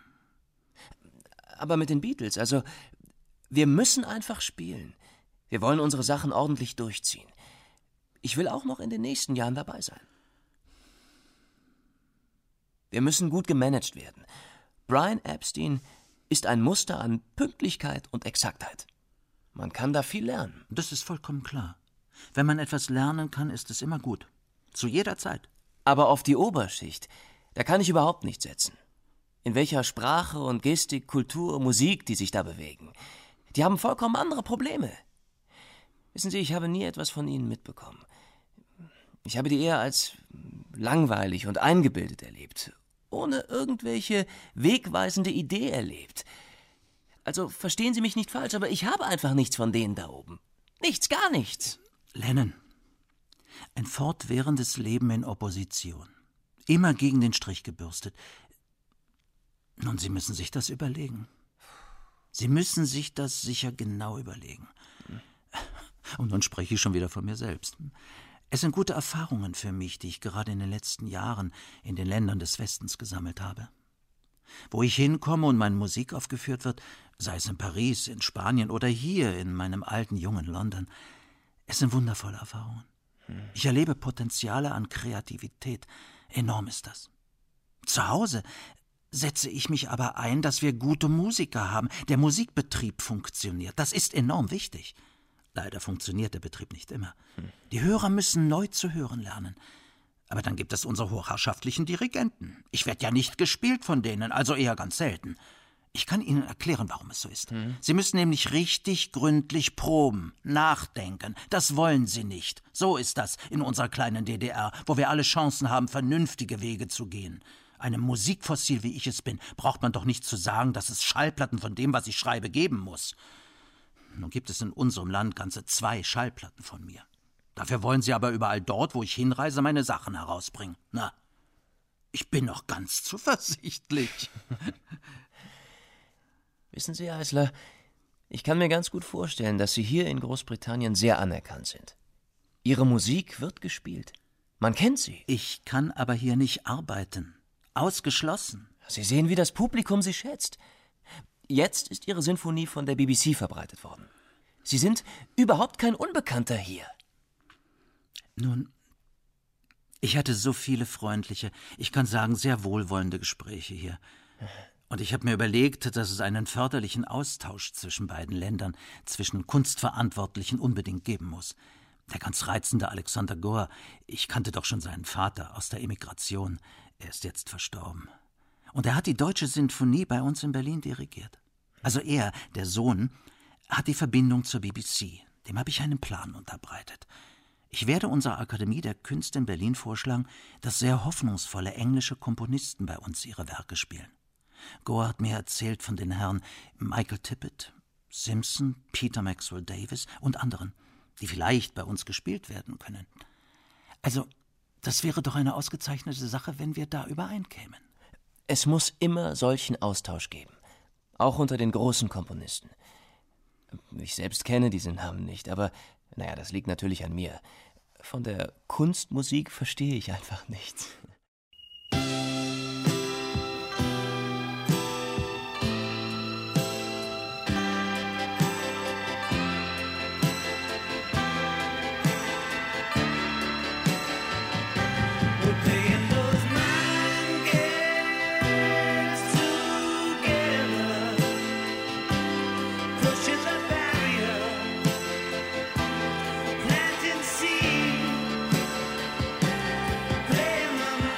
Aber mit den Beatles, also, wir müssen einfach spielen. Wir wollen unsere Sachen ordentlich durchziehen. Ich will auch noch in den nächsten Jahren dabei sein. Wir müssen gut gemanagt werden. Brian Epstein ist ein Muster an Pünktlichkeit und Exaktheit. Man kann da viel lernen. Das ist vollkommen klar. Wenn man etwas lernen kann, ist es immer gut. Zu jeder Zeit. Aber auf die Oberschicht, da kann ich überhaupt nicht setzen. In welcher Sprache und Gestik, Kultur, Musik die sich da bewegen. Die haben vollkommen andere Probleme. Wissen Sie, ich habe nie etwas von ihnen mitbekommen. Ich habe die eher als langweilig und eingebildet erlebt. Ohne irgendwelche wegweisende Idee erlebt. Also verstehen Sie mich nicht falsch, aber ich habe einfach nichts von denen da oben. Nichts, gar nichts. Lennon. Ein fortwährendes Leben in Opposition. Immer gegen den Strich gebürstet. Nun, Sie müssen sich das überlegen. Sie müssen sich das sicher genau überlegen. Und nun spreche ich schon wieder von mir selbst. Es sind gute Erfahrungen für mich, die ich gerade in den letzten Jahren in den Ländern des Westens gesammelt habe. Wo ich hinkomme und meine Musik aufgeführt wird, sei es in Paris, in Spanien oder hier in meinem alten, jungen London, es sind wundervolle Erfahrungen. Ich erlebe Potenziale an Kreativität. Enorm ist das. Zu Hause setze ich mich aber ein, dass wir gute Musiker haben. Der Musikbetrieb funktioniert. Das ist enorm wichtig. Leider funktioniert der Betrieb nicht immer. Die Hörer müssen neu zu hören lernen. Aber dann gibt es unsere hochherrschaftlichen Dirigenten. Ich werde ja nicht gespielt von denen, also eher ganz selten. Ich kann Ihnen erklären, warum es so ist. Sie müssen nämlich richtig gründlich proben, nachdenken. Das wollen Sie nicht. So ist das in unserer kleinen DDR, wo wir alle Chancen haben, vernünftige Wege zu gehen. Einem Musikfossil, wie ich es bin, braucht man doch nicht zu sagen, dass es Schallplatten von dem, was ich schreibe, geben muss. Nun gibt es in unserem Land ganze 2 Schallplatten von mir. Dafür wollen Sie aber überall dort, wo ich hinreise, meine Sachen herausbringen. Na, ich bin noch ganz zuversichtlich. Wissen Sie, Eisler, ich kann mir ganz gut vorstellen, dass Sie hier in Großbritannien sehr anerkannt sind. Ihre Musik wird gespielt. Man kennt Sie. Ich kann aber hier nicht arbeiten. Ausgeschlossen. Sie sehen, wie das Publikum Sie schätzt. Jetzt ist Ihre Sinfonie von der BBC verbreitet worden. Sie sind überhaupt kein Unbekannter hier. Nun, ich hatte so viele freundliche, ich kann sagen, sehr wohlwollende Gespräche hier. Und ich habe mir überlegt, dass es einen förderlichen Austausch zwischen beiden Ländern, zwischen Kunstverantwortlichen unbedingt geben muss. Der ganz reizende Alexander Gohr, ich kannte doch schon seinen Vater aus der Emigration. Er ist jetzt verstorben. Und er hat die Deutsche Sinfonie bei uns in Berlin dirigiert. Also er, der Sohn, hat die Verbindung zur BBC. Dem habe ich einen Plan unterbreitet. Ich werde unserer Akademie der Künste in Berlin vorschlagen, dass sehr hoffnungsvolle englische Komponisten bei uns ihre Werke spielen. Gohr hat mir erzählt von den Herren Michael Tippett, Simpson, Peter Maxwell Davis und anderen, die vielleicht bei uns gespielt werden können. Also, das wäre doch eine ausgezeichnete Sache, wenn wir da übereinkämen. Es muss immer solchen Austausch geben. Auch unter den großen Komponisten. Ich selbst kenne diese Namen nicht, aber naja, das liegt natürlich an mir. Von der Kunstmusik verstehe ich einfach nichts. Planting seed, playing the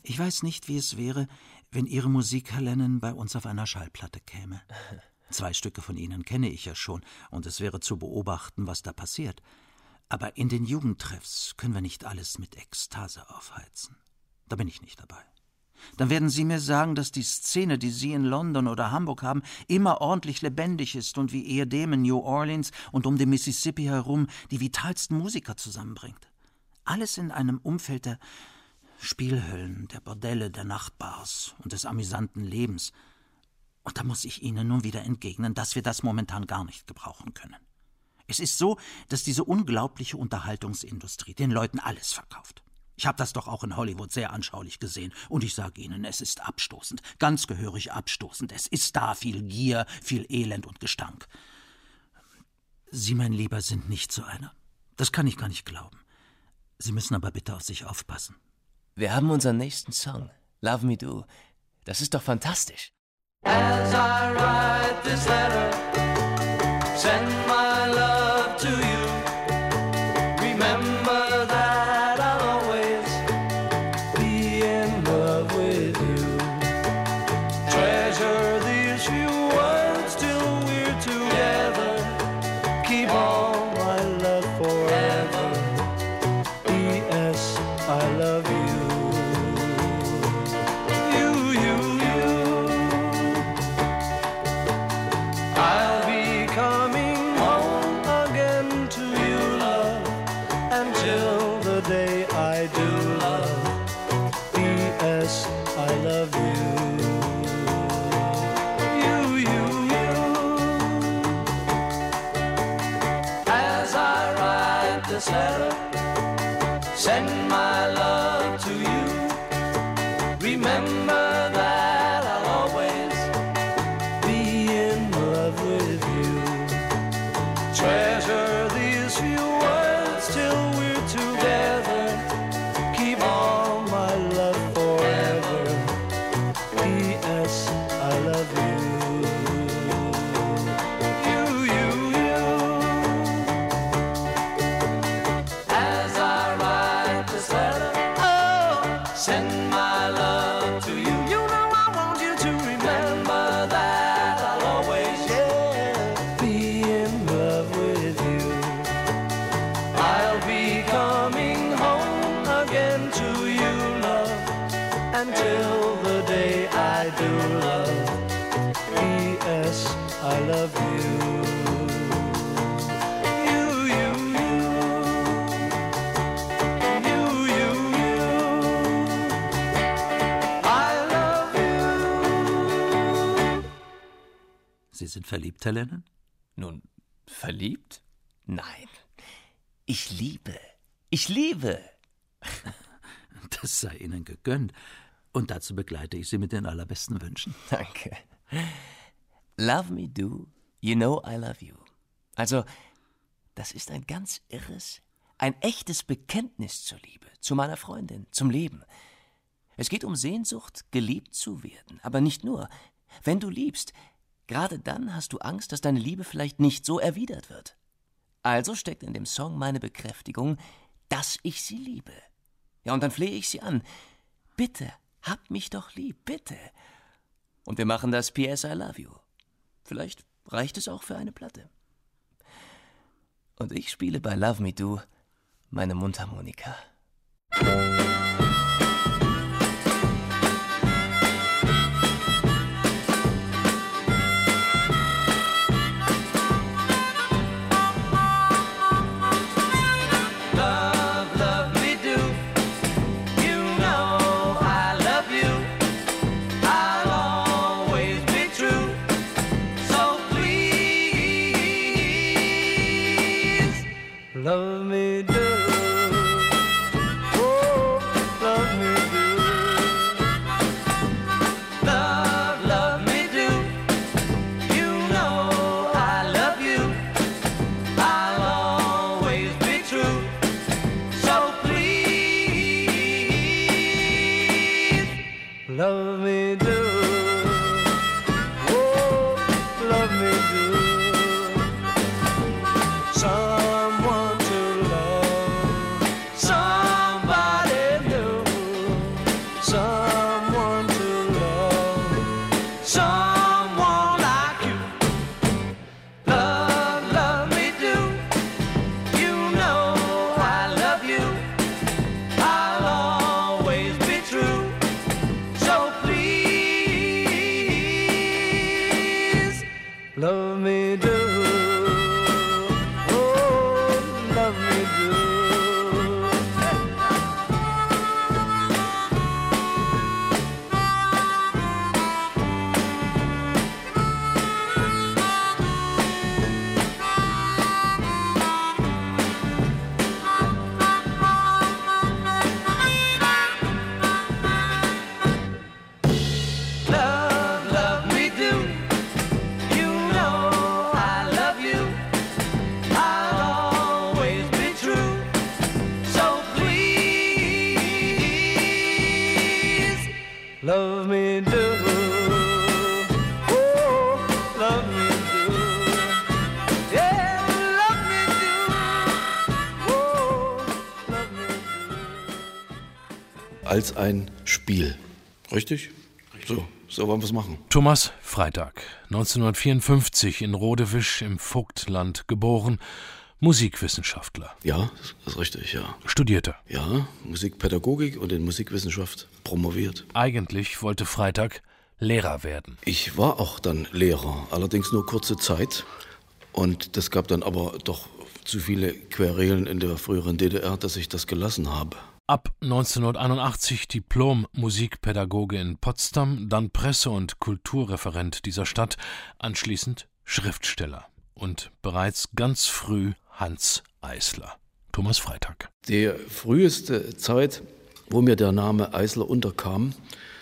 Ich weiß nicht, wie es wäre, wenn Ihre Musik, Herr Lennon, bei uns auf einer Schallplatte käme. 2 Stücke von Ihnen kenne ich ja schon, und es wäre zu beobachten, was da passiert. Aber in den Jugendtreffs können wir nicht alles mit Ekstase aufheizen. Da bin ich nicht dabei. Dann werden Sie mir sagen, dass die Szene, die Sie in London oder Hamburg haben, immer ordentlich lebendig ist und wie ehedem in New Orleans und um den Mississippi herum die vitalsten Musiker zusammenbringt. Alles in einem Umfeld der Spielhöllen, der Bordelle, der Nachtbars und des amüsanten Lebens. Und da muss ich Ihnen nun wieder entgegnen, dass wir das momentan gar nicht gebrauchen können. Es ist so, dass diese unglaubliche Unterhaltungsindustrie den Leuten alles verkauft. Ich habe das doch auch in Hollywood sehr anschaulich gesehen. Und ich sage Ihnen, es ist abstoßend, ganz gehörig abstoßend. Es ist da viel Gier, viel Elend und Gestank. Sie, mein Lieber, sind nicht so einer. Das kann ich gar nicht glauben. Sie müssen aber bitte auf sich aufpassen. Wir haben unseren nächsten Song, Love Me Do. Das ist doch fantastisch. As I write this letter, send my love to you. Remember that I'll always be in love with you. Treasure these few words till we're together. Keep all my love forever. P.S. I love you. I'll be coming home again to you, love, until the day I do, love. P.S. I love you. As I write this letter, send my love to you. Remember that I'll always be in love with you. Treasure these few words till we're together. Keep all my love forever. P.S. I love you. As I write this letter, oh, send my love to you. You know I want you to remember that I'll always, be in love with you. I'll be coming home again to you, love, until the day I do, love. P.S. I love you. Sie sind verliebt, Herr Lennon? Nun, verliebt? Nein. Ich liebe. Ich liebe. Das sei Ihnen gegönnt. Und dazu begleite ich Sie mit den allerbesten Wünschen. Danke. Love me do, you know I love you. Also, das ist ein ganz irres, ein echtes Bekenntnis zur Liebe, zu meiner Freundin, zum Leben. Es geht um Sehnsucht, geliebt zu werden. Aber nicht nur. Wenn du liebst, gerade dann hast du Angst, dass deine Liebe vielleicht nicht so erwidert wird. Also steckt in dem Song meine Bekräftigung, dass ich sie liebe. Ja, und dann flehe ich sie an. Bitte, hab mich doch lieb, bitte. Und wir machen das P.S. I love you. Vielleicht reicht es auch für eine Platte. Und ich spiele bei Love Me Do meine Mundharmonika. Love me do, oh, love me do. Love me do. You know I love you. I'll always be true. So please, love me do. Oh, love me do. Someone to love als ein Spiel. Richtig? So wollen wir es machen. Thomas Freytag, 1954 in Rodewisch im Vogtland geboren, Musikwissenschaftler. Ja, das ist richtig, ja. Studierte. Ja, Musikpädagogik und in Musikwissenschaft promoviert. Eigentlich wollte Freytag Lehrer werden. Ich war auch dann Lehrer, allerdings nur kurze Zeit. Und das gab dann aber doch zu viele Querelen in der früheren DDR, dass ich das gelassen habe. Ab 1981 Diplom-Musikpädagoge in Potsdam, dann Presse- und Kulturreferent dieser Stadt, anschließend Schriftsteller und bereits ganz früh Hanns Eisler. Thomas Freytag. Die früheste Zeit, wo mir der Name Eisler unterkam,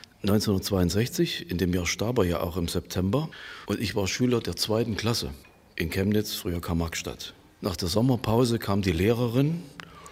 1962, in dem Jahr starb er ja auch im September, und ich war Schüler der 2. Klasse in Chemnitz, früher Karl-Marx-Stadt. Nach der Sommerpause kam die Lehrerin,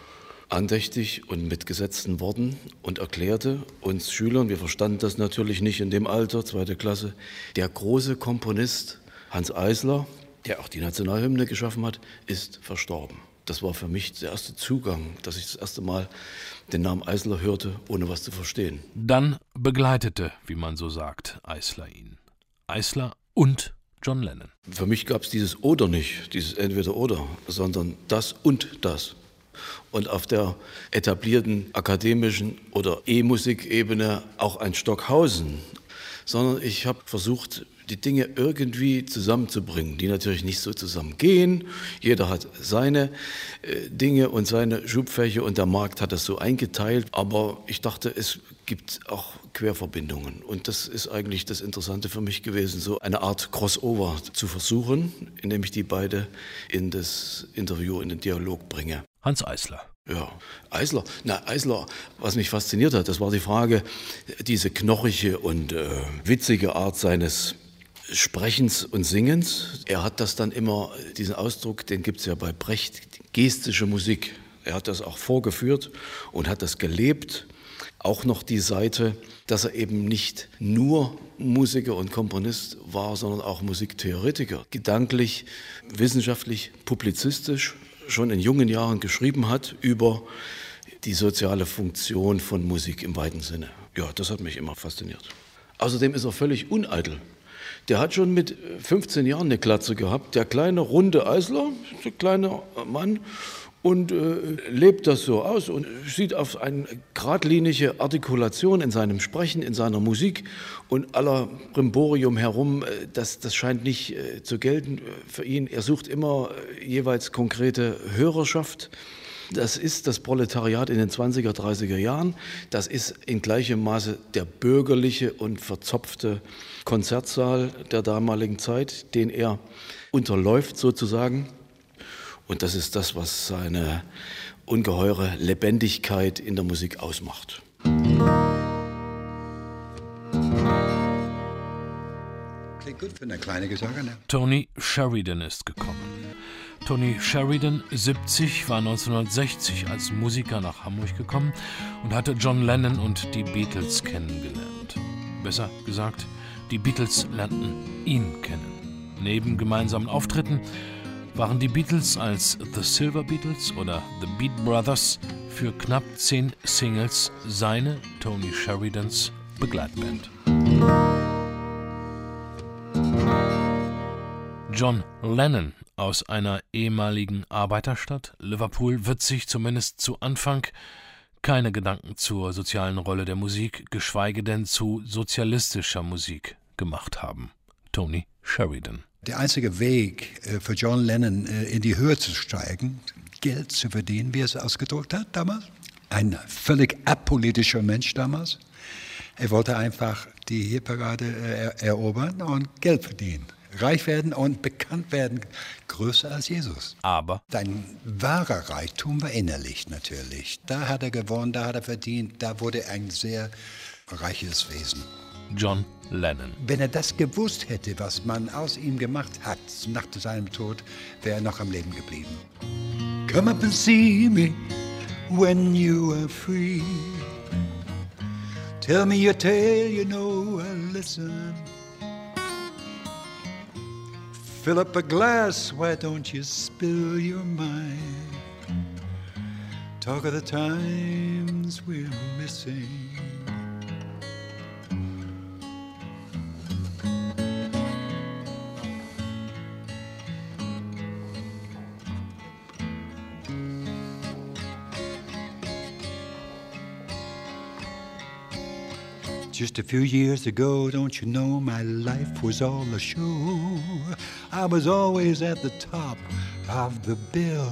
andächtig und mit gesetzten Worten, und erklärte uns Schülern, wir verstanden das natürlich nicht in dem Alter, 2. Klasse, der große Komponist Hanns Eisler, der auch die Nationalhymne geschaffen hat, ist verstorben. Das war für mich der erste Zugang, dass ich das erste Mal den Namen Eisler hörte, ohne was zu verstehen. Dann begleitete, wie man so sagt, Eisler ihn. Eisler und John Lennon. Für mich gab es dieses Oder nicht, dieses Entweder-Oder, sondern das und das. Und auf der etablierten akademischen oder E-Musik-Ebene auch ein Stockhausen. Sondern ich habe versucht, die Dinge irgendwie zusammenzubringen, die natürlich nicht so zusammengehen. Jeder hat seine Dinge und seine Schubfächer und der Markt hat das so eingeteilt. Aber ich dachte, es gibt auch Querverbindungen. Und das ist eigentlich das Interessante für mich gewesen, so eine Art Crossover zu versuchen, indem ich die beide in das Interview, in den Dialog bringe. Hanns Eisler. Ja, Eisler, was mich fasziniert hat, das war die Frage, diese knochige und witzige Art seines Sprechens und Singens. Er hat das dann immer, diesen Ausdruck, den gibt es ja bei Brecht, gestische Musik. Er hat das auch vorgeführt und hat das gelebt. Auch noch die Seite, dass er eben nicht nur Musiker und Komponist war, sondern auch Musiktheoretiker. Gedanklich, wissenschaftlich, publizistisch schon in jungen Jahren geschrieben hat über die soziale Funktion von Musik im weiten Sinne. Ja, das hat mich immer fasziniert. Außerdem ist er völlig uneitel. Der hat schon mit 15 Jahren eine Glatze gehabt, der kleine, runde Eisler, der kleine Mann, und lebt das so aus und sieht auf eine geradlinige Artikulation in seinem Sprechen, in seiner Musik und aller Brimborium herum, das scheint nicht zu gelten für ihn. Er sucht immer jeweils konkrete Hörerschaft. Das ist das Proletariat in den 20er, 30er Jahren. Das ist in gleichem Maße der bürgerliche und verzopfte Konzertsaal der damaligen Zeit, den er unterläuft sozusagen. Und das ist das, was seine ungeheure Lebendigkeit in der Musik ausmacht. Klingt gut für eine kleine Gitarre, ne? Tony Sheridan ist gekommen. Tony Sheridan, 70, war 1960 als Musiker nach Hamburg gekommen und hatte John Lennon und die Beatles kennengelernt. Besser gesagt, die Beatles lernten ihn kennen. Neben gemeinsamen Auftritten waren die Beatles als The Silver Beatles oder The Beat Brothers für knapp 10 Singles seine, Tony Sheridans, Begleitband. John Lennon aus einer ehemaligen Arbeiterstadt, Liverpool, wird sich zumindest zu Anfang keine Gedanken zur sozialen Rolle der Musik, geschweige denn zu sozialistischer Musik gemacht haben. Tony Sheridan. Der einzige Weg für John Lennon in die Höhe zu steigen, Geld zu verdienen, wie er es ausgedrückt hat damals. Ein völlig apolitischer Mensch damals. Er wollte einfach die Hitparade erobern und Geld verdienen. Reich werden und bekannt werden, größer als Jesus. Aber sein wahrer Reichtum war innerlich natürlich. Da hat er gewonnen, da hat er verdient, da wurde er ein sehr reiches Wesen. John Lennon. Wenn er das gewusst hätte, was man aus ihm gemacht hat, nach seinem Tod, wäre er noch am Leben geblieben. Come up and see me when you are free. Tell me your tale, you know I'll listen. Fill up a glass, why don't you spill your mind? talk of the times we're missing. Just a few years ago, don't you know, my life was all a show. I was always at the top of the bill.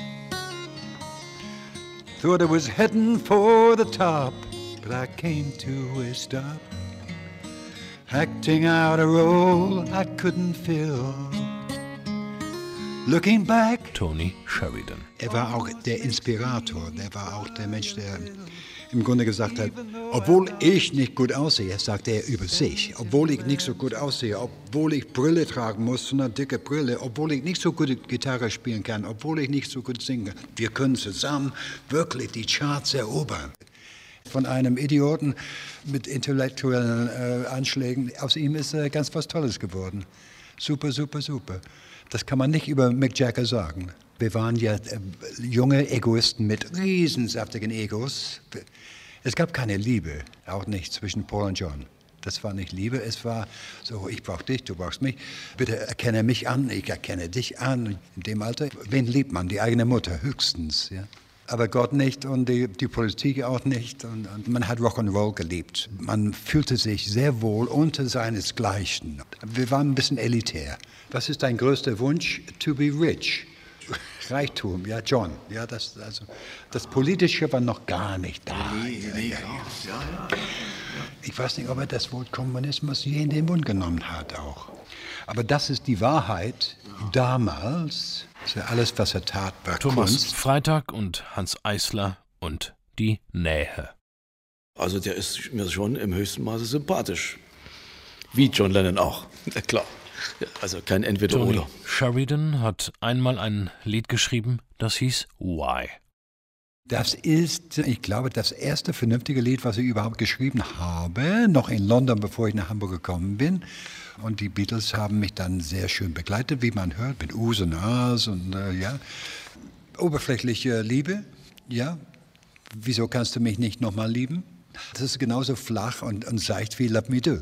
Thought I was heading for the top, but I came to a stop. Acting out a role I couldn't fill. Looking back. Tony Sheridan. War auch der Inspirator, war auch der Mensch, der im Grunde gesagt hat, obwohl ich nicht gut aussehe, sagte er über sich, obwohl ich nicht so gut aussehe, obwohl ich Brille tragen muss, so eine dicke Brille, obwohl ich nicht so gut Gitarre spielen kann, obwohl ich nicht so gut singe, wir können zusammen wirklich die Charts erobern. Von einem Idioten mit intellektuellen Anschlägen, aus ihm ist ganz was Tolles geworden. Super, super, super. Das kann man nicht über Mick Jagger sagen. Wir waren ja junge Egoisten mit riesensaftigen Egos. Es gab keine Liebe, auch nicht zwischen Paul und John. Das war nicht Liebe, es war so, ich brauche dich, du brauchst mich. Bitte erkenne mich an, ich erkenne dich an. In dem Alter, wen liebt man? Die eigene Mutter, höchstens. Ja? Aber Gott nicht und die Politik auch nicht. Und man hat Rock'n'Roll geliebt. Man fühlte sich sehr wohl unter seinesgleichen. Wir waren ein bisschen elitär. Was ist dein größter Wunsch? To be rich. Reichtum, ja, John. Ja, das Politische war noch gar nicht da. Ich weiß nicht, ob er das Wort Kommunismus je in den Mund genommen hat auch. Aber das ist die Wahrheit damals. Das ist alles, was er tat, war Thomas Kunst. Freitag und Hanns Eisler und die Nähe. Also der ist mir schon im höchsten Maße sympathisch. Wie John Lennon auch, ja, klar. Also kein Entweder-Oder. Tony Sheridan hat einmal ein Lied geschrieben, das hieß Why. Das ist, ich glaube, das erste vernünftige Lied, was ich überhaupt geschrieben habe, noch in London, bevor ich nach Hamburg gekommen bin. Und die Beatles haben mich dann sehr schön begleitet, wie man hört, mit Us und As und ja. Oberflächliche Liebe, ja. Wieso kannst du mich nicht nochmal lieben? Das ist genauso flach und seicht wie Love Me Do.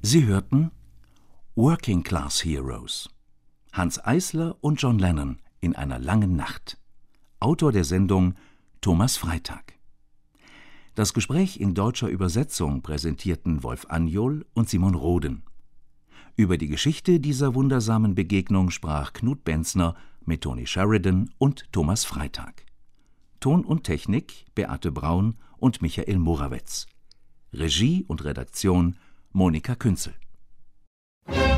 Sie hörten Working Class Heroes. Hanns Eisler und John Lennon in einer langen Nacht. Autor der Sendung Thomas Freitag. Das Gespräch in deutscher Übersetzung präsentierten Wolf Anjol und Simon Roden. Über die Geschichte dieser wundersamen Begegnung sprach Knut Benzner mit Tony Sheridan und Thomas Freitag. Ton und Technik Beate Braun und Michael Morawetz. Regie und Redaktion Monika Künzel.